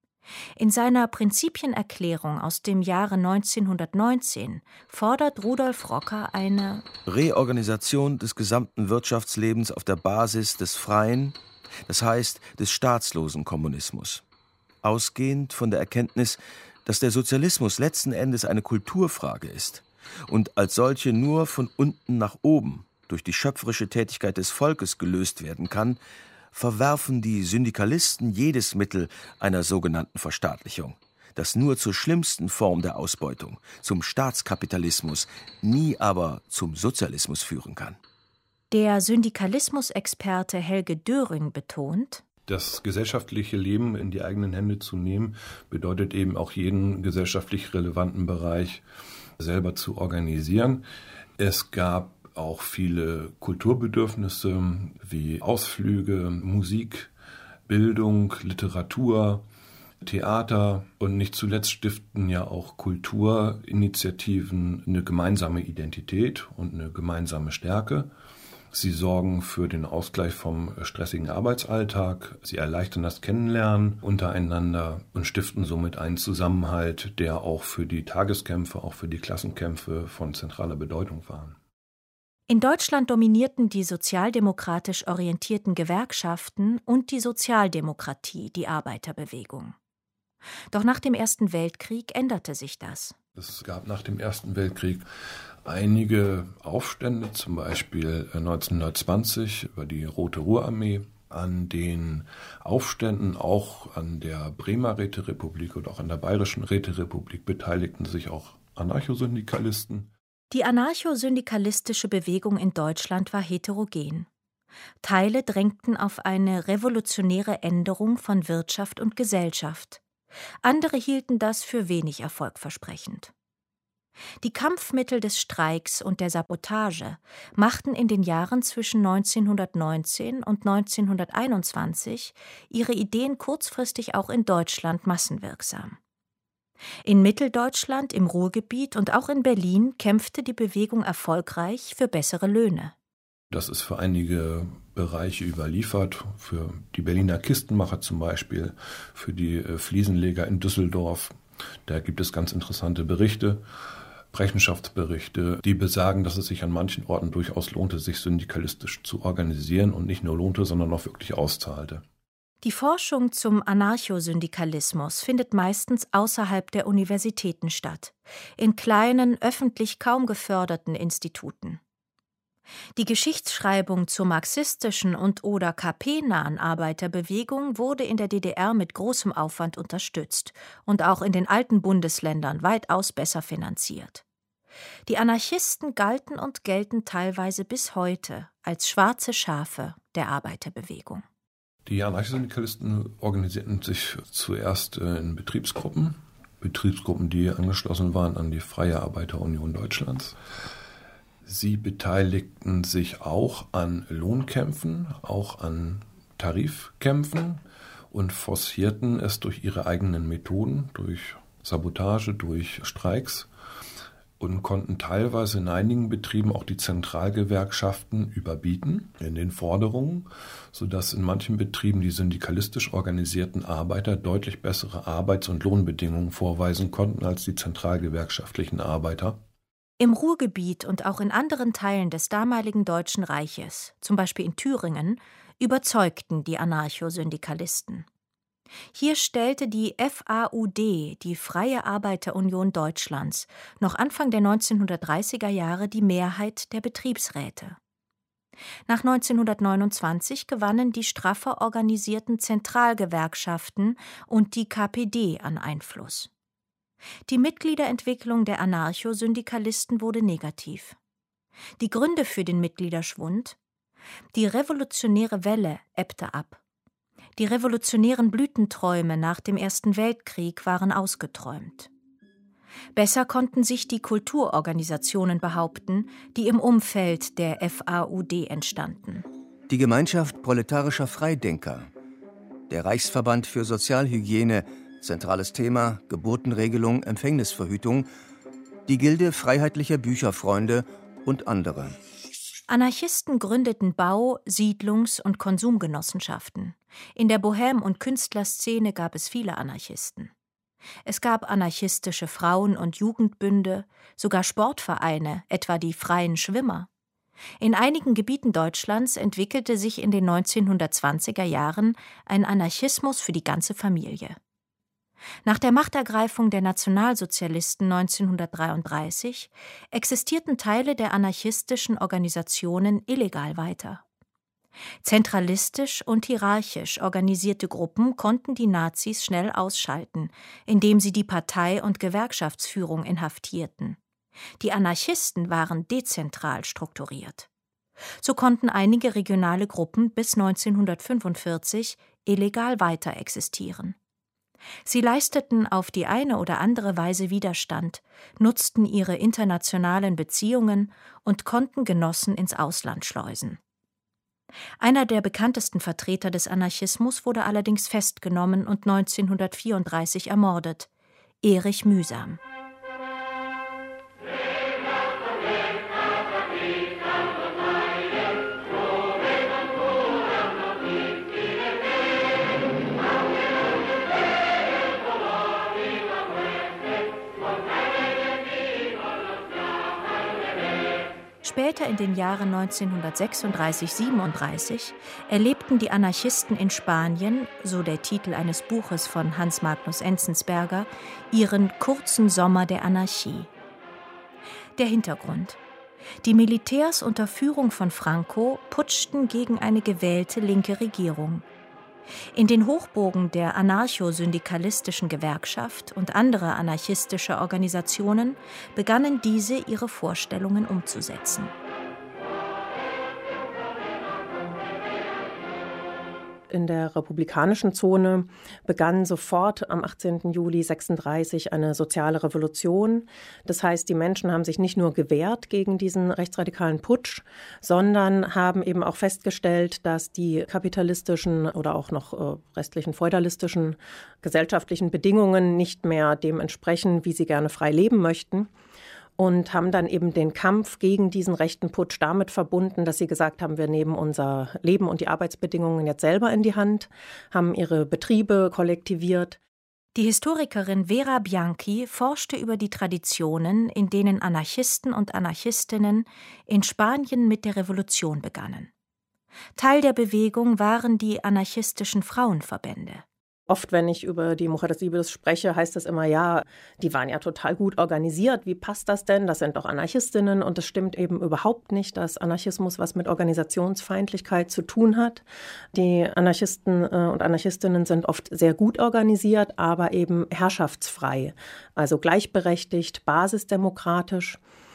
In seiner Prinzipienerklärung aus dem Jahre neunzehnhundertneunzehn fordert Rudolf Rocker eine Reorganisation des gesamten Wirtschaftslebens auf der Basis des freien, das heißt des staatslosen Kommunismus, ausgehend von der Erkenntnis, dass der Sozialismus letzten Endes eine Kulturfrage ist und als solche nur von unten nach oben durch die schöpferische Tätigkeit des Volkes gelöst werden kann, verwerfen die Syndikalisten jedes Mittel einer sogenannten Verstaatlichung, das nur zur schlimmsten Form der Ausbeutung, zum Staatskapitalismus, nie aber zum Sozialismus führen kann. Der Syndikalismusexperte Helge Döring betont: Das gesellschaftliche Leben in die eigenen Hände zu nehmen, bedeutet eben auch jeden gesellschaftlich relevanten Bereich selber zu organisieren. Es gab auch viele Kulturbedürfnisse wie Ausflüge, Musik, Bildung, Literatur, Theater und nicht zuletzt stiften ja auch Kulturinitiativen eine gemeinsame Identität und eine gemeinsame Stärke. Sie sorgen für den Ausgleich vom stressigen Arbeitsalltag, sie erleichtern das Kennenlernen untereinander und stiften somit einen Zusammenhalt, der auch für die Tageskämpfe, auch für die Klassenkämpfe von zentraler Bedeutung waren. In Deutschland dominierten die sozialdemokratisch orientierten Gewerkschaften und die Sozialdemokratie die Arbeiterbewegung. Doch nach dem Ersten Weltkrieg änderte sich das. Es gab nach dem Ersten Weltkrieg einige Aufstände, zum Beispiel neunzehnhundertzwanzig über die Rote Ruhrarmee. An den Aufständen, auch an der Bremer Räterepublik und auch an der Bayerischen Räterepublik, beteiligten sich auch Anarchosyndikalisten. Die anarchosyndikalistische Bewegung in Deutschland war heterogen. Teile drängten auf eine revolutionäre Änderung von Wirtschaft und Gesellschaft. Andere hielten das für wenig erfolgversprechend. Die Kampfmittel des Streiks und der Sabotage machten in den Jahren zwischen neunzehnhundertneunzehn und neunzehnhunderteinundzwanzig ihre Ideen kurzfristig auch in Deutschland massenwirksam. In Mitteldeutschland, im Ruhrgebiet und auch in Berlin kämpfte die Bewegung erfolgreich für bessere Löhne. Das ist für einige Bereiche überliefert, für die Berliner Kistenmacher zum Beispiel, für die Fliesenleger in Düsseldorf. Da gibt es ganz interessante Berichte, Rechenschaftsberichte, die besagen, dass es sich an manchen Orten durchaus lohnte, sich syndikalistisch zu organisieren und nicht nur lohnte, sondern auch wirklich auszahlte. Die Forschung zum Anarchosyndikalismus findet meistens außerhalb der Universitäten statt, in kleinen, öffentlich kaum geförderten Instituten. Die Geschichtsschreibung zur marxistischen und oder K P-nahen Arbeiterbewegung wurde in der D D R mit großem Aufwand unterstützt und auch in den alten Bundesländern weitaus besser finanziert. Die Anarchisten galten und gelten teilweise bis heute als schwarze Schafe der Arbeiterbewegung. Die Anarchosyndikalisten organisierten sich zuerst in Betriebsgruppen, Betriebsgruppen, die angeschlossen waren an die Freie Arbeiterunion Deutschlands. Sie beteiligten sich auch an Lohnkämpfen, auch an Tarifkämpfen und forcierten es durch ihre eigenen Methoden, durch Sabotage, durch Streiks und konnten teilweise in einigen Betrieben auch die Zentralgewerkschaften überbieten in den Forderungen, sodass in manchen Betrieben die syndikalistisch organisierten Arbeiter deutlich bessere Arbeits- und Lohnbedingungen vorweisen konnten als die zentralgewerkschaftlichen Arbeiter. Im Ruhrgebiet und auch in anderen Teilen des damaligen Deutschen Reiches, zum Beispiel in Thüringen, überzeugten die Anarchosyndikalisten. Hier stellte die F A U D, die Freie Arbeiterunion Deutschlands, noch Anfang der neunzehnhundertdreißiger Jahre die Mehrheit der Betriebsräte. Nach neunzehnhundertneunundzwanzig gewannen die straffer organisierten Zentralgewerkschaften und die K P D an Einfluss. Die Mitgliederentwicklung der Anarchosyndikalisten wurde negativ. Die Gründe für den Mitgliederschwund? Die revolutionäre Welle ebbte ab. Die revolutionären Blütenträume nach dem Ersten Weltkrieg waren ausgeträumt. Besser konnten sich die Kulturorganisationen behaupten, die im Umfeld der F A U D entstanden. Die Gemeinschaft proletarischer Freidenker, der Reichsverband für Sozialhygiene, zentrales Thema Geburtenregelung, Empfängnisverhütung, die Gilde Freiheitlicher Bücherfreunde und andere. Anarchisten gründeten Bau-, Siedlungs- und Konsumgenossenschaften. In der Bohème- und Künstlerszene gab es viele Anarchisten. Es gab anarchistische Frauen- und Jugendbünde, sogar Sportvereine, etwa die Freien Schwimmer. In einigen Gebieten Deutschlands entwickelte sich in den neunzehnhundertzwanziger Jahren ein Anarchismus für die ganze Familie. Nach der Machtergreifung der Nationalsozialisten neunzehnhundertdreiunddreißig existierten Teile der anarchistischen Organisationen illegal weiter. Zentralistisch und hierarchisch organisierte Gruppen konnten die Nazis schnell ausschalten, indem sie die Partei- und Gewerkschaftsführung inhaftierten. Die Anarchisten waren dezentral strukturiert. So konnten einige regionale Gruppen bis neunzehnhundertfünfundvierzig illegal weiter existieren. Sie leisteten auf die eine oder andere Weise Widerstand, nutzten ihre internationalen Beziehungen und konnten Genossen ins Ausland schleusen. Einer der bekanntesten Vertreter des Anarchismus wurde allerdings festgenommen und neunzehnhundertvierunddreißig ermordet: Erich Mühsam. Später in den Jahren neunzehnhundertsechsunddreißig siebenunddreißig erlebten die Anarchisten in Spanien, so der Titel eines Buches von Hans Magnus Enzensberger, ihren kurzen Sommer der Anarchie. Der Hintergrund: Die Militärs unter Führung von Franco putschten gegen eine gewählte linke Regierung. In den Hochburgen der anarcho-syndikalistischen Gewerkschaft und anderer anarchistischer Organisationen begannen diese, ihre Vorstellungen umzusetzen. In der republikanischen Zone begann sofort am achtzehnten Juli sechsunddreißig eine soziale Revolution. Das heißt, die Menschen haben sich nicht nur gewehrt gegen diesen rechtsradikalen Putsch, sondern haben eben auch festgestellt, dass die kapitalistischen oder auch noch äh, restlichen feudalistischen gesellschaftlichen Bedingungen nicht mehr dem entsprechen, wie sie gerne frei leben möchten. Und haben dann eben den Kampf gegen diesen rechten Putsch damit verbunden, dass sie gesagt haben, wir nehmen unser Leben und die Arbeitsbedingungen jetzt selber in die Hand, haben ihre Betriebe kollektiviert. Die Historikerin Vera Bianchi forschte über die Traditionen, in denen Anarchisten und Anarchistinnen in Spanien mit der Revolution begannen. Teil der Bewegung waren die anarchistischen Frauenverbände. Oft, wenn ich über die Mujeres Libres spreche, heißt das immer, ja, die waren ja total gut organisiert. Wie passt das denn? Das sind doch Anarchistinnen. Und es stimmt eben überhaupt nicht, dass Anarchismus was mit Organisationsfeindlichkeit zu tun hat. Die Anarchisten und Anarchistinnen sind oft sehr gut organisiert, aber eben herrschaftsfrei. Also gleichberechtigt, basisdemokratisch.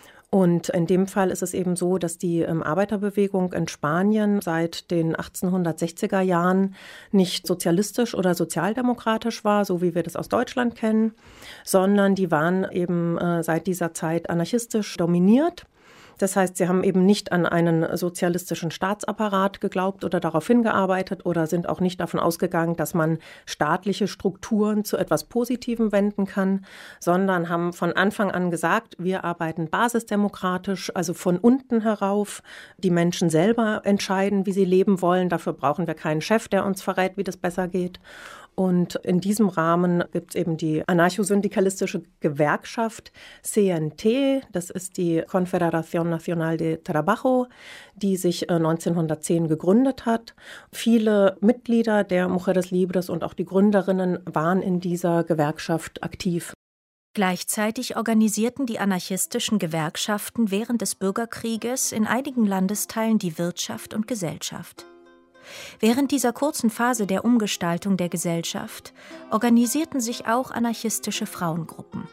Und in dem Fall ist es eben so, dass die ähm, Arbeiterbewegung in Spanien seit den achtzehnhundertsechziger Jahren nicht sozialistisch oder sozialdemokratisch war, so wie wir das aus Deutschland kennen, sondern die waren eben äh, seit dieser Zeit anarchistisch dominiert. Das heißt, sie haben eben nicht an einen sozialistischen Staatsapparat geglaubt oder darauf hingearbeitet oder sind auch nicht davon ausgegangen, dass man staatliche Strukturen zu etwas Positivem wenden kann, sondern haben von Anfang an gesagt, wir arbeiten basisdemokratisch, also von unten herauf. Die Menschen selber entscheiden, wie sie leben wollen. Dafür brauchen wir keinen Chef, der uns verrät, wie das besser geht. Und in diesem Rahmen gibt es eben die anarchosyndikalistische Gewerkschaft C N T, das ist die Confederación Nacional de Trabajo, die sich neunzehnhundertzehn gegründet hat. Viele Mitglieder der Mujeres Libres und auch die Gründerinnen waren in dieser Gewerkschaft aktiv. Gleichzeitig organisierten die anarchistischen Gewerkschaften während des Bürgerkrieges in einigen Landesteilen die Wirtschaft und Gesellschaft. Während dieser kurzen Phase der Umgestaltung der Gesellschaft organisierten sich auch anarchistische Frauengruppen.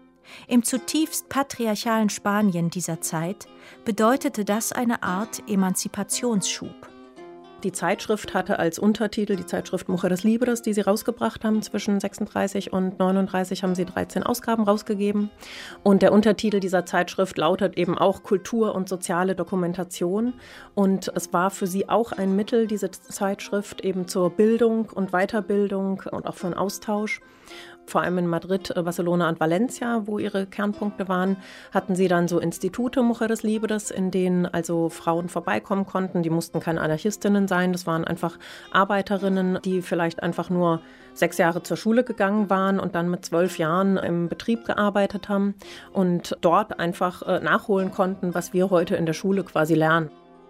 Im zutiefst patriarchalen Spanien dieser Zeit bedeutete das eine Art Emanzipationsschub. Die Zeitschrift hatte als Untertitel die Zeitschrift Mujeres Libres, die sie rausgebracht haben. Zwischen sechsunddreißig und neununddreißig haben sie dreizehn Ausgaben rausgegeben. Und der Untertitel dieser Zeitschrift lautet eben auch Kultur und soziale Dokumentation. Und es war für sie auch ein Mittel, diese Zeitschrift eben zur Bildung und Weiterbildung und auch für einen Austausch. Vor allem in Madrid, Barcelona und Valencia, wo ihre Kernpunkte waren, hatten sie dann so Institute Mujeres Libres, in denen also Frauen vorbeikommen konnten. Die mussten keine Anarchistinnen sein, das waren einfach Arbeiterinnen, die vielleicht einfach nur sechs Jahre zur Schule gegangen waren und dann mit zwölf Jahren im Betrieb gearbeitet haben und dort einfach nachholen konnten, was wir heute in der Schule quasi lernen.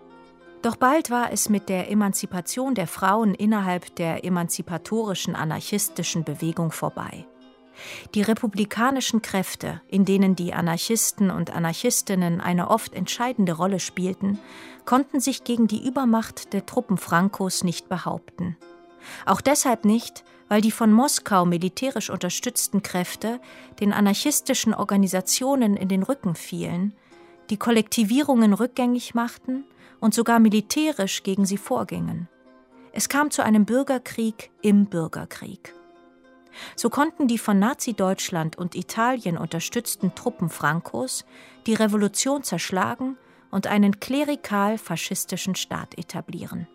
Doch bald war es mit der Emanzipation der Frauen innerhalb der emanzipatorischen anarchistischen Bewegung vorbei. Die republikanischen Kräfte, in denen die Anarchisten und Anarchistinnen eine oft entscheidende Rolle spielten, konnten sich gegen die Übermacht der Truppen Francos nicht behaupten. Auch deshalb nicht, weil die von Moskau militärisch unterstützten Kräfte den anarchistischen Organisationen in den Rücken fielen, die Kollektivierungen rückgängig machten und sogar militärisch gegen sie vorgingen. Es kam zu einem Bürgerkrieg im Bürgerkrieg. So konnten die von Nazi-Deutschland und Italien unterstützten Truppen Francos die Revolution zerschlagen und einen klerikal-faschistischen Staat etablieren.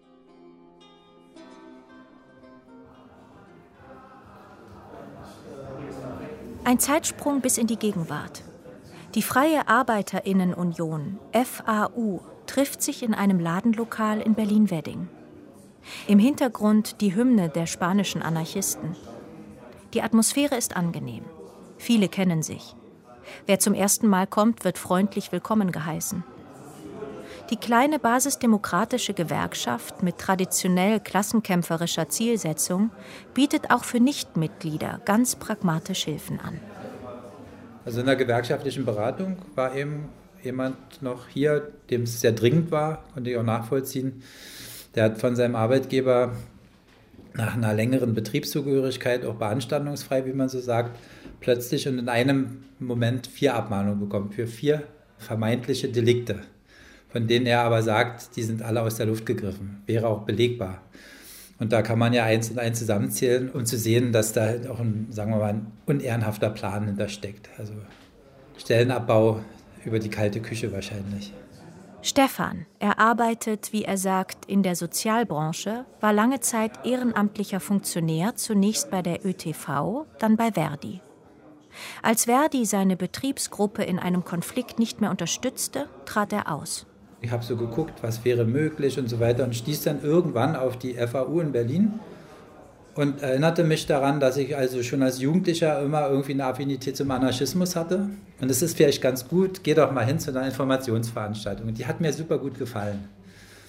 Ein Zeitsprung bis in die Gegenwart. Die Freie Arbeiterinnenunion, F A U, trifft sich in einem Ladenlokal in Berlin-Wedding. Im Hintergrund die Hymne der spanischen Anarchisten. Die Atmosphäre ist angenehm. Viele kennen sich. Wer zum ersten Mal kommt, wird freundlich willkommen geheißen. Die kleine basisdemokratische Gewerkschaft mit traditionell klassenkämpferischer Zielsetzung bietet auch für Nichtmitglieder ganz pragmatisch Hilfen an. Also in der gewerkschaftlichen Beratung war eben jemand noch hier, dem es sehr dringend war, konnte ich auch nachvollziehen. Der hat von seinem Arbeitgeber nach einer längeren Betriebszugehörigkeit, auch beanstandungsfrei, wie man so sagt, plötzlich und in einem Moment vier Abmahnungen bekommen für vier vermeintliche Delikte, von denen er aber sagt, die sind alle aus der Luft gegriffen, wäre auch belegbar. Und da kann man ja eins und eins zusammenzählen, um zu sehen, dass da auch ein, sagen wir mal, ein unehrenhafter Plan hintersteckt. Also Stellenabbau über die kalte Küche wahrscheinlich. Stefan, er arbeitet, wie er sagt, in der Sozialbranche, war lange Zeit ehrenamtlicher Funktionär, zunächst bei der Ö T V, dann bei Verdi. Als Verdi seine Betriebsgruppe in einem Konflikt nicht mehr unterstützte, trat er aus. Ich habe so geguckt, was wäre möglich und so weiter und stieß dann irgendwann auf die F A U in Berlin und erinnerte mich daran, dass ich also schon als Jugendlicher immer irgendwie eine Affinität zum Anarchismus hatte. Und es ist vielleicht ganz gut, geh doch mal hin zu einer Informationsveranstaltung. Und die hat mir super gut gefallen.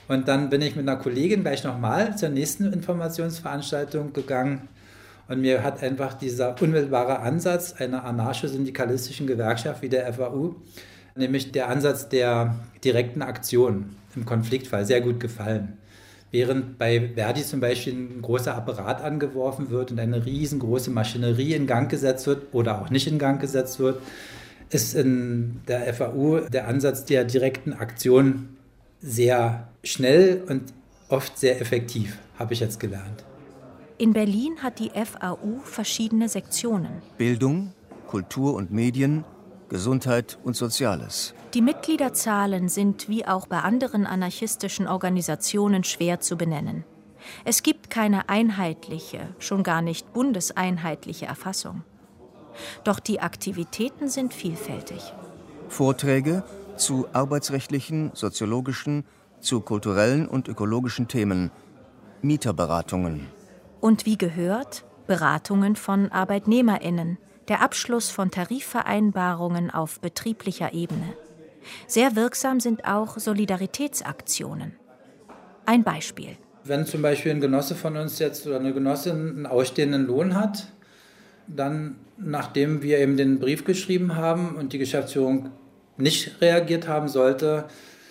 Und dann bin ich mit einer Kollegin gleich nochmal zur nächsten Informationsveranstaltung gegangen. Und mir hat einfach dieser unmittelbare Ansatz einer anarcho-syndikalistischen Gewerkschaft wie der F A U, nämlich der Ansatz der direkten Aktion im Konfliktfall, sehr gut gefallen. Während bei Verdi zum Beispiel ein großer Apparat angeworfen wird und eine riesengroße Maschinerie in Gang gesetzt wird oder auch nicht in Gang gesetzt wird, ist in der F A U der Ansatz der direkten Aktion sehr schnell und oft sehr effektiv, habe ich jetzt gelernt. In Berlin hat die F A U verschiedene Sektionen. Bildung, Kultur und Medien, Gesundheit und Soziales. Die Mitgliederzahlen sind wie auch bei anderen anarchistischen Organisationen schwer zu benennen. Es gibt keine einheitliche, schon gar nicht bundeseinheitliche Erfassung. Doch die Aktivitäten sind vielfältig. Vorträge zu arbeitsrechtlichen, soziologischen, zu kulturellen und ökologischen Themen, Mieterberatungen. Und wie gehört, Beratungen von ArbeitnehmerInnen, der Abschluss von Tarifvereinbarungen auf betrieblicher Ebene. Sehr wirksam sind auch Solidaritätsaktionen. Ein Beispiel. Wenn zum Beispiel ein Genosse von uns jetzt oder eine Genossin einen ausstehenden Lohn hat, dann, nachdem wir eben den Brief geschrieben haben und die Geschäftsführung nicht reagiert haben sollte,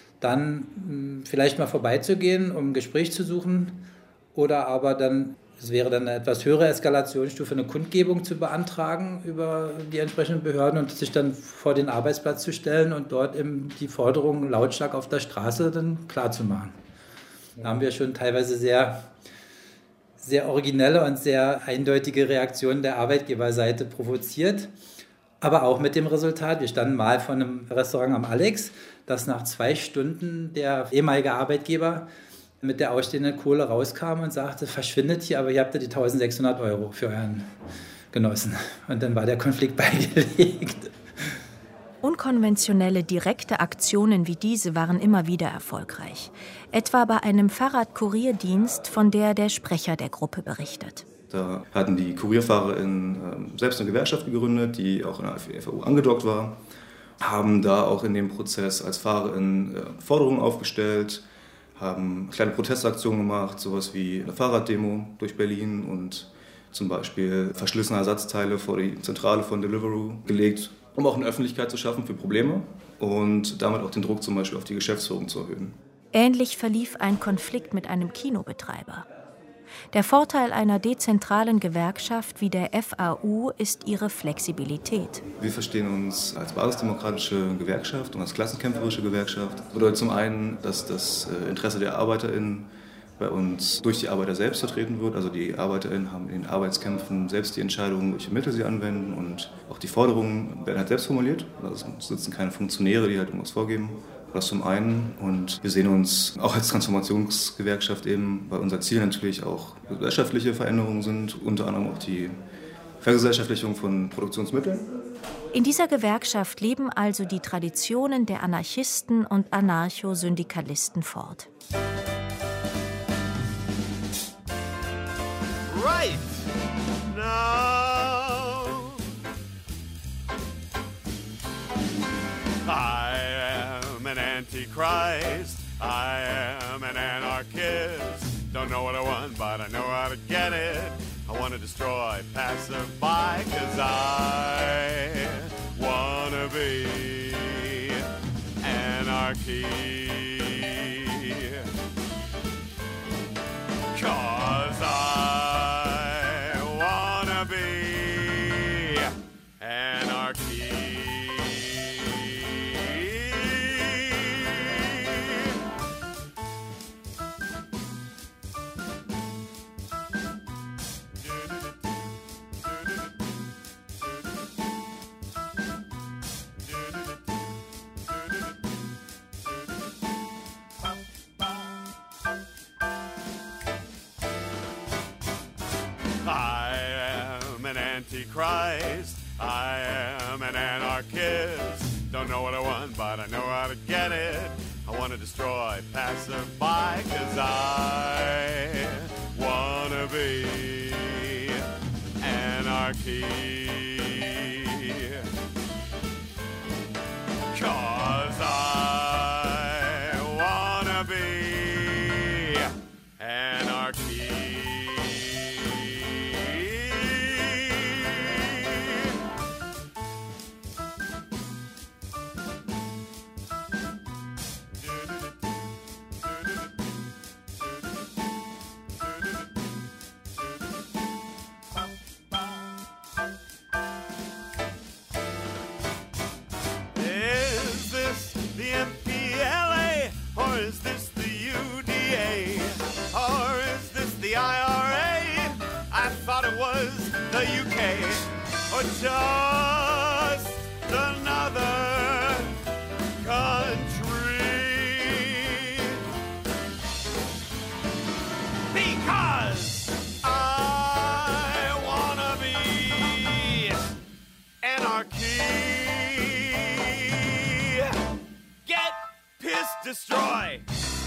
dann vielleicht mal vorbeizugehen, um ein Gespräch zu suchen oder aber dann, es wäre dann eine etwas höhere Eskalationsstufe, eine Kundgebung zu beantragen über die entsprechenden Behörden und sich dann vor den Arbeitsplatz zu stellen und dort eben die Forderungen lautstark auf der Straße dann klarzumachen. Da haben wir schon teilweise sehr, sehr originelle und sehr eindeutige Reaktionen der Arbeitgeberseite provoziert, aber auch mit dem Resultat. Wir standen mal vor einem Restaurant am Alex, dass nach zwei Stunden der ehemalige Arbeitgeber mit der ausstehenden Kohle rauskam und sagte, verschwindet hier, aber ihr habt ja die eintausendsechshundert Euro für euren Genossen. Und dann war der Konflikt beigelegt. Unkonventionelle direkte Aktionen wie diese waren immer wieder erfolgreich. Etwa bei einem Fahrradkurierdienst, von der der Sprecher der Gruppe berichtet. Da hatten die KurierfahrerInnen äh, selbst eine Gewerkschaft gegründet, die auch in der F A U angedockt war, haben da auch in dem Prozess als FahrerInnen äh, Forderungen aufgestellt, haben kleine Protestaktionen gemacht, sowas wie eine Fahrraddemo durch Berlin und zum Beispiel verschlissene Ersatzteile vor die Zentrale von Deliveroo gelegt, um auch eine Öffentlichkeit zu schaffen für Probleme und damit auch den Druck zum Beispiel auf die Geschäftsführung zu erhöhen. Ähnlich verlief ein Konflikt mit einem Kinobetreiber. Der Vorteil einer dezentralen Gewerkschaft wie der F A U ist ihre Flexibilität. Wir verstehen uns als basisdemokratische Gewerkschaft und als klassenkämpferische Gewerkschaft. Das bedeutet zum einen, dass das Interesse der ArbeiterInnen bei uns durch die Arbeiter selbst vertreten wird. Also die ArbeiterInnen haben in den Arbeitskämpfen selbst die Entscheidung, welche Mittel sie anwenden und auch die Forderungen werden halt selbst formuliert. Also es sitzen keine Funktionäre, die halt irgendwas vorgeben. Das zum einen. Und wir sehen uns auch als Transformationsgewerkschaft eben, weil unser Ziel natürlich auch gesellschaftliche Veränderungen sind, unter anderem auch die Vergesellschaftlichung von Produktionsmitteln. In dieser Gewerkschaft leben also die Traditionen der Anarchisten und Anarcho-Syndikalisten fort. Right now, I am an Antichrist, I am an anarchist. Don't know what I want, but I know how to get it. I want to destroy passerby, cause I wanna be anarchy. Cause I wanna be anarchy. I am an Antichrist, I am an anarchist. Don't know what I want, but I know how to get it. I want to destroy passerby, cause I wanna be anarchy. Cause I wanna be destroy.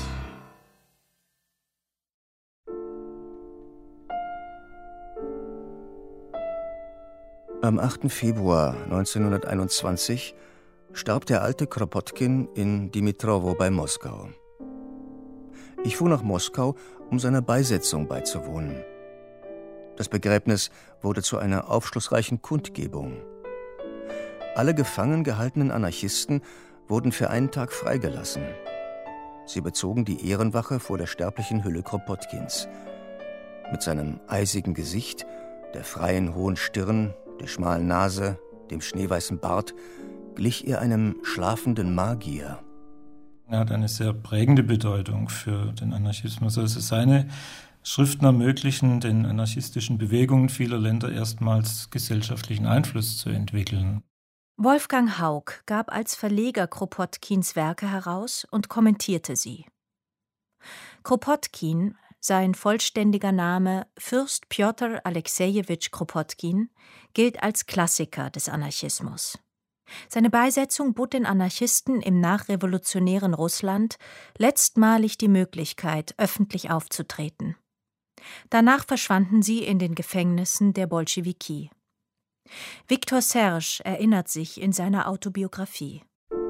Am achten Februar neunzehnhunderteinundzwanzig starb der alte Kropotkin in Dimitrowo bei Moskau. Ich fuhr nach Moskau, um seiner Beisetzung beizuwohnen. Das Begräbnis wurde zu einer aufschlussreichen Kundgebung. Alle gefangen gehaltenen Anarchisten wurden für einen Tag freigelassen. Sie bezogen die Ehrenwache vor der sterblichen Hülle Kropotkins. Mit seinem eisigen Gesicht, der freien hohen Stirn, der schmalen Nase, dem schneeweißen Bart, glich er einem schlafenden Magier. Er hat eine sehr prägende Bedeutung für den Anarchismus. Also seine Schriften ermöglichen den anarchistischen Bewegungen vieler Länder erstmals gesellschaftlichen Einfluss zu entwickeln. Wolfgang Haug gab als Verleger Kropotkins Werke heraus und kommentierte sie. Kropotkin, sein vollständiger Name Fürst Pjotr Alexejewitsch Kropotkin, gilt als Klassiker des Anarchismus. Seine Beisetzung bot den Anarchisten im nachrevolutionären Russland letztmalig die Möglichkeit, öffentlich aufzutreten. Danach verschwanden sie in den Gefängnissen der Bolschewiki. Viktor Serge erinnert sich in seiner Autobiografie.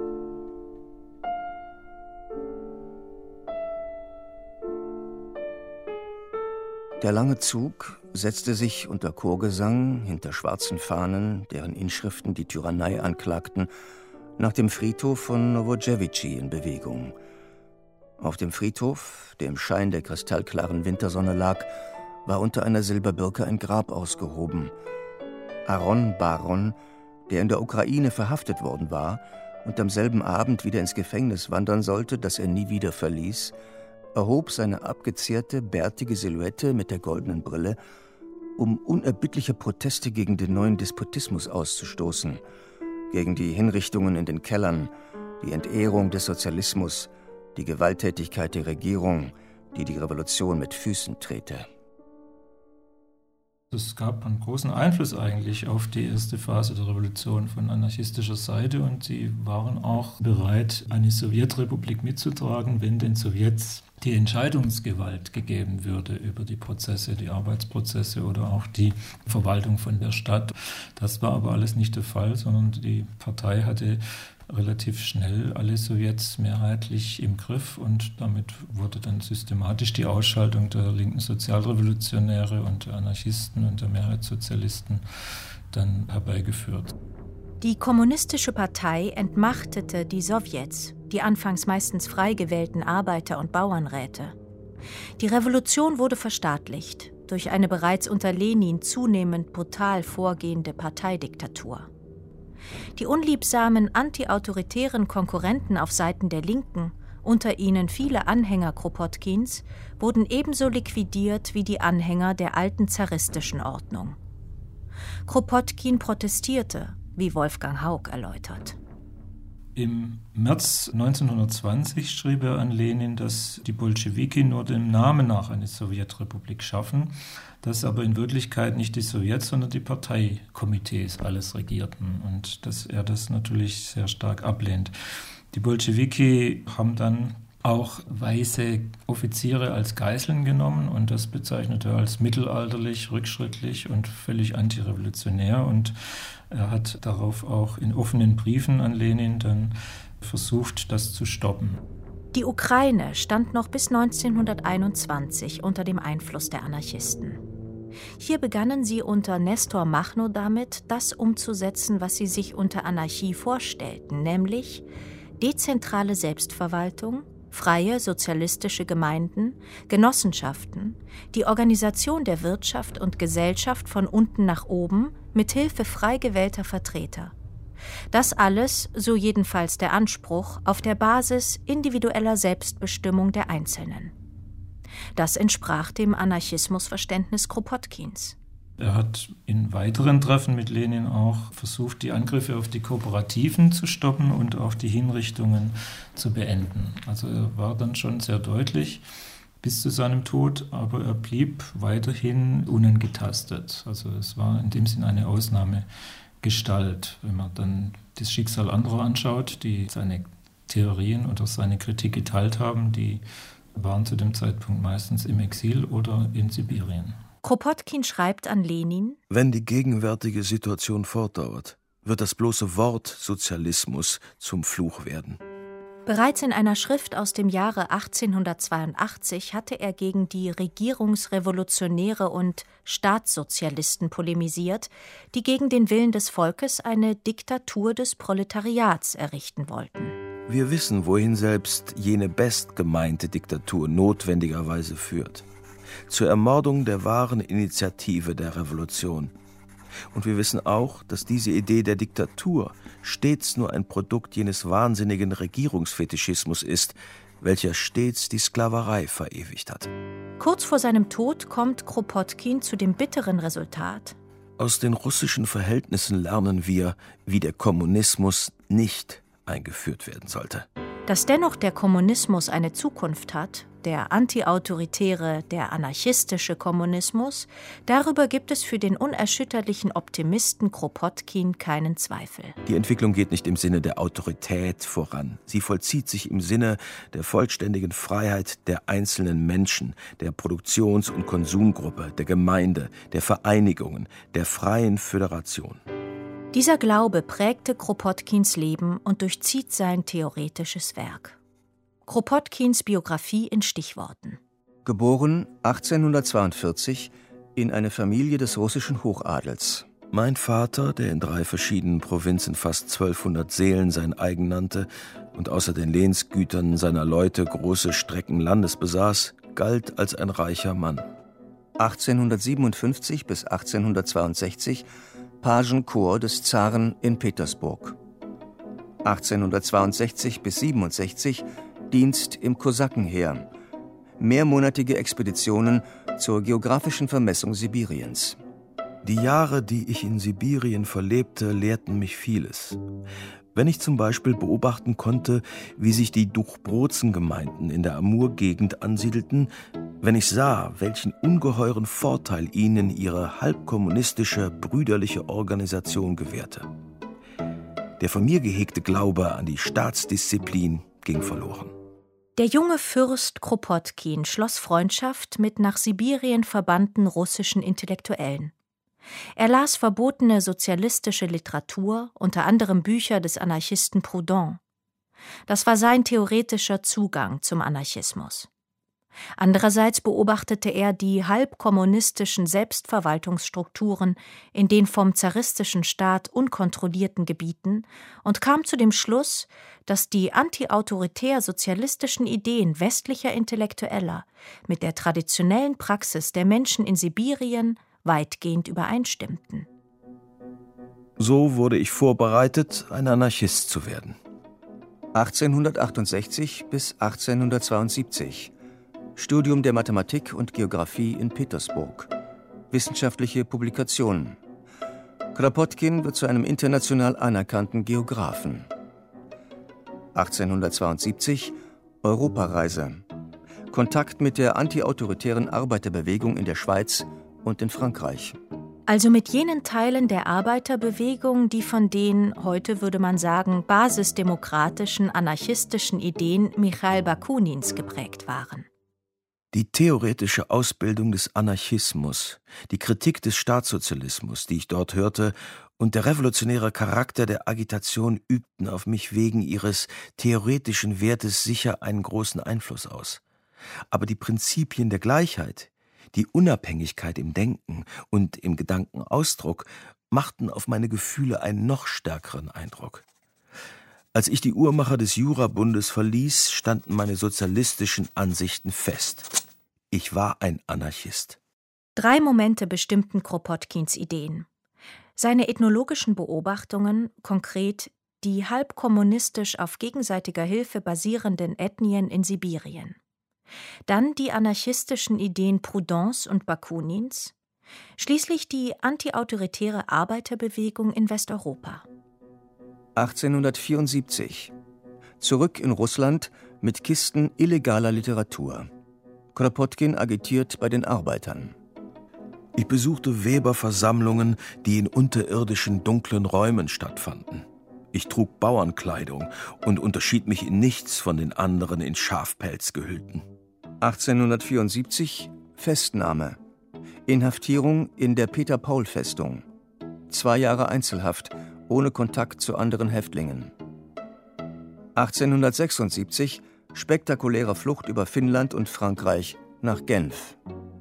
Der lange Zug setzte sich unter Chorgesang hinter schwarzen Fahnen, deren Inschriften die Tyrannei anklagten, nach dem Friedhof von Nowodjewichi in Bewegung. Auf dem Friedhof, der im Schein der kristallklaren Wintersonne lag, war unter einer Silberbirke ein Grab ausgehoben. Aron Baron, der in der Ukraine verhaftet worden war und am selben Abend wieder ins Gefängnis wandern sollte, das er nie wieder verließ, erhob seine abgezehrte, bärtige Silhouette mit der goldenen Brille, um unerbittliche Proteste gegen den neuen Despotismus auszustoßen, gegen die Hinrichtungen in den Kellern, die Entehrung des Sozialismus, die Gewalttätigkeit der Regierung, die die Revolution mit Füßen trete. Es gab einen großen Einfluss eigentlich auf die erste Phase der Revolution von anarchistischer Seite und sie waren auch bereit, eine Sowjetrepublik mitzutragen, wenn den Sowjets die Entscheidungsgewalt gegeben würde über die Prozesse, die Arbeitsprozesse oder auch die Verwaltung von der Stadt. Das war aber alles nicht der Fall, sondern die Partei hatte relativ schnell alle Sowjets mehrheitlich im Griff und damit wurde dann systematisch die Ausschaltung der linken Sozialrevolutionäre und der Anarchisten und der Mehrheitssozialisten dann herbeigeführt. Die Kommunistische Partei entmachtete die Sowjets, die anfangs meistens frei gewählten Arbeiter- und Bauernräte. Die Revolution wurde verstaatlicht durch eine bereits unter Lenin zunehmend brutal vorgehende Parteidiktatur. Die unliebsamen antiautoritären Konkurrenten auf Seiten der Linken, unter ihnen viele Anhänger Kropotkins, wurden ebenso liquidiert wie die Anhänger der alten zaristischen Ordnung. Kropotkin protestierte, wie Wolfgang Haug erläutert. Im März neunzehnhundertzwanzig schrieb er an Lenin, dass die Bolschewiki nur dem Namen nach eine Sowjetrepublik schaffen, dass aber in Wirklichkeit nicht die Sowjets, sondern die Parteikomitees alles regierten und dass er das natürlich sehr stark ablehnt. Die Bolschewiki haben dann auch weiße Offiziere als Geiseln genommen und das bezeichnete er als mittelalterlich, rückschrittlich und völlig antirevolutionär und er hat darauf auch in offenen Briefen an Lenin dann versucht, das zu stoppen. Die Ukraine stand noch bis neunzehnhunderteinundzwanzig unter dem Einfluss der Anarchisten. Hier begannen sie unter Nestor Machno damit, das umzusetzen, was sie sich unter Anarchie vorstellten, nämlich dezentrale Selbstverwaltung, freie sozialistische Gemeinden, Genossenschaften, die Organisation der Wirtschaft und Gesellschaft von unten nach oben mit Hilfe frei gewählter Vertreter. Das alles, so jedenfalls der Anspruch, auf der Basis individueller Selbstbestimmung der Einzelnen. Das entsprach dem Anarchismusverständnis Kropotkins. Er hat in weiteren Treffen mit Lenin auch versucht, die Angriffe auf die Kooperativen zu stoppen und auch die Hinrichtungen zu beenden. Also er war dann schon sehr deutlich bis zu seinem Tod, aber er blieb weiterhin unangetastet. Also es war in dem Sinn eine Ausnahmegestalt. Wenn man dann das Schicksal anderer anschaut, die seine Theorien und auch seine Kritik geteilt haben, die waren zu dem Zeitpunkt meistens im Exil oder in Sibirien. Kropotkin schreibt an Lenin: Wenn die gegenwärtige Situation fortdauert, wird das bloße Wort Sozialismus zum Fluch werden. Bereits in einer Schrift aus dem Jahre achtzehnhundertzweiundachtzig hatte er gegen die Regierungsrevolutionäre und Staatssozialisten polemisiert, die gegen den Willen des Volkes eine Diktatur des Proletariats errichten wollten. Wir wissen, wohin selbst jene bestgemeinte Diktatur notwendigerweise führt. Zur Ermordung der wahren Initiative der Revolution. Und wir wissen auch, dass diese Idee der Diktatur stets nur ein Produkt jenes wahnsinnigen Regierungsfetischismus ist, welcher stets die Sklaverei verewigt hat. Kurz vor seinem Tod kommt Kropotkin zu dem bitteren Resultat: Aus den russischen Verhältnissen lernen wir, wie der Kommunismus nicht eingeführt werden sollte. Dass dennoch der Kommunismus eine Zukunft hat, der antiautoritäre, der anarchistische Kommunismus, darüber gibt es für den unerschütterlichen Optimisten Kropotkin keinen Zweifel. Die Entwicklung geht nicht im Sinne der Autorität voran. Sie vollzieht sich im Sinne der vollständigen Freiheit der einzelnen Menschen, der Produktions- und Konsumgruppe, der Gemeinde, der Vereinigungen, der freien Föderation. Dieser Glaube prägte Kropotkins Leben und durchzieht sein theoretisches Werk. Kropotkins Biografie in Stichworten. Geboren achtzehnhundertzweiundvierzig in eine Familie des russischen Hochadels. Mein Vater, der in drei verschiedenen Provinzen fast zwölfhundert Seelen sein eigen nannte und außer den Lehnsgütern seiner Leute große Strecken Landes besaß, galt als ein reicher Mann. achtzehnhundertsiebenundfünfzig bis achtzehnhundertzweiundsechzig Pagenkorps des Zaren in Petersburg. achtzehnhundertzweiundsechzig bis siebenundsechzig Dienst im Kosakenheer. Mehrmonatige Expeditionen zur geografischen Vermessung Sibiriens. Die Jahre, die ich in Sibirien verlebte, lehrten mich vieles. Wenn ich zum Beispiel beobachten konnte, wie sich die Duchbrozen-Gemeinden in der Amur-Gegend ansiedelten, wenn ich sah, welchen ungeheuren Vorteil ihnen ihre halbkommunistische, brüderliche Organisation gewährte. Der von mir gehegte Glaube an die Staatsdisziplin ging verloren. Der junge Fürst Kropotkin schloss Freundschaft mit nach Sibirien verbannten russischen Intellektuellen. Er las verbotene sozialistische Literatur, unter anderem Bücher des Anarchisten Proudhon. Das war sein theoretischer Zugang zum Anarchismus. Andererseits beobachtete er die halbkommunistischen Selbstverwaltungsstrukturen in den vom zaristischen Staat unkontrollierten Gebieten und kam zu dem Schluss, dass die antiautoritär-sozialistischen Ideen westlicher Intellektueller mit der traditionellen Praxis der Menschen in Sibirien weitgehend übereinstimmten. So wurde ich vorbereitet, ein Anarchist zu werden. achtzehnhundertachtundsechzig bis achtzehnhundertzweiundsiebzig Studium der Mathematik und Geographie in Petersburg. Wissenschaftliche Publikationen. Kropotkin wird zu einem international anerkannten Geographen. achtzehnhundertzweiundsiebzig Europareise. Kontakt mit der antiautoritären Arbeiterbewegung in der Schweiz und in Frankreich. Also mit jenen Teilen der Arbeiterbewegung, die von den, heute würde man sagen, basisdemokratischen, anarchistischen Ideen Michail Bakunins geprägt waren. Die theoretische Ausbildung des Anarchismus, die Kritik des Staatssozialismus, die ich dort hörte, und der revolutionäre Charakter der Agitation übten auf mich wegen ihres theoretischen Wertes sicher einen großen Einfluss aus. Aber die Prinzipien der Gleichheit, die Unabhängigkeit im Denken und im Gedankenausdruck machten auf meine Gefühle einen noch stärkeren Eindruck. Als ich die Uhrmacher des Jurabundes verließ, standen meine sozialistischen Ansichten fest. Ich war ein Anarchist. Drei Momente bestimmten Kropotkins Ideen. Seine ethnologischen Beobachtungen, konkret die halbkommunistisch auf gegenseitiger Hilfe basierenden Ethnien in Sibirien. Dann die anarchistischen Ideen Proudhons und Bakunins. Schließlich die antiautoritäre Arbeiterbewegung in Westeuropa. achtzehnhundertvierundsiebzig Zurück in Russland mit Kisten illegaler Literatur. Kropotkin agitiert bei den Arbeitern. Ich besuchte Weberversammlungen, die in unterirdischen dunklen Räumen stattfanden. Ich trug Bauernkleidung und unterschied mich in nichts von den anderen in Schafpelz gehüllten. achtzehnhundertvierundsiebzig Festnahme. Inhaftierung in der Peter-Paul-Festung. Zwei Jahre Einzelhaft, ohne Kontakt zu anderen Häftlingen. achtzehnhundertsechsundsiebzig spektakuläre Flucht über Finnland und Frankreich nach Genf.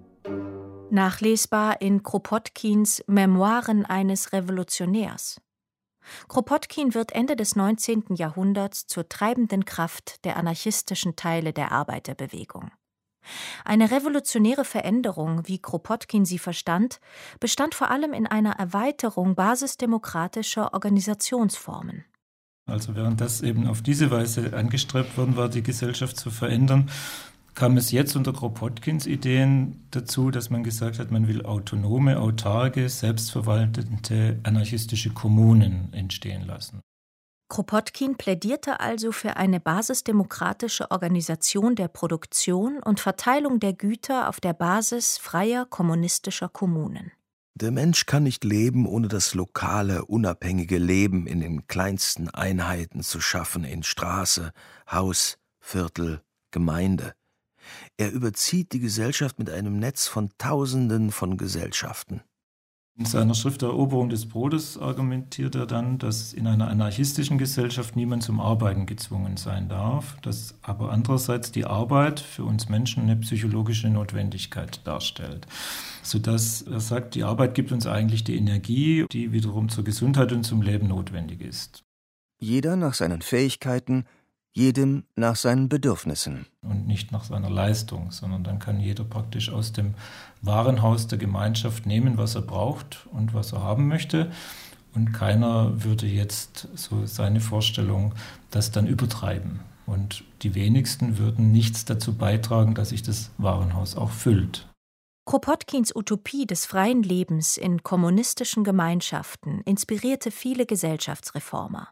Nachlesbar in Kropotkins Memoiren eines Revolutionärs. Kropotkin wird Ende des neunzehnten Jahrhunderts zur treibenden Kraft der anarchistischen Teile der Arbeiterbewegung. Eine revolutionäre Veränderung, wie Kropotkin sie verstand, bestand vor allem in einer Erweiterung basisdemokratischer Organisationsformen. Also während das eben auf diese Weise angestrebt worden war, die Gesellschaft zu verändern, kam es jetzt unter Kropotkins Ideen dazu, dass man gesagt hat, man will autonome, autarke, selbstverwaltende anarchistische Kommunen entstehen lassen. Kropotkin plädierte also für eine basisdemokratische Organisation der Produktion und Verteilung der Güter auf der Basis freier kommunistischer Kommunen. Der Mensch kann nicht leben, ohne das lokale, unabhängige Leben in den kleinsten Einheiten zu schaffen, in Straße, Haus, Viertel, Gemeinde. Er überzieht die Gesellschaft mit einem Netz von Tausenden von Gesellschaften. In seiner Schrift Eroberung des Brotes argumentiert er dann, dass in einer anarchistischen Gesellschaft niemand zum Arbeiten gezwungen sein darf, dass aber andererseits die Arbeit für uns Menschen eine psychologische Notwendigkeit darstellt. Sodass er sagt, die Arbeit gibt uns eigentlich die Energie, die wiederum zur Gesundheit und zum Leben notwendig ist. Jeder nach seinen Fähigkeiten, jedem nach seinen Bedürfnissen. Und nicht nach seiner Leistung, sondern dann kann jeder praktisch aus dem Warenhaus der Gemeinschaft nehmen, was er braucht und was er haben möchte. Und keiner würde jetzt, so seine Vorstellung, das dann übertreiben. Und die wenigsten würden nichts dazu beitragen, dass sich das Warenhaus auch füllt. Kropotkins Utopie des freien Lebens in kommunistischen Gemeinschaften inspirierte viele Gesellschaftsreformer.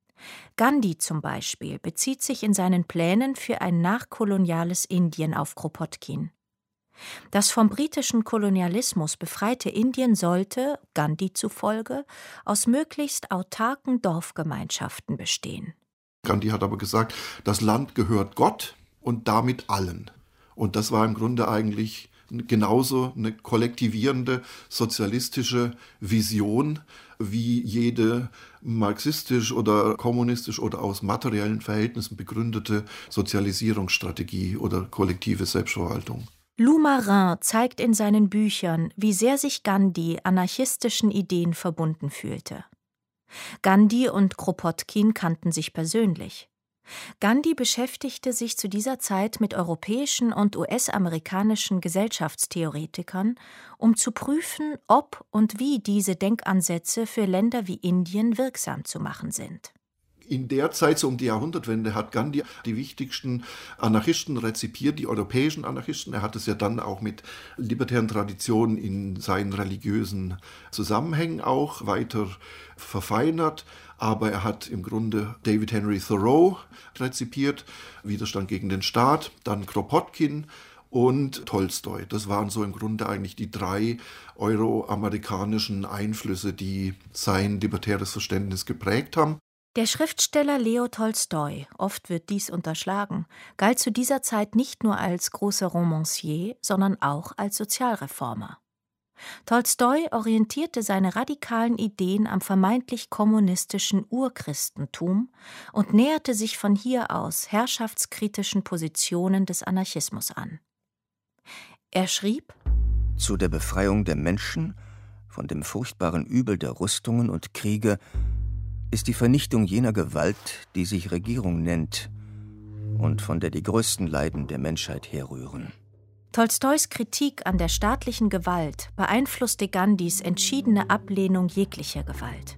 Gandhi zum Beispiel bezieht sich in seinen Plänen für ein nachkoloniales Indien auf Kropotkin. Das vom britischen Kolonialismus befreite Indien sollte, Gandhi zufolge, aus möglichst autarken Dorfgemeinschaften bestehen. Gandhi hat aber gesagt, das Land gehört Gott und damit allen. Und das war im Grunde eigentlich genauso eine kollektivierende sozialistische Vision wie jede marxistisch oder kommunistisch oder aus materiellen Verhältnissen begründete Sozialisierungsstrategie oder kollektive Selbstverwaltung. Lou Marin zeigt in seinen Büchern, wie sehr sich Gandhi anarchistischen Ideen verbunden fühlte. Gandhi und Kropotkin kannten sich persönlich. Gandhi beschäftigte sich zu dieser Zeit mit europäischen und U S-amerikanischen Gesellschaftstheoretikern, um zu prüfen, ob und wie diese Denkansätze für Länder wie Indien wirksam zu machen sind. In der Zeit, so um die Jahrhundertwende, hat Gandhi die wichtigsten Anarchisten rezipiert, die europäischen Anarchisten. Er hat es ja dann auch mit libertären Traditionen in seinen religiösen Zusammenhängen auch weiter verfeinert. Aber er hat im Grunde David Henry Thoreau rezipiert, Widerstand gegen den Staat, dann Kropotkin und Tolstoi. Das waren so im Grunde eigentlich die drei euroamerikanischen Einflüsse, die sein libertäres Verständnis geprägt haben. Der Schriftsteller Leo Tolstoi, oft wird dies unterschlagen, galt zu dieser Zeit nicht nur als großer Romancier, sondern auch als Sozialreformer. Tolstoi orientierte seine radikalen Ideen am vermeintlich kommunistischen Urchristentum und näherte sich von hier aus herrschaftskritischen Positionen des Anarchismus an. Er schrieb: Zu der Befreiung der Menschen von dem furchtbaren Übel der Rüstungen und Kriege ist die Vernichtung jener Gewalt, die sich Regierung nennt und von der die größten Leiden der Menschheit herrühren. Tolstois Kritik an der staatlichen Gewalt beeinflusste Gandhis entschiedene Ablehnung jeglicher Gewalt.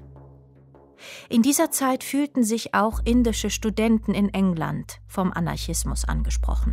In dieser Zeit fühlten sich auch indische Studenten in England vom Anarchismus angesprochen.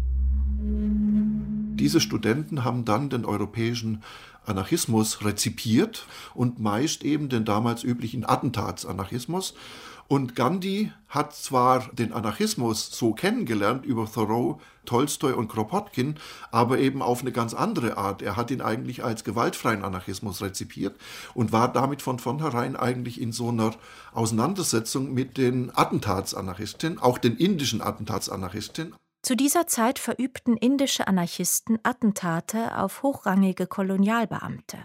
Diese Studenten haben dann den europäischen Anarchismus rezipiert und meist eben den damals üblichen Attentatsanarchismus. Und Gandhi hat zwar den Anarchismus so kennengelernt über Thoreau, Tolstoi und Kropotkin, aber eben auf eine ganz andere Art. Er hat ihn eigentlich als gewaltfreien Anarchismus rezipiert und war damit von vornherein eigentlich in so einer Auseinandersetzung mit den Attentatsanarchisten, auch den indischen Attentatsanarchisten. Zu dieser Zeit verübten indische Anarchisten Attentate auf hochrangige Kolonialbeamte.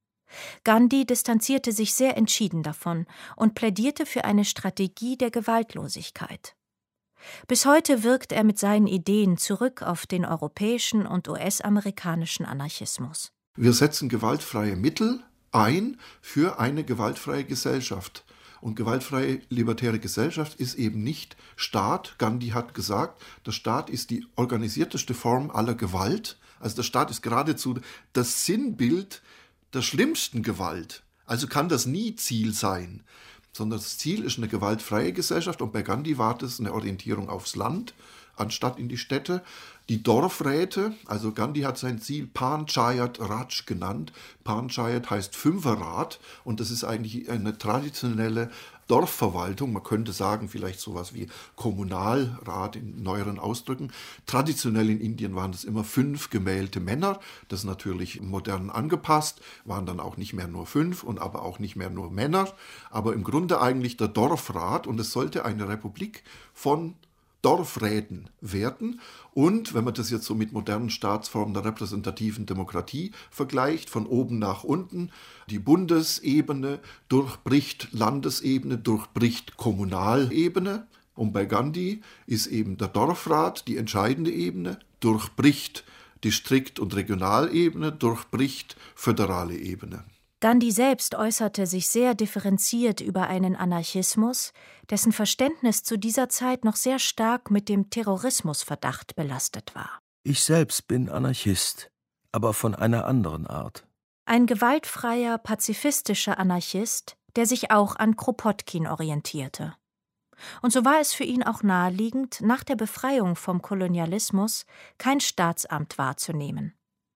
Gandhi distanzierte sich sehr entschieden davon und plädierte für eine Strategie der Gewaltlosigkeit. Bis heute wirkt er mit seinen Ideen zurück auf den europäischen und U S-amerikanischen Anarchismus. Wir setzen gewaltfreie Mittel ein für eine gewaltfreie Gesellschaft. Und gewaltfreie libertäre Gesellschaft ist eben nicht Staat. Gandhi hat gesagt, der Staat ist die organisierteste Form aller Gewalt. Also der Staat ist geradezu das Sinnbild der schlimmsten Gewalt. Also kann das nie Ziel sein, sondern das Ziel ist eine gewaltfreie Gesellschaft. Und bei Gandhi war das eine Orientierung aufs Land, anstatt in die Städte. Die Dorfräte, also Gandhi hat sein Ziel Panchayat Raj genannt. Panchayat heißt Fünferrat und das ist eigentlich eine traditionelle Dorfverwaltung, man könnte sagen vielleicht sowas wie Kommunalrat in neueren Ausdrücken. Traditionell in Indien waren das immer fünf gemählte Männer, das ist natürlich modern angepasst, waren dann auch nicht mehr nur fünf und aber auch nicht mehr nur Männer, aber im Grunde eigentlich der Dorfrat und es sollte eine Republik von Dorfräten werden. Und wenn man das jetzt so mit modernen Staatsformen der repräsentativen Demokratie vergleicht, von oben nach unten, die Bundesebene durchbricht Landesebene, durchbricht Kommunalebene. Und bei Gandhi ist eben der Dorfrat die entscheidende Ebene, durchbricht Distrikt- und Regionalebene, durchbricht föderale Ebene. Gandhi selbst äußerte sich sehr differenziert über einen Anarchismus, dessen Verständnis zu dieser Zeit noch sehr stark mit dem Terrorismusverdacht belastet war. Ich selbst bin Anarchist, aber von einer anderen Art. Ein gewaltfreier, pazifistischer Anarchist, der sich auch an Kropotkin orientierte. Und so war es für ihn auch naheliegend, nach der Befreiung vom Kolonialismus kein Staatsamt wahrzunehmen.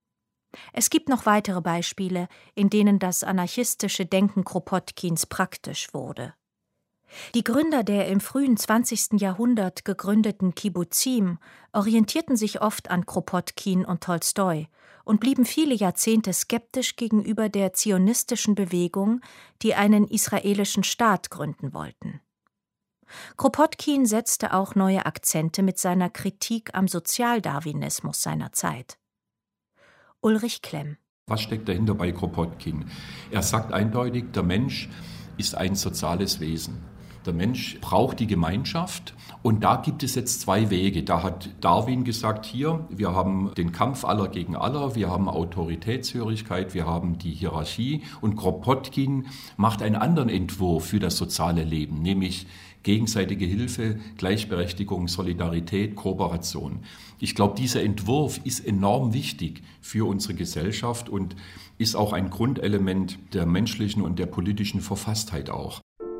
Es gibt noch weitere Beispiele, in denen das anarchistische Denken Kropotkins praktisch wurde. Die Gründer der im frühen zwanzigsten Jahrhundert gegründeten Kibbuzim orientierten sich oft an Kropotkin und Tolstoi und blieben viele Jahrzehnte skeptisch gegenüber der zionistischen Bewegung, die einen israelischen Staat gründen wollten. Kropotkin setzte auch neue Akzente mit seiner Kritik am Sozialdarwinismus seiner Zeit. Ulrich Klemm. Was steckt dahinter bei Kropotkin? Er sagt eindeutig, der Mensch ist ein soziales Wesen. Der Mensch braucht die Gemeinschaft und da gibt es jetzt zwei Wege. Da hat Darwin gesagt, hier, wir haben den Kampf aller gegen aller, wir haben Autoritätshörigkeit, wir haben die Hierarchie und Kropotkin macht einen anderen Entwurf für das soziale Leben, nämlich gegenseitige Hilfe, Gleichberechtigung, Solidarität, Kooperation. Ich glaube, dieser Entwurf ist enorm wichtig für unsere Gesellschaft und ist auch ein Grundelement der menschlichen und der politischen Verfasstheit auch.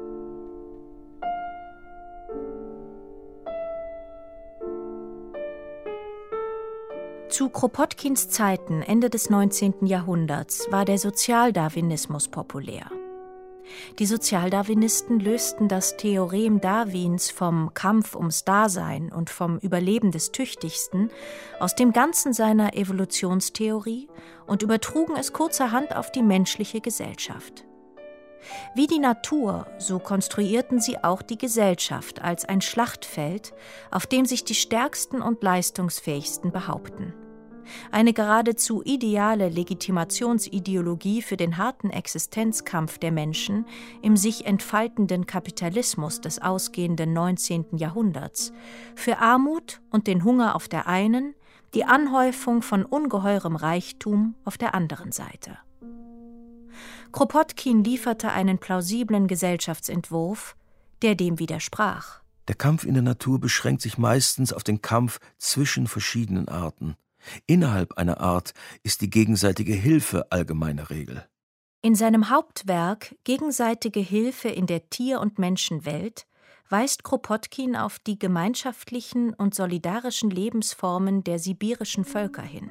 Zu Kropotkins Zeiten, Ende des neunzehnten Jahrhunderts, war der Sozialdarwinismus populär. Die Sozialdarwinisten lösten das Theorem Darwins vom Kampf ums Dasein und vom Überleben des Tüchtigsten aus dem Ganzen seiner Evolutionstheorie und übertrugen es kurzerhand auf die menschliche Gesellschaft. Wie die Natur, so konstruierten sie auch die Gesellschaft als ein Schlachtfeld, auf dem sich die Stärksten und Leistungsfähigsten behaupten. Eine geradezu ideale Legitimationsideologie für den harten Existenzkampf der Menschen im sich entfaltenden Kapitalismus des ausgehenden neunzehnten Jahrhunderts, für Armut und den Hunger auf der einen, die Anhäufung von ungeheurem Reichtum auf der anderen Seite. Kropotkin lieferte einen plausiblen Gesellschaftsentwurf, der dem widersprach. Der Kampf in der Natur beschränkt sich meistens auf den Kampf zwischen verschiedenen Arten. Innerhalb einer Art ist die gegenseitige Hilfe allgemeine Regel. In seinem Hauptwerk »Gegenseitige Hilfe in der Tier- und Menschenwelt« weist Kropotkin auf die gemeinschaftlichen und solidarischen Lebensformen der sibirischen Völker hin.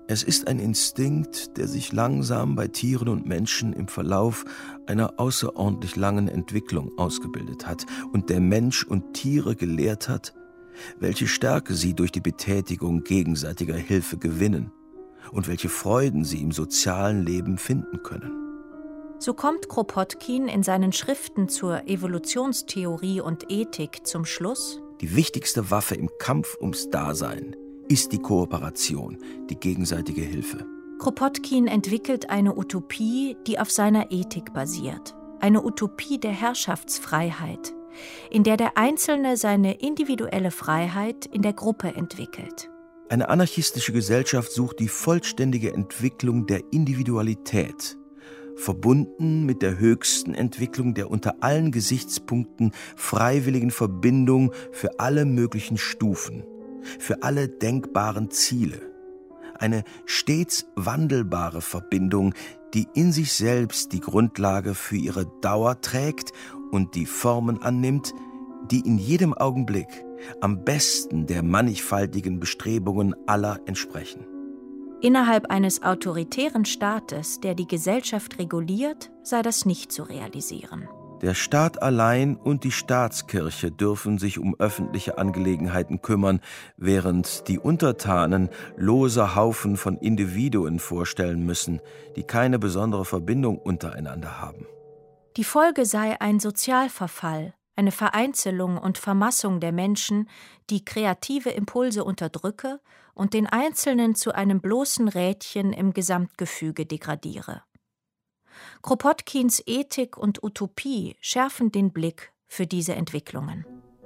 Es ist ein Instinkt, der sich langsam bei Tieren und Menschen im Verlauf einer außerordentlich langen Entwicklung ausgebildet hat und der Mensch und Tiere gelehrt hat, welche Stärke sie durch die Betätigung gegenseitiger Hilfe gewinnen und welche Freuden sie im sozialen Leben finden können. So kommt Kropotkin in seinen Schriften zur Evolutionstheorie und Ethik zum Schluss: Die wichtigste Waffe im Kampf ums Dasein ist die Kooperation, die gegenseitige Hilfe. Kropotkin entwickelt eine Utopie, die auf seiner Ethik basiert. Eine Utopie der Herrschaftsfreiheit, in der der Einzelne seine individuelle Freiheit in der Gruppe entwickelt. Eine anarchistische Gesellschaft sucht die vollständige Entwicklung der Individualität, verbunden mit der höchsten Entwicklung der unter allen Gesichtspunkten freiwilligen Verbindung für alle möglichen Stufen, für alle denkbaren Ziele. Eine stets wandelbare Verbindung, die in sich selbst die Grundlage für ihre Dauer trägt und die Formen annimmt, die in jedem Augenblick am besten der mannigfaltigen Bestrebungen aller entsprechen. Innerhalb eines autoritären Staates, der die Gesellschaft reguliert, sei das nicht zu realisieren. Der Staat allein und die Staatskirche dürfen sich um öffentliche Angelegenheiten kümmern, während die Untertanen lose Haufen von Individuen vorstellen müssen, die keine besondere Verbindung untereinander haben. Die Folge sei ein Sozialverfall, eine Vereinzelung und Vermassung der Menschen, die kreative Impulse unterdrücke und den Einzelnen zu einem bloßen Rädchen im Gesamtgefüge degradiere. Kropotkins Ethik und Utopie schärfen den Blick für diese Entwicklungen.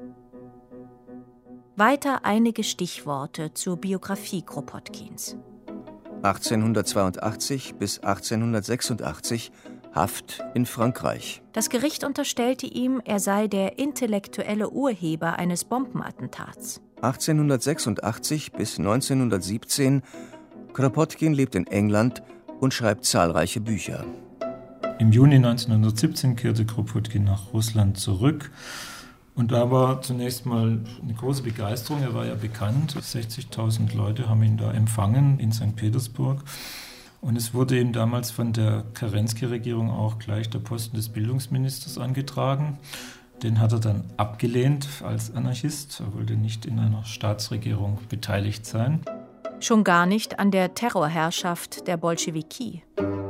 Weiter einige Stichworte zur Biografie Kropotkins. achtzehnhundertzweiundachtzig bis achtzehnhundertsechsundachtzig Haft in Frankreich. Das Gericht unterstellte ihm, er sei der intellektuelle Urheber eines Bombenattentats. achtzehnhundertsechsundachtzig bis neunzehnhundertsiebzehn Kropotkin lebt in England und schreibt zahlreiche Bücher. Im Juni neunzehnhundertsiebzehn kehrte Kropotkin nach Russland zurück. Und da war zunächst mal eine große Begeisterung. Er war ja bekannt. sechzigtausend Leute haben ihn da empfangen in Sankt Petersburg. Und es wurde ihm damals von der Kerensky-Regierung auch gleich der Posten des Bildungsministers angetragen. Den hat er dann abgelehnt als Anarchist. Er wollte nicht in einer Staatsregierung beteiligt sein. Schon gar nicht an der Terrorherrschaft der Bolschewiki.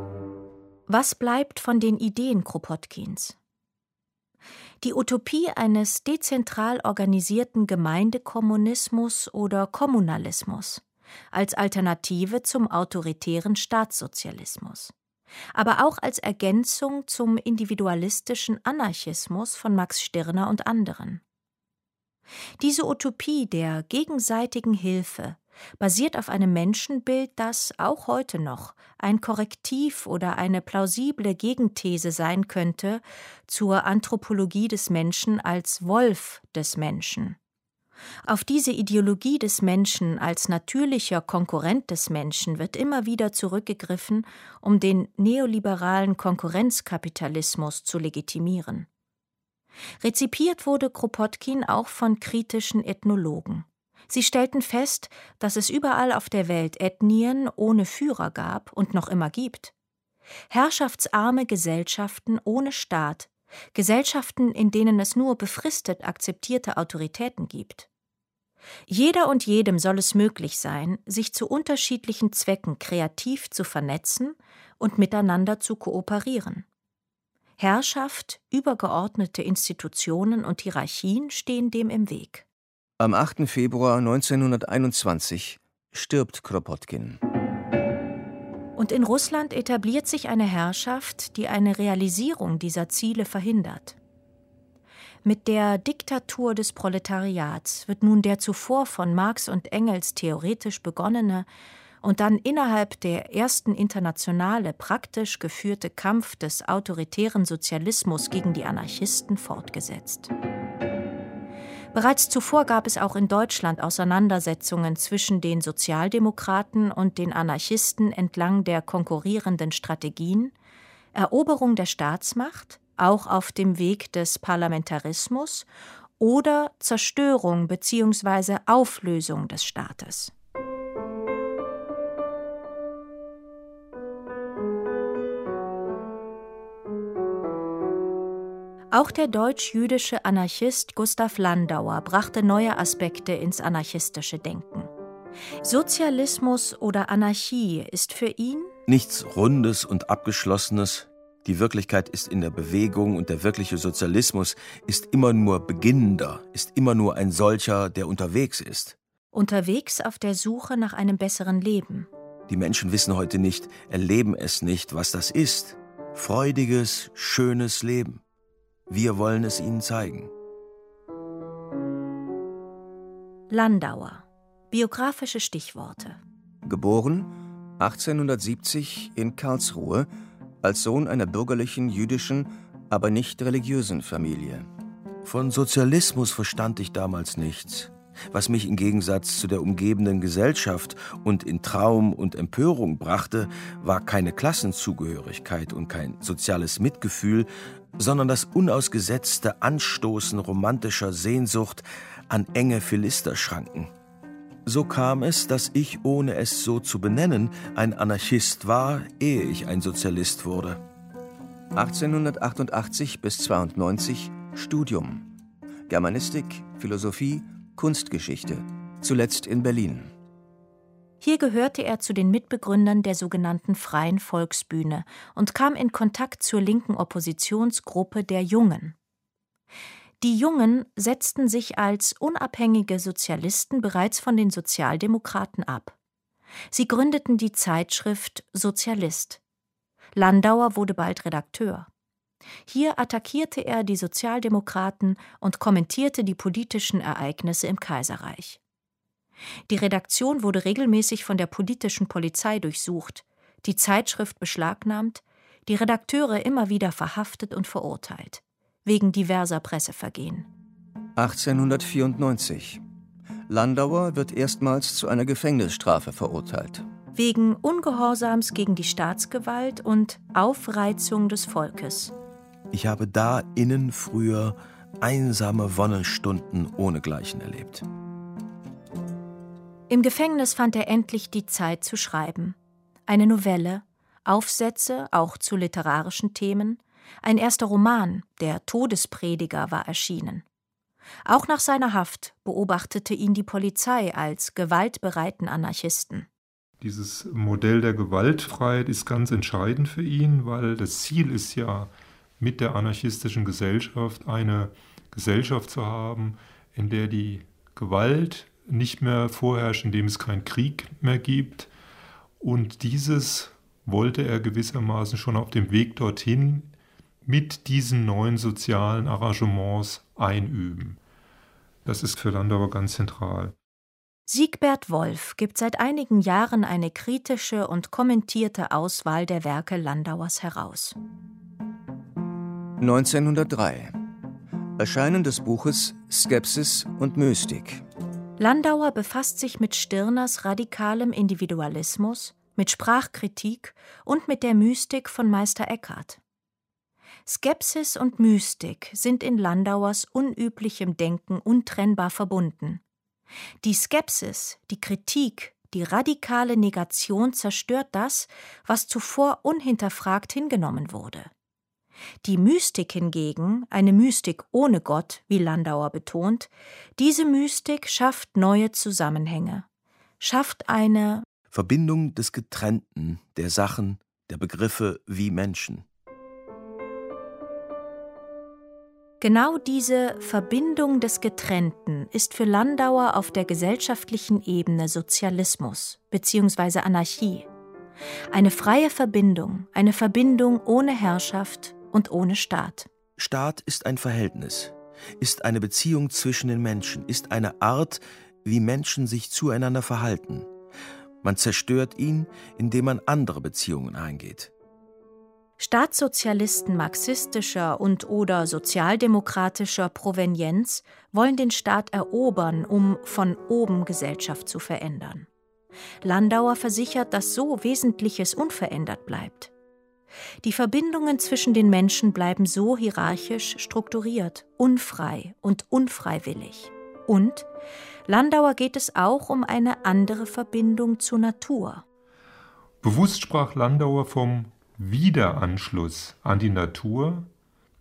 Was bleibt von den Ideen Kropotkins? Die Utopie eines dezentral organisierten Gemeindekommunismus oder Kommunalismus als Alternative zum autoritären Staatssozialismus, aber auch als Ergänzung zum individualistischen Anarchismus von Max Stirner und anderen. Diese Utopie der gegenseitigen Hilfe basiert auf einem Menschenbild, das auch heute noch ein Korrektiv oder eine plausible Gegenthese sein könnte zur Anthropologie des Menschen als Wolf des Menschen. Auf diese Ideologie des Menschen als natürlicher Konkurrent des Menschen wird immer wieder zurückgegriffen, um den neoliberalen Konkurrenzkapitalismus zu legitimieren. Rezipiert wurde Kropotkin auch von kritischen Ethnologen. Sie stellten fest, dass es überall auf der Welt Ethnien ohne Führer gab und noch immer gibt. Herrschaftsarme Gesellschaften ohne Staat, Gesellschaften, in denen es nur befristet akzeptierte Autoritäten gibt. Jeder und jedem soll es möglich sein, sich zu unterschiedlichen Zwecken kreativ zu vernetzen und miteinander zu kooperieren. Herrschaft, übergeordnete Institutionen und Hierarchien stehen dem im Weg. Am achten Februar neunzehnhunderteinundzwanzig stirbt Kropotkin. Und in Russland etabliert sich eine Herrschaft, die eine Realisierung dieser Ziele verhindert. Mit der Diktatur des Proletariats wird nun der zuvor von Marx und Engels theoretisch begonnene und dann innerhalb der ersten Internationale praktisch geführte Kampf des autoritären Sozialismus gegen die Anarchisten fortgesetzt. Bereits zuvor gab es auch in Deutschland Auseinandersetzungen zwischen den Sozialdemokraten und den Anarchisten entlang der konkurrierenden Strategien, Eroberung der Staatsmacht, auch auf dem Weg des Parlamentarismus, oder Zerstörung bzw. Auflösung des Staates. Auch der deutsch-jüdische Anarchist Gustav Landauer brachte neue Aspekte ins anarchistische Denken. Sozialismus oder Anarchie ist für ihn nichts Rundes und Abgeschlossenes. Die Wirklichkeit ist in der Bewegung und der wirkliche Sozialismus ist immer nur beginnender, ist immer nur ein solcher, der unterwegs ist. Unterwegs auf der Suche nach einem besseren Leben. Die Menschen wissen heute nicht, erleben es nicht, was das ist. Freudiges, schönes Leben. Wir wollen es ihnen zeigen. Landauer. Biografische Stichworte. Geboren achtzehnhundertsiebzig in Karlsruhe als Sohn einer bürgerlichen, jüdischen, aber nicht religiösen Familie. Von Sozialismus verstand ich damals nichts, was mich im Gegensatz zu der umgebenden Gesellschaft und in Traum und Empörung brachte, war keine Klassenzugehörigkeit und kein soziales Mitgefühl, sondern das unausgesetzte Anstoßen romantischer Sehnsucht an enge Philisterschranken. So kam es, dass ich, ohne es so zu benennen, ein Anarchist war, ehe ich ein Sozialist wurde. achtzehnhundertachtundachtzig bis zweiundneunzig Studium. Germanistik, Philosophie, Kunstgeschichte. Zuletzt in Berlin. Hier gehörte er zu den Mitbegründern der sogenannten Freien Volksbühne und kam in Kontakt zur linken Oppositionsgruppe der Jungen. Die Jungen setzten sich als unabhängige Sozialisten bereits von den Sozialdemokraten ab. Sie gründeten die Zeitschrift Sozialist. Landauer wurde bald Redakteur. Hier attackierte er die Sozialdemokraten und kommentierte die politischen Ereignisse im Kaiserreich. Die Redaktion wurde regelmäßig von der politischen Polizei durchsucht, die Zeitschrift beschlagnahmt, die Redakteure immer wieder verhaftet und verurteilt, wegen diverser Pressevergehen. achtzehnhundertvierundneunzig. Landauer wird erstmals zu einer Gefängnisstrafe verurteilt. Wegen Ungehorsams gegen die Staatsgewalt und Aufreizung des Volkes. Ich habe da innen früher einsame Wonnestunden ohnegleichen erlebt. Im Gefängnis fand er endlich die Zeit zu schreiben. Eine Novelle, Aufsätze, auch zu literarischen Themen, ein erster Roman, Der Todesprediger, war erschienen. Auch nach seiner Haft beobachtete ihn die Polizei als gewaltbereiten Anarchisten. Dieses Modell der Gewaltfreiheit ist ganz entscheidend für ihn, weil das Ziel ist ja, mit der anarchistischen Gesellschaft eine Gesellschaft zu haben, in der die Gewalt nicht mehr vorherrscht, in dem es keinen Krieg mehr gibt. Und dieses wollte er gewissermaßen schon auf dem Weg dorthin mit diesen neuen sozialen Arrangements einüben. Das ist für Landauer ganz zentral. Siegbert Wolf gibt seit einigen Jahren eine kritische und kommentierte Auswahl der Werke Landauers heraus. neunzehnhundertdrei. Erscheinen des Buches Skepsis und Mystik. Landauer befasst sich mit Stirners radikalem Individualismus, mit Sprachkritik und mit der Mystik von Meister Eckhart. Skepsis und Mystik sind in Landauers unüblichem Denken untrennbar verbunden. Die Skepsis, die Kritik, die radikale Negation zerstört das, was zuvor unhinterfragt hingenommen wurde. Die Mystik hingegen, eine Mystik ohne Gott, wie Landauer betont, diese Mystik schafft neue Zusammenhänge, schafft eine Verbindung des Getrennten, der Sachen, der Begriffe wie Menschen. Genau diese Verbindung des Getrennten ist für Landauer auf der gesellschaftlichen Ebene Sozialismus bzw. Anarchie. Eine freie Verbindung, eine Verbindung ohne Herrschaft und ohne Staat. Staat ist ein Verhältnis, ist eine Beziehung zwischen den Menschen, ist eine Art, wie Menschen sich zueinander verhalten. Man zerstört ihn, indem man andere Beziehungen eingeht. Staatssozialisten marxistischer und oder sozialdemokratischer Provenienz wollen den Staat erobern, um von oben Gesellschaft zu verändern. Landauer versichert, dass so Wesentliches unverändert bleibt. Die Verbindungen zwischen den Menschen bleiben so hierarchisch strukturiert, unfrei und unfreiwillig. Und Landauer geht es auch um eine andere Verbindung zur Natur. Bewusst sprach Landauer vom Wiederanschluss an die Natur,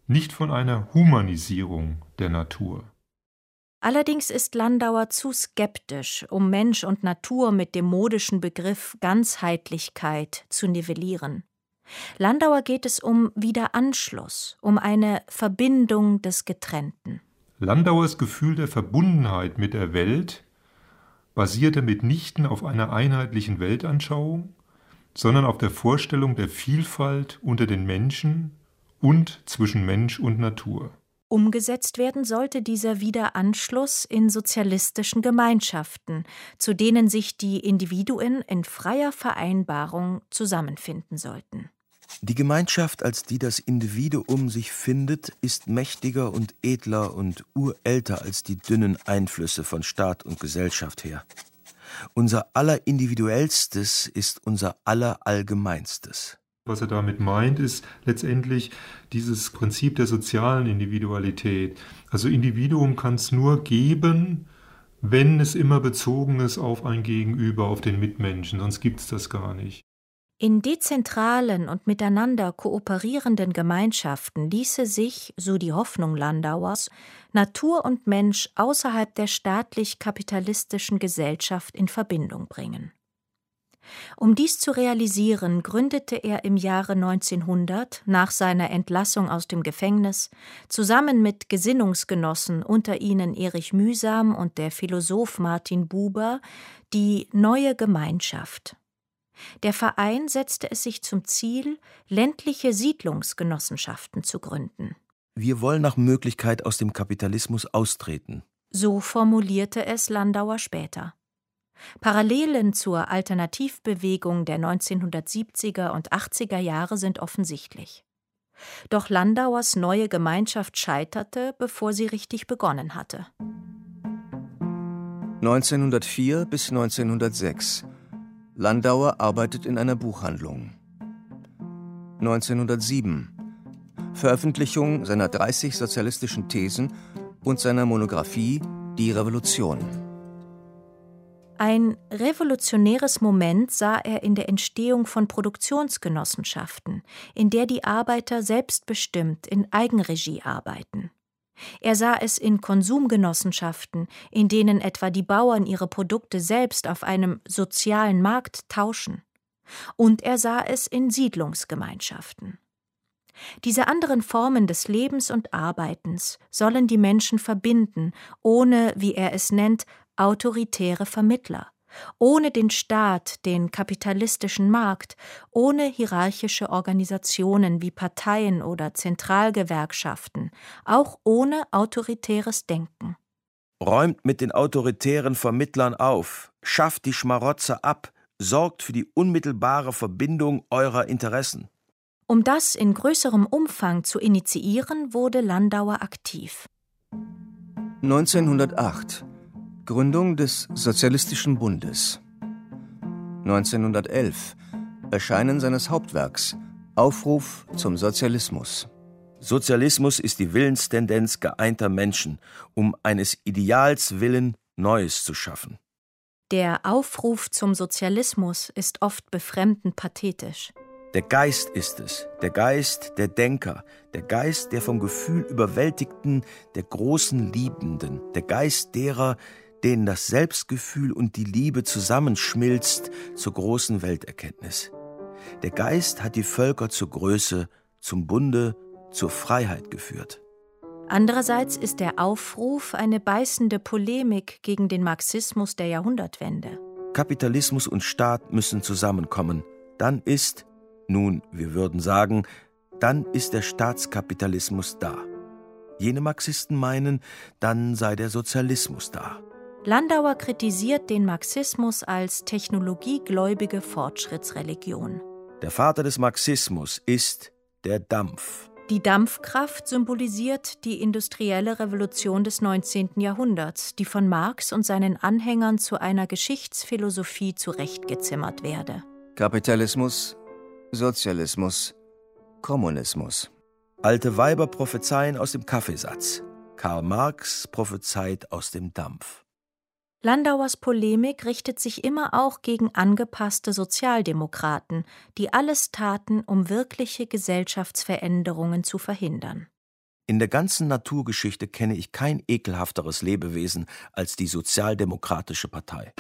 nicht von einer Humanisierung der Natur. Allerdings ist Landauer zu skeptisch, um Mensch und Natur mit dem modischen Begriff Ganzheitlichkeit zu nivellieren. Landauer geht es um Wiederanschluss, um eine Verbindung des Getrennten. Landauers Gefühl der Verbundenheit mit der Welt basierte mitnichten auf einer einheitlichen Weltanschauung, sondern auf der Vorstellung der Vielfalt unter den Menschen und zwischen Mensch und Natur. Umgesetzt werden sollte dieser Wiederanschluss in sozialistischen Gemeinschaften, zu denen sich die Individuen in freier Vereinbarung zusammenfinden sollten. Die Gemeinschaft, als die das Individuum sich findet, ist mächtiger und edler und urälter als die dünnen Einflüsse von Staat und Gesellschaft her. Unser allerindividuellstes ist unser allerallgemeinstes. Was er damit meint, ist letztendlich dieses Prinzip der sozialen Individualität. Also Individuum kann es nur geben, wenn es immer bezogen ist auf ein Gegenüber, auf den Mitmenschen, sonst gibt es das gar nicht. In dezentralen und miteinander kooperierenden Gemeinschaften ließe sich, so die Hoffnung Landauers, Natur und Mensch außerhalb der staatlich-kapitalistischen Gesellschaft in Verbindung bringen. Um dies zu realisieren, gründete er im Jahre neunzehnhundert, nach seiner Entlassung aus dem Gefängnis, zusammen mit Gesinnungsgenossen, unter ihnen Erich Mühsam und der Philosoph Martin Buber, die Neue Gemeinschaft. Der Verein setzte es sich zum Ziel, ländliche Siedlungsgenossenschaften zu gründen. Wir wollen nach Möglichkeit aus dem Kapitalismus austreten. So formulierte es Landauer später. Parallelen zur Alternativbewegung der neunzehnhundertsiebziger und achtziger Jahre sind offensichtlich. Doch Landauers Neue Gemeinschaft scheiterte, bevor sie richtig begonnen hatte. neunzehnhundertvier bis neunzehnhundertsechs. Landauer arbeitet in einer Buchhandlung. neunzehnhundertsieben. Veröffentlichung seiner dreißig sozialistischen Thesen und seiner Monographie Die Revolution. Ein revolutionäres Moment sah er in der Entstehung von Produktionsgenossenschaften, in der die Arbeiter selbstbestimmt in Eigenregie arbeiten. Er sah es in Konsumgenossenschaften, in denen etwa die Bauern ihre Produkte selbst auf einem sozialen Markt tauschen. Und er sah es in Siedlungsgemeinschaften. Diese anderen Formen des Lebens und Arbeitens sollen die Menschen verbinden, ohne, wie er es nennt, autoritäre Vermittler, ohne den Staat, den kapitalistischen Markt, ohne hierarchische Organisationen wie Parteien oder Zentralgewerkschaften, auch ohne autoritäres Denken. Räumt mit den autoritären Vermittlern auf, schafft die Schmarotzer ab, sorgt für die unmittelbare Verbindung eurer Interessen. Um das in größerem Umfang zu initiieren, wurde Landauer aktiv. neunzehnhundertacht. Gründung des Sozialistischen Bundes. neunzehnhundertelf. Erscheinen seines Hauptwerks Aufruf zum Sozialismus. Sozialismus ist die Willenstendenz geeinter Menschen, um eines Ideals willen Neues zu schaffen. Der Aufruf zum Sozialismus ist oft befremdend pathetisch. Der Geist ist es, der Geist der Denker, der Geist der vom Gefühl überwältigten, der großen Liebenden, der Geist derer, denen das Selbstgefühl und die Liebe zusammenschmilzt zur großen Welterkenntnis. Der Geist hat die Völker zur Größe, zum Bunde, zur Freiheit geführt. Andererseits ist der Aufruf eine beißende Polemik gegen den Marxismus der Jahrhundertwende. Kapitalismus und Staat müssen zusammenkommen. Dann ist, nun, wir würden sagen, dann ist der Staatskapitalismus da. Jene Marxisten meinen, dann sei der Sozialismus da. Landauer kritisiert den Marxismus als technologiegläubige Fortschrittsreligion. Der Vater des Marxismus ist der Dampf. Die Dampfkraft symbolisiert die industrielle Revolution des neunzehnten Jahrhunderts, die von Marx und seinen Anhängern zu einer Geschichtsphilosophie zurechtgezimmert werde. Kapitalismus, Sozialismus, Kommunismus. Alte Weiber prophezeien aus dem Kaffeesatz. Karl Marx prophezeit aus dem Dampf. Landauers Polemik richtet sich immer auch gegen angepasste Sozialdemokraten, die alles taten, um wirkliche Gesellschaftsveränderungen zu verhindern. In der ganzen Naturgeschichte kenne ich kein ekelhafteres Lebewesen als die Sozialdemokratische Partei.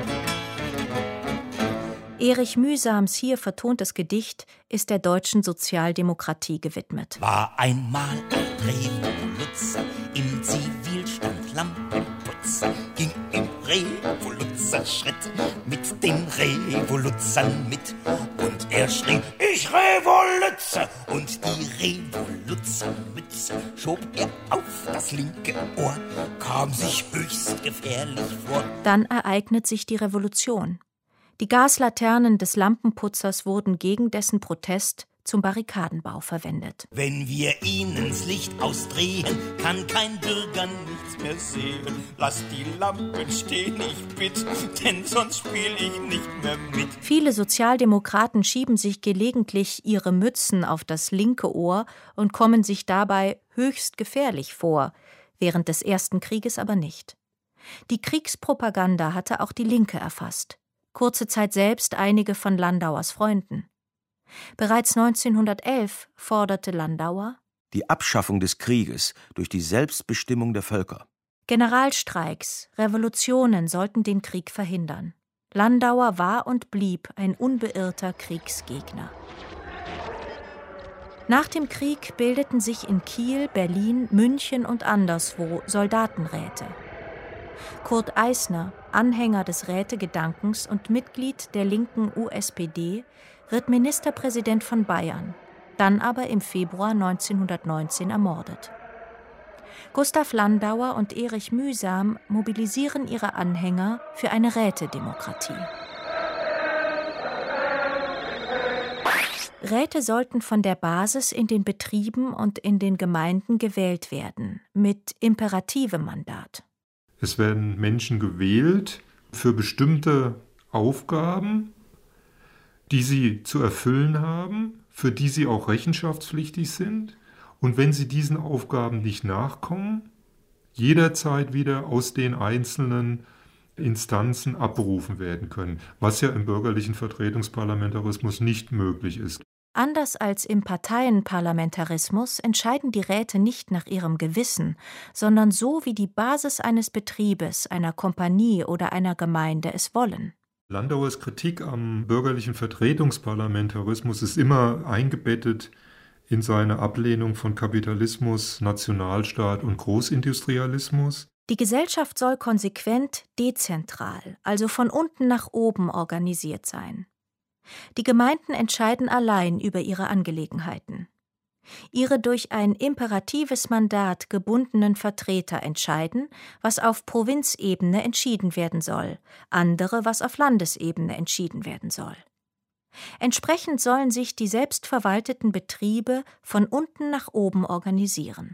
Erich Mühsams hier vertontes Gedicht ist der deutschen Sozialdemokratie gewidmet. War einmal ein Revoluzzer im Zivilstand Lampenputzer, ging im Revoluzerschritt mit den Revoluzern mit. Und er schrie, ich Revolutze! Und die Revoluzermütze schob er auf das linke Ohr, kam sich höchst gefährlich vor. Dann ereignet sich die Revolution. Die Gaslaternen des Lampenputzers wurden gegen dessen Protest zum Barrikadenbau verwendet. Wenn wir ihnen das Licht ausdrehen, kann kein Bürger nichts mehr sehen. Lass die Lampen stehen, ich bitte, denn sonst spiel ich nicht mehr mit. Viele Sozialdemokraten schieben sich gelegentlich ihre Mützen auf das linke Ohr und kommen sich dabei höchst gefährlich vor, während des Ersten Krieges aber nicht. Die Kriegspropaganda hatte auch die Linke erfasst. Kurze Zeit selbst einige von Landauers Freunden. Bereits neunzehnhundertelf forderte Landauer die Abschaffung des Krieges durch die Selbstbestimmung der Völker. Generalstreiks, Revolutionen sollten den Krieg verhindern. Landauer war und blieb ein unbeirrter Kriegsgegner. Nach dem Krieg bildeten sich in Kiel, Berlin, München und anderswo Soldatenräte. Kurt Eisner, Anhänger des Rätegedankens und Mitglied der linken U S P D, wird Ministerpräsident von Bayern, dann aber im Februar neunzehnhundertneunzehn ermordet. Gustav Landauer und Erich Mühsam mobilisieren ihre Anhänger für eine Rätedemokratie. Räte sollten von der Basis in den Betrieben und in den Gemeinden gewählt werden, mit imperativem Mandat. Es werden Menschen gewählt für bestimmte Aufgaben, die sie zu erfüllen haben, für die sie auch rechenschaftspflichtig sind. Und wenn sie diesen Aufgaben nicht nachkommen, jederzeit wieder aus den einzelnen Instanzen abberufen werden können, was ja im bürgerlichen Vertretungsparlamentarismus nicht möglich ist. Anders als im Parteienparlamentarismus entscheiden die Räte nicht nach ihrem Gewissen, sondern so, wie die Basis eines Betriebes, einer Kompanie oder einer Gemeinde es wollen. Landauers Kritik am bürgerlichen Vertretungsparlamentarismus ist immer eingebettet in seine Ablehnung von Kapitalismus, Nationalstaat und Großindustrialismus. Die Gesellschaft soll konsequent dezentral, also von unten nach oben organisiert sein. Die Gemeinden entscheiden allein über ihre Angelegenheiten. Ihre durch ein imperatives Mandat gebundenen Vertreter entscheiden, was auf Provinzebene entschieden werden soll, andere, was auf Landesebene entschieden werden soll. Entsprechend sollen sich die selbstverwalteten Betriebe von unten nach oben organisieren.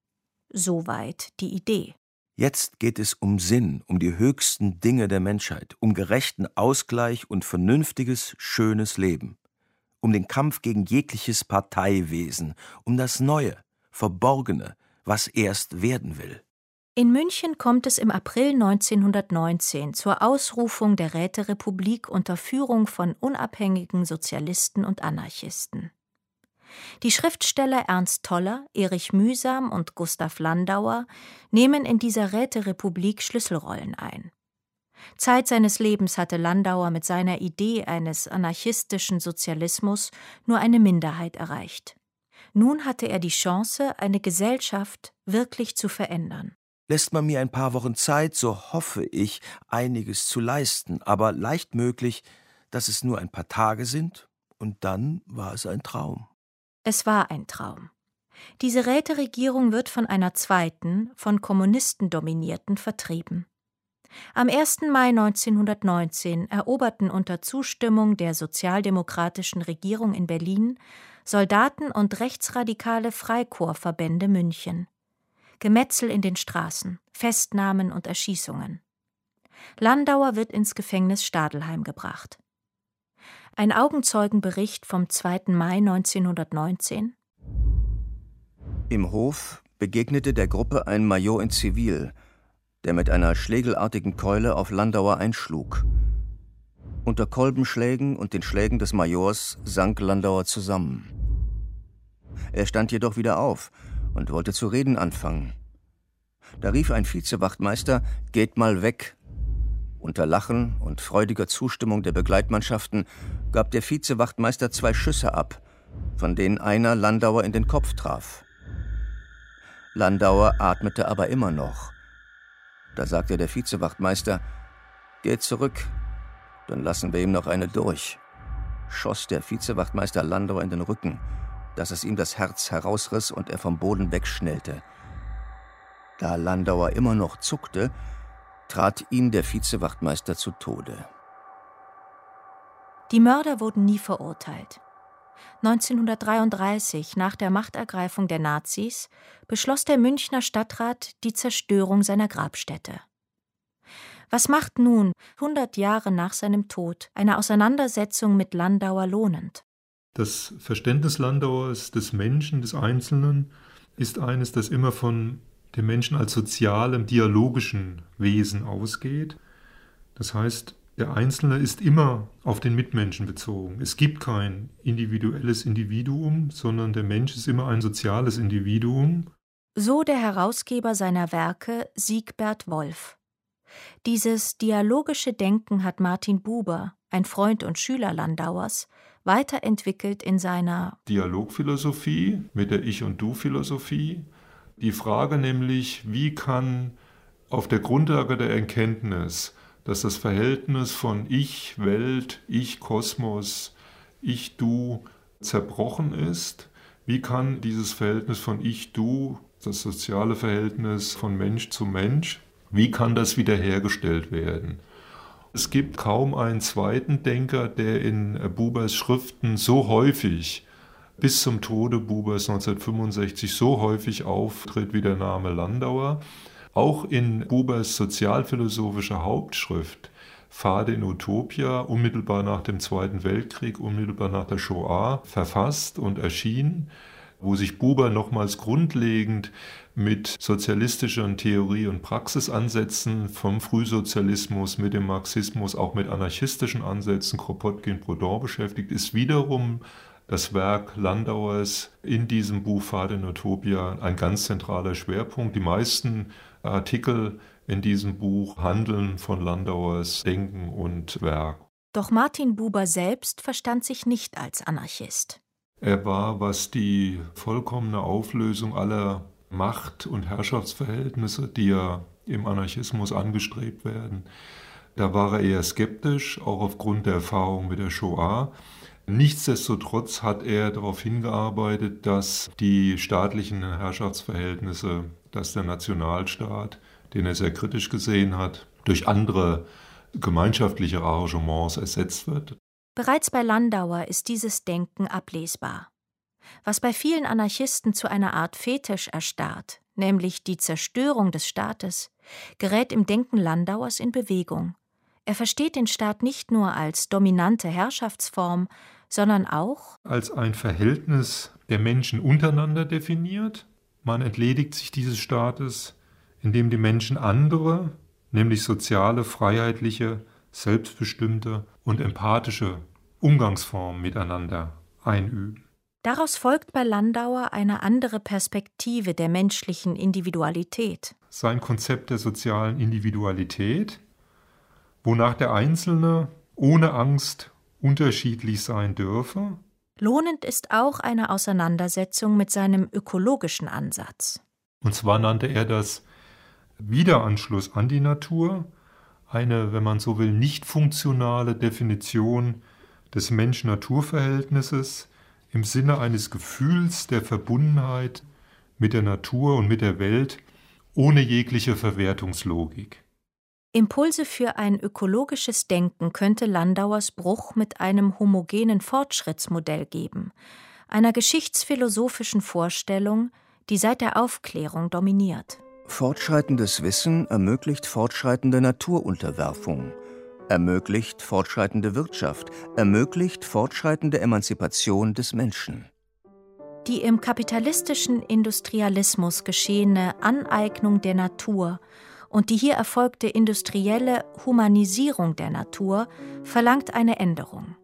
Soweit die Idee. Jetzt geht es um Sinn, um die höchsten Dinge der Menschheit, um gerechten Ausgleich und vernünftiges, schönes Leben, um den Kampf gegen jegliches Parteiwesen, um das Neue, Verborgene, was erst werden will. In München kommt es im April neunzehnhundertneunzehn zur Ausrufung der Räterepublik unter Führung von unabhängigen Sozialisten und Anarchisten. Die Schriftsteller Ernst Toller, Erich Mühsam und Gustav Landauer nehmen in dieser Räterepublik Schlüsselrollen ein. Zeit seines Lebens hatte Landauer mit seiner Idee eines anarchistischen Sozialismus nur eine Minderheit erreicht. Nun hatte er die Chance, eine Gesellschaft wirklich zu verändern. Lässt man mir ein paar Wochen Zeit, so hoffe ich, einiges zu leisten, aber leicht möglich, dass es nur ein paar Tage sind, und dann war es ein Traum. Es war ein Traum. Diese Räteregierung wird von einer zweiten, von Kommunisten dominierten, vertrieben. Am ersten Mai neunzehnhundertneunzehn eroberten unter Zustimmung der sozialdemokratischen Regierung in Berlin Soldaten und rechtsradikale Freikorpsverbände München. Gemetzel in den Straßen, Festnahmen und Erschießungen. Landauer wird ins Gefängnis Stadelheim gebracht. Ein Augenzeugenbericht vom zweiten Mai neunzehnhundertneunzehn. Im Hof begegnete der Gruppe ein Major in Zivil, der mit einer schlägelartigen Keule auf Landauer einschlug. Unter Kolbenschlägen und den Schlägen des Majors sank Landauer zusammen. Er stand jedoch wieder auf und wollte zu reden anfangen. Da rief ein Vizewachtmeister: »Geht mal weg!« Unter Lachen und freudiger Zustimmung der Begleitmannschaften gab der Vizewachtmeister zwei Schüsse ab, von denen einer Landauer in den Kopf traf. Landauer atmete aber immer noch. Da sagte der Vizewachtmeister: »Geht zurück, dann lassen wir ihm noch eine durch«, schoss der Vizewachtmeister Landauer in den Rücken, dass es ihm das Herz herausriss und er vom Boden wegschnellte. Da Landauer immer noch zuckte, trat ihn der Vizewachtmeister zu Tode. Die Mörder wurden nie verurteilt. neunzehnhundertdreiunddreißig, nach der Machtergreifung der Nazis, beschloss der Münchner Stadtrat die Zerstörung seiner Grabstätte. Was macht nun, hundert Jahre nach seinem Tod, eine Auseinandersetzung mit Landauer lohnend? Das Verständnis Landauers des Menschen, des Einzelnen, ist eines, das immer von dem Menschen als sozialem, dialogischen Wesen ausgeht. Das heißt, der Einzelne ist immer auf den Mitmenschen bezogen. Es gibt kein individuelles Individuum, sondern der Mensch ist immer ein soziales Individuum. So der Herausgeber seiner Werke, Siegbert Wolf. Dieses dialogische Denken hat Martin Buber, ein Freund und Schüler Landauers, weiterentwickelt in seiner Dialogphilosophie mit der Ich- und Du-Philosophie. Die Frage nämlich, wie kann auf der Grundlage der Erkenntnis, dass das Verhältnis von Ich, Welt, Ich, Kosmos, Ich, Du zerbrochen ist, wie kann dieses Verhältnis von Ich, Du, das soziale Verhältnis von Mensch zu Mensch, wie kann das wiederhergestellt werden? Es gibt kaum einen zweiten Denker, der in Bubers Schriften so häufig, bis zum Tode Bubers neunzehnhundertfünfundsechzig, so häufig auftritt wie der Name Landauer. Auch in Bubers sozialphilosophischer Hauptschrift Pfade in Utopia, unmittelbar nach dem Zweiten Weltkrieg, unmittelbar nach der Shoah, verfasst und erschien, wo sich Buber nochmals grundlegend mit sozialistischen Theorie- und Praxisansätzen vom Frühsozialismus, mit dem Marxismus, auch mit anarchistischen Ansätzen, Kropotkin, Proudhon beschäftigt, ist wiederum das Werk Landauers in diesem Buch Pfade in Utopia ein ganz zentraler Schwerpunkt. Die meisten Artikel in diesem Buch handeln von Landauers Denken und Werk. Doch Martin Buber selbst verstand sich nicht als Anarchist. Er war, was die vollkommene Auflösung aller Macht- und Herrschaftsverhältnisse, die ja im Anarchismus angestrebt werden, da war er eher skeptisch, auch aufgrund der Erfahrung mit der Shoah. Nichtsdestotrotz hat er darauf hingearbeitet, dass die staatlichen Herrschaftsverhältnisse, dass der Nationalstaat, den er sehr kritisch gesehen hat, durch andere gemeinschaftliche Arrangements ersetzt wird. Bereits bei Landauer ist dieses Denken ablesbar. Was bei vielen Anarchisten zu einer Art Fetisch erstarrt, nämlich die Zerstörung des Staates, gerät im Denken Landauers in Bewegung. Er versteht den Staat nicht nur als dominante Herrschaftsform, sondern auch als ein Verhältnis der Menschen untereinander definiert. Man entledigt sich dieses Staates, indem die Menschen andere, nämlich soziale, freiheitliche, selbstbestimmte und empathische Umgangsformen miteinander einüben. Daraus folgt bei Landauer eine andere Perspektive der menschlichen Individualität. Sein Konzept der sozialen Individualität, wonach der Einzelne ohne Angst unterschiedlich sein dürfe. Lohnend ist auch eine Auseinandersetzung mit seinem ökologischen Ansatz. Und zwar nannte er das Wiederanschluss an die Natur, eine, wenn man so will, nicht funktionale Definition des Mensch-Natur-Verhältnisses im Sinne eines Gefühls der Verbundenheit mit der Natur und mit der Welt ohne jegliche Verwertungslogik. Impulse für ein ökologisches Denken könnte Landauers Bruch mit einem homogenen Fortschrittsmodell geben, einer geschichtsphilosophischen Vorstellung, die seit der Aufklärung dominiert. Fortschreitendes Wissen ermöglicht fortschreitende Naturunterwerfung, ermöglicht fortschreitende Wirtschaft, ermöglicht fortschreitende Emanzipation des Menschen. Die im kapitalistischen Industrialismus geschehene Aneignung der Natur und die hier erfolgte industrielle Humanisierung der Natur verlangt eine Änderung.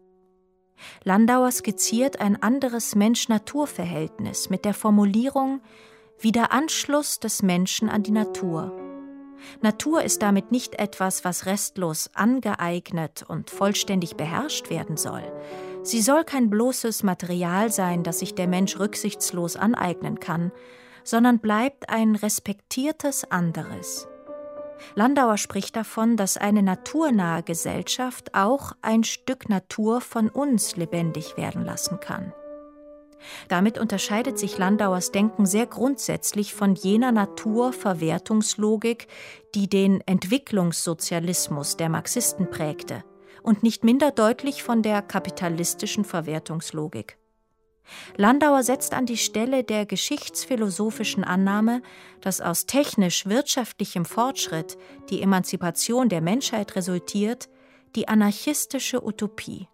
Landauer skizziert ein anderes Mensch-Natur-Verhältnis mit der Formulierung: wie der Anschluss des Menschen an die Natur. Natur ist damit nicht etwas, was restlos angeeignet und vollständig beherrscht werden soll. Sie soll kein bloßes Material sein, das sich der Mensch rücksichtslos aneignen kann, sondern bleibt ein respektiertes anderes. Landauer spricht davon, dass eine naturnahe Gesellschaft auch ein Stück Natur von uns lebendig werden lassen kann. Damit unterscheidet sich Landauers Denken sehr grundsätzlich von jener Naturverwertungslogik, die den Entwicklungssozialismus der Marxisten prägte, und nicht minder deutlich von der kapitalistischen Verwertungslogik. Landauer setzt an die Stelle der geschichtsphilosophischen Annahme, dass aus technisch-wirtschaftlichem Fortschritt die Emanzipation der Menschheit resultiert, die anarchistische Utopie.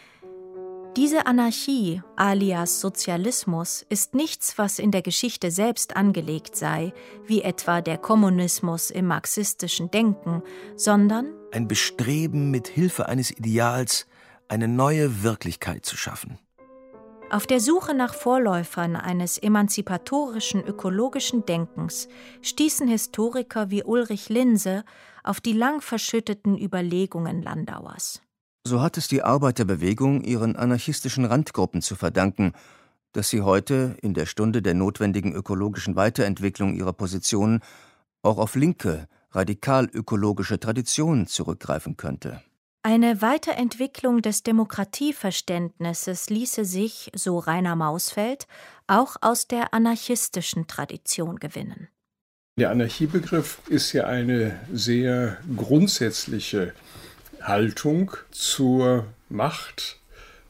Diese Anarchie, alias Sozialismus, ist nichts, was in der Geschichte selbst angelegt sei, wie etwa der Kommunismus im marxistischen Denken, sondern ein Bestreben, mit Hilfe eines Ideals eine neue Wirklichkeit zu schaffen. Auf der Suche nach Vorläufern eines emanzipatorischen ökologischen Denkens stießen Historiker wie Ulrich Linse auf die lang verschütteten Überlegungen Landauers. So hat es die Arbeiterbewegung ihren anarchistischen Randgruppen zu verdanken, dass sie heute, in der Stunde der notwendigen ökologischen Weiterentwicklung ihrer Positionen, auch auf linke, radikal-ökologische Traditionen zurückgreifen könnte. Eine Weiterentwicklung des Demokratieverständnisses ließe sich, so Rainer Mausfeld, auch aus der anarchistischen Tradition gewinnen. Der Anarchiebegriff ist ja eine sehr grundsätzliche Haltung zur Macht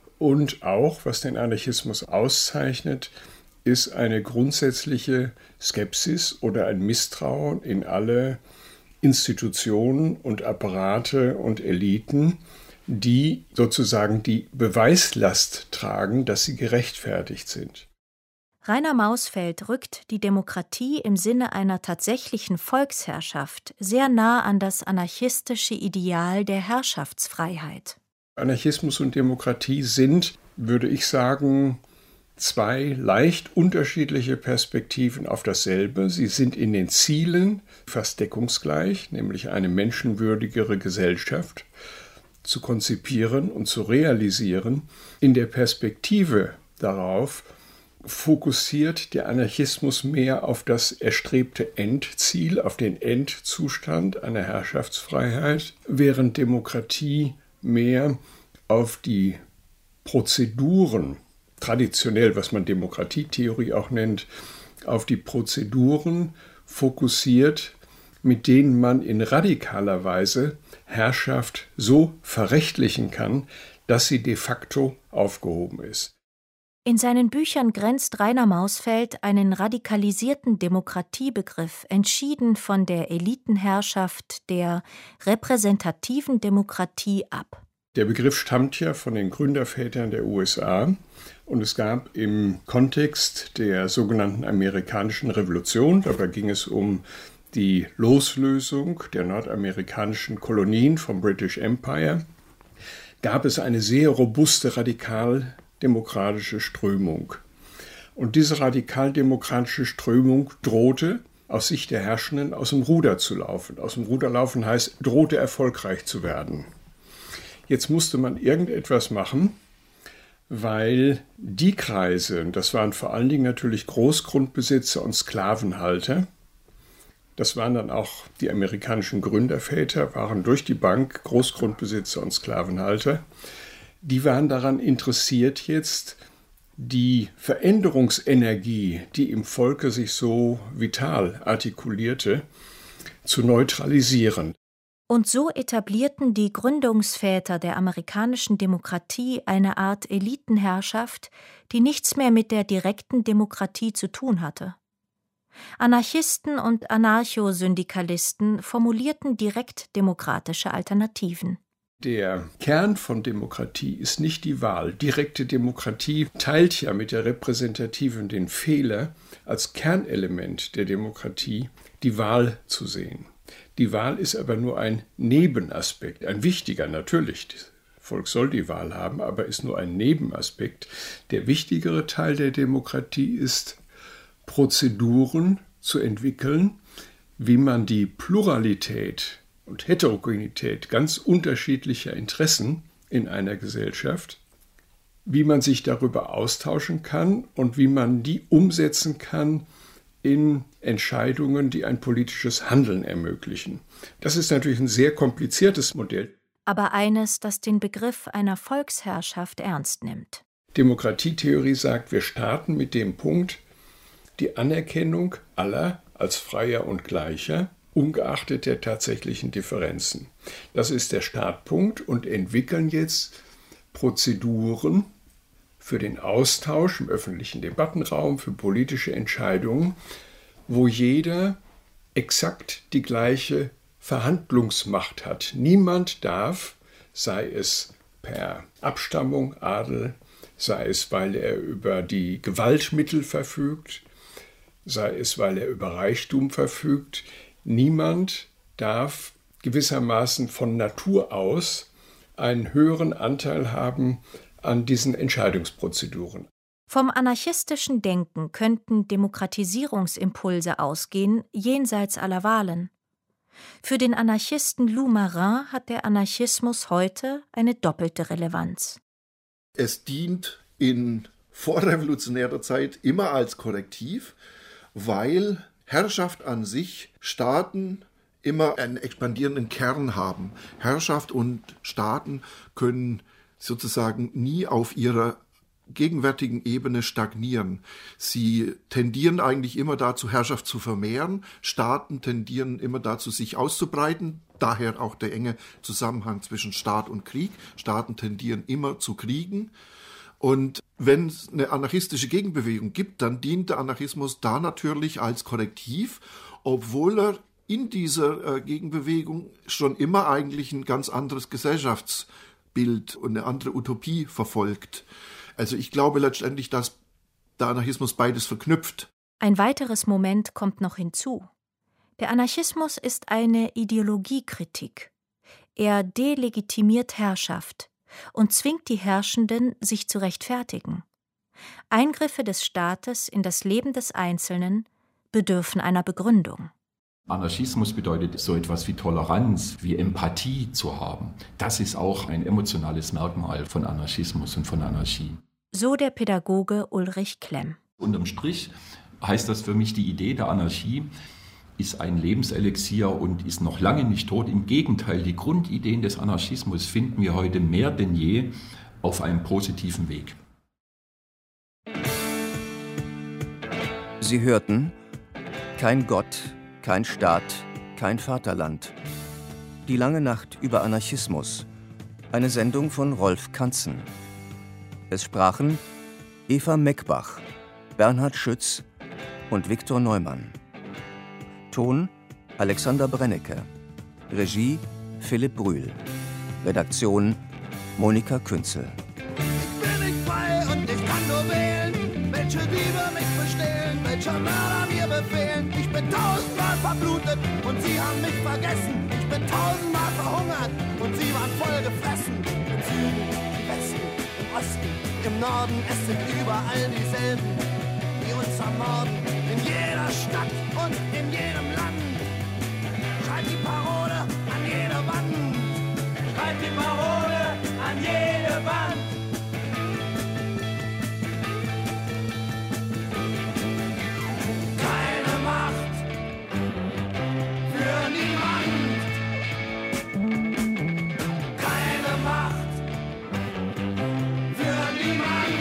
und auch, was den Anarchismus auszeichnet, ist eine grundsätzliche Skepsis oder ein Misstrauen in alle Institutionen und Apparate und Eliten, die sozusagen die Beweislast tragen, dass sie gerechtfertigt sind. Rainer Mausfeld rückt die Demokratie im Sinne einer tatsächlichen Volksherrschaft sehr nah an das anarchistische Ideal der Herrschaftsfreiheit. Anarchismus und Demokratie sind, würde ich sagen, zwei leicht unterschiedliche Perspektiven auf dasselbe. Sie sind in den Zielen fast deckungsgleich, nämlich eine menschenwürdigere Gesellschaft zu konzipieren und zu realisieren. In der Perspektive darauf fokussiert der Anarchismus mehr auf das erstrebte Endziel, auf den Endzustand einer Herrschaftsfreiheit, während Demokratie mehr auf die Prozeduren, traditionell, was man Demokratietheorie auch nennt, auf die Prozeduren fokussiert, mit denen man in radikaler Weise Herrschaft so verrechtlichen kann, dass sie de facto aufgehoben ist. In seinen Büchern grenzt Rainer Mausfeld einen radikalisierten Demokratiebegriff entschieden von der Elitenherrschaft der repräsentativen Demokratie ab. Der Begriff stammt ja von den Gründervätern der U S A und es gab im Kontext der sogenannten amerikanischen Revolution, dabei ging es um die Loslösung der nordamerikanischen Kolonien vom British Empire, gab es eine sehr robuste radikaldemokratische Strömung. Und diese radikaldemokratische Strömung drohte, aus Sicht der Herrschenden, aus dem Ruder zu laufen. Aus dem Ruder laufen heißt, drohte erfolgreich zu werden. Jetzt musste man irgendetwas machen, weil die Kreise, das waren vor allen Dingen natürlich Großgrundbesitzer und Sklavenhalter, das waren dann auch die amerikanischen Gründerväter, waren durch die Bank Großgrundbesitzer und Sklavenhalter, die waren daran interessiert jetzt, die Veränderungsenergie, die im Volke sich so vital artikulierte, zu neutralisieren. Und so etablierten die Gründungsväter der amerikanischen Demokratie eine Art Elitenherrschaft, die nichts mehr mit der direkten Demokratie zu tun hatte. Anarchisten und Anarchosyndikalisten formulierten direkt demokratische Alternativen. Der Kern von Demokratie ist nicht die Wahl. Direkte Demokratie teilt ja mit der repräsentativen den Fehler, als Kernelement der Demokratie die Wahl zu sehen. Die Wahl ist aber nur ein Nebenaspekt, ein wichtiger natürlich. Das Volk soll die Wahl haben, aber ist nur ein Nebenaspekt. Der wichtigere Teil der Demokratie ist Prozeduren zu entwickeln, wie man die Pluralität und Heterogenität ganz unterschiedlicher Interessen in einer Gesellschaft, wie man sich darüber austauschen kann und wie man die umsetzen kann in Entscheidungen, die ein politisches Handeln ermöglichen. Das ist natürlich ein sehr kompliziertes Modell. Aber eines, das den Begriff einer Volksherrschaft ernst nimmt. Demokratietheorie sagt, wir starten mit dem Punkt, die Anerkennung aller als Freier und Gleicher, ungeachtet der tatsächlichen Differenzen. Das ist der Startpunkt und entwickeln jetzt Prozeduren für den Austausch im öffentlichen Debattenraum, für politische Entscheidungen, wo jeder exakt die gleiche Verhandlungsmacht hat. Niemand darf, sei es per Abstammung, Adel, sei es, weil er über die Gewaltmittel verfügt, sei es, weil er über Reichtum verfügt, niemand darf gewissermaßen von Natur aus einen höheren Anteil haben an diesen Entscheidungsprozeduren. Vom anarchistischen Denken könnten Demokratisierungsimpulse ausgehen, jenseits aller Wahlen. Für den Anarchisten Lou Marin hat der Anarchismus heute eine doppelte Relevanz. Es dient in vorrevolutionärer Zeit immer als Korrektiv, weil Herrschaft an sich, Staaten immer einen expandierenden Kern haben. Herrschaft und Staaten können sozusagen nie auf ihrer gegenwärtigen Ebene stagnieren. Sie tendieren eigentlich immer dazu, Herrschaft zu vermehren. Staaten tendieren immer dazu, sich auszubreiten. Daher auch der enge Zusammenhang zwischen Staat und Krieg. Staaten tendieren immer zu kriegen. Und wenn es eine anarchistische Gegenbewegung gibt, dann dient der Anarchismus da natürlich als Korrektiv, obwohl er in dieser Gegenbewegung schon immer eigentlich ein ganz anderes Gesellschaftsbild und eine andere Utopie verfolgt. Also ich glaube letztendlich, dass der Anarchismus beides verknüpft. Ein weiteres Moment kommt noch hinzu. Der Anarchismus ist eine Ideologiekritik. Er delegitimiert Herrschaft und zwingt die Herrschenden, sich zu rechtfertigen. Eingriffe des Staates in das Leben des Einzelnen bedürfen einer Begründung. Anarchismus bedeutet so etwas wie Toleranz, wie Empathie zu haben. Das ist auch ein emotionales Merkmal von Anarchismus und von Anarchie. So der Pädagoge Ulrich Klemm. Unterm Strich heißt das für mich, die Idee der Anarchie ist ein Lebenselixier und ist noch lange nicht tot. Im Gegenteil, die Grundideen des Anarchismus finden wir heute mehr denn je auf einem positiven Weg. Sie hörten Kein Gott, kein Staat, kein Vaterland. Die lange Nacht über Anarchismus. Eine Sendung von Rolf Kanzen. Es sprachen Eva Meckbach, Bernhard Schütz und Viktor Neumann. Ton Alexander Brennecke. Regie Philipp Brühl. Redaktion Monika Künzel. Ich bin nicht frei und ich kann nur wählen, welche Diebe mich bestehlen, welche Mörder mir befehlen. Ich bin tausendmal verblutet und sie haben mich vergessen. Ich bin tausendmal verhungert und sie waren voll gefressen. Im Süden, im Westen, im Osten, im Norden, es sind überall dieselben, die uns ermorden. In jeder Stadt und in jedem Land. Schreibt die Parole an jede Wand. Schreibt die Parole an jede Wand. Keine Macht für niemand. Keine Macht für niemand.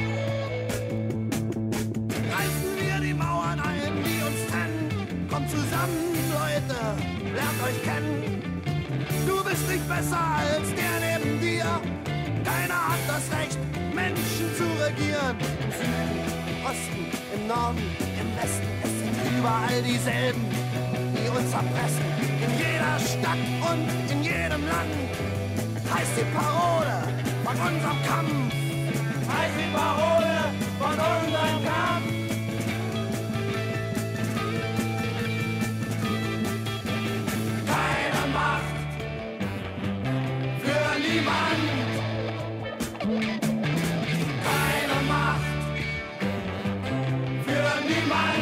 Reißen wir die Mauern ein, die uns trennen. Kommt zusammen, Leute, lernt euch kennen. Du bist nicht besser als der neben dir. Keiner hat das Recht, Menschen zu regieren. Im Süden, im Osten, im Norden, im Westen, es sind überall dieselben, die uns erpressen. In jeder Stadt und in jedem Land heißt die Parole von unserem Kampf. Heißt die Parole von unserem Kampf. Keine Macht für niemand. Keine Macht für niemand.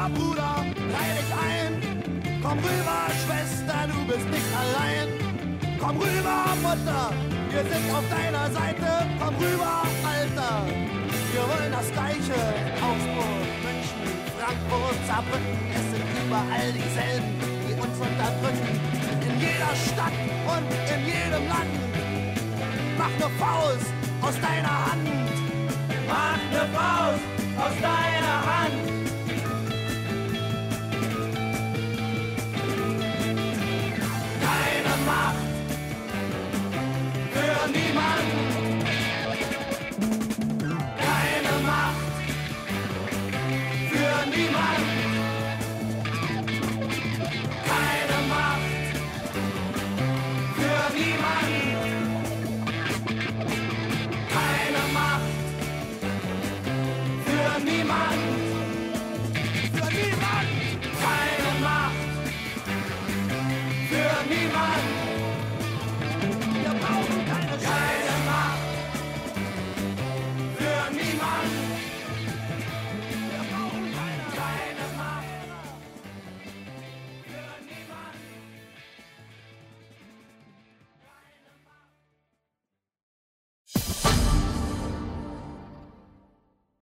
rüber, Bruder, reih dich ein. Komm rüber, Schwester, du bist nicht allein. Komm rüber, Mutter, wir sind auf deiner Seite. Komm rüber, Alter, wir wollen das Gleiche. Augsburg, München, Frankfurt, Saarbrücken, es sind überall dieselben, die uns unterdrücken. In jeder Stadt und in jedem Land. Mach ne Faust aus deiner Hand. Mach ne Faust aus deiner Hand.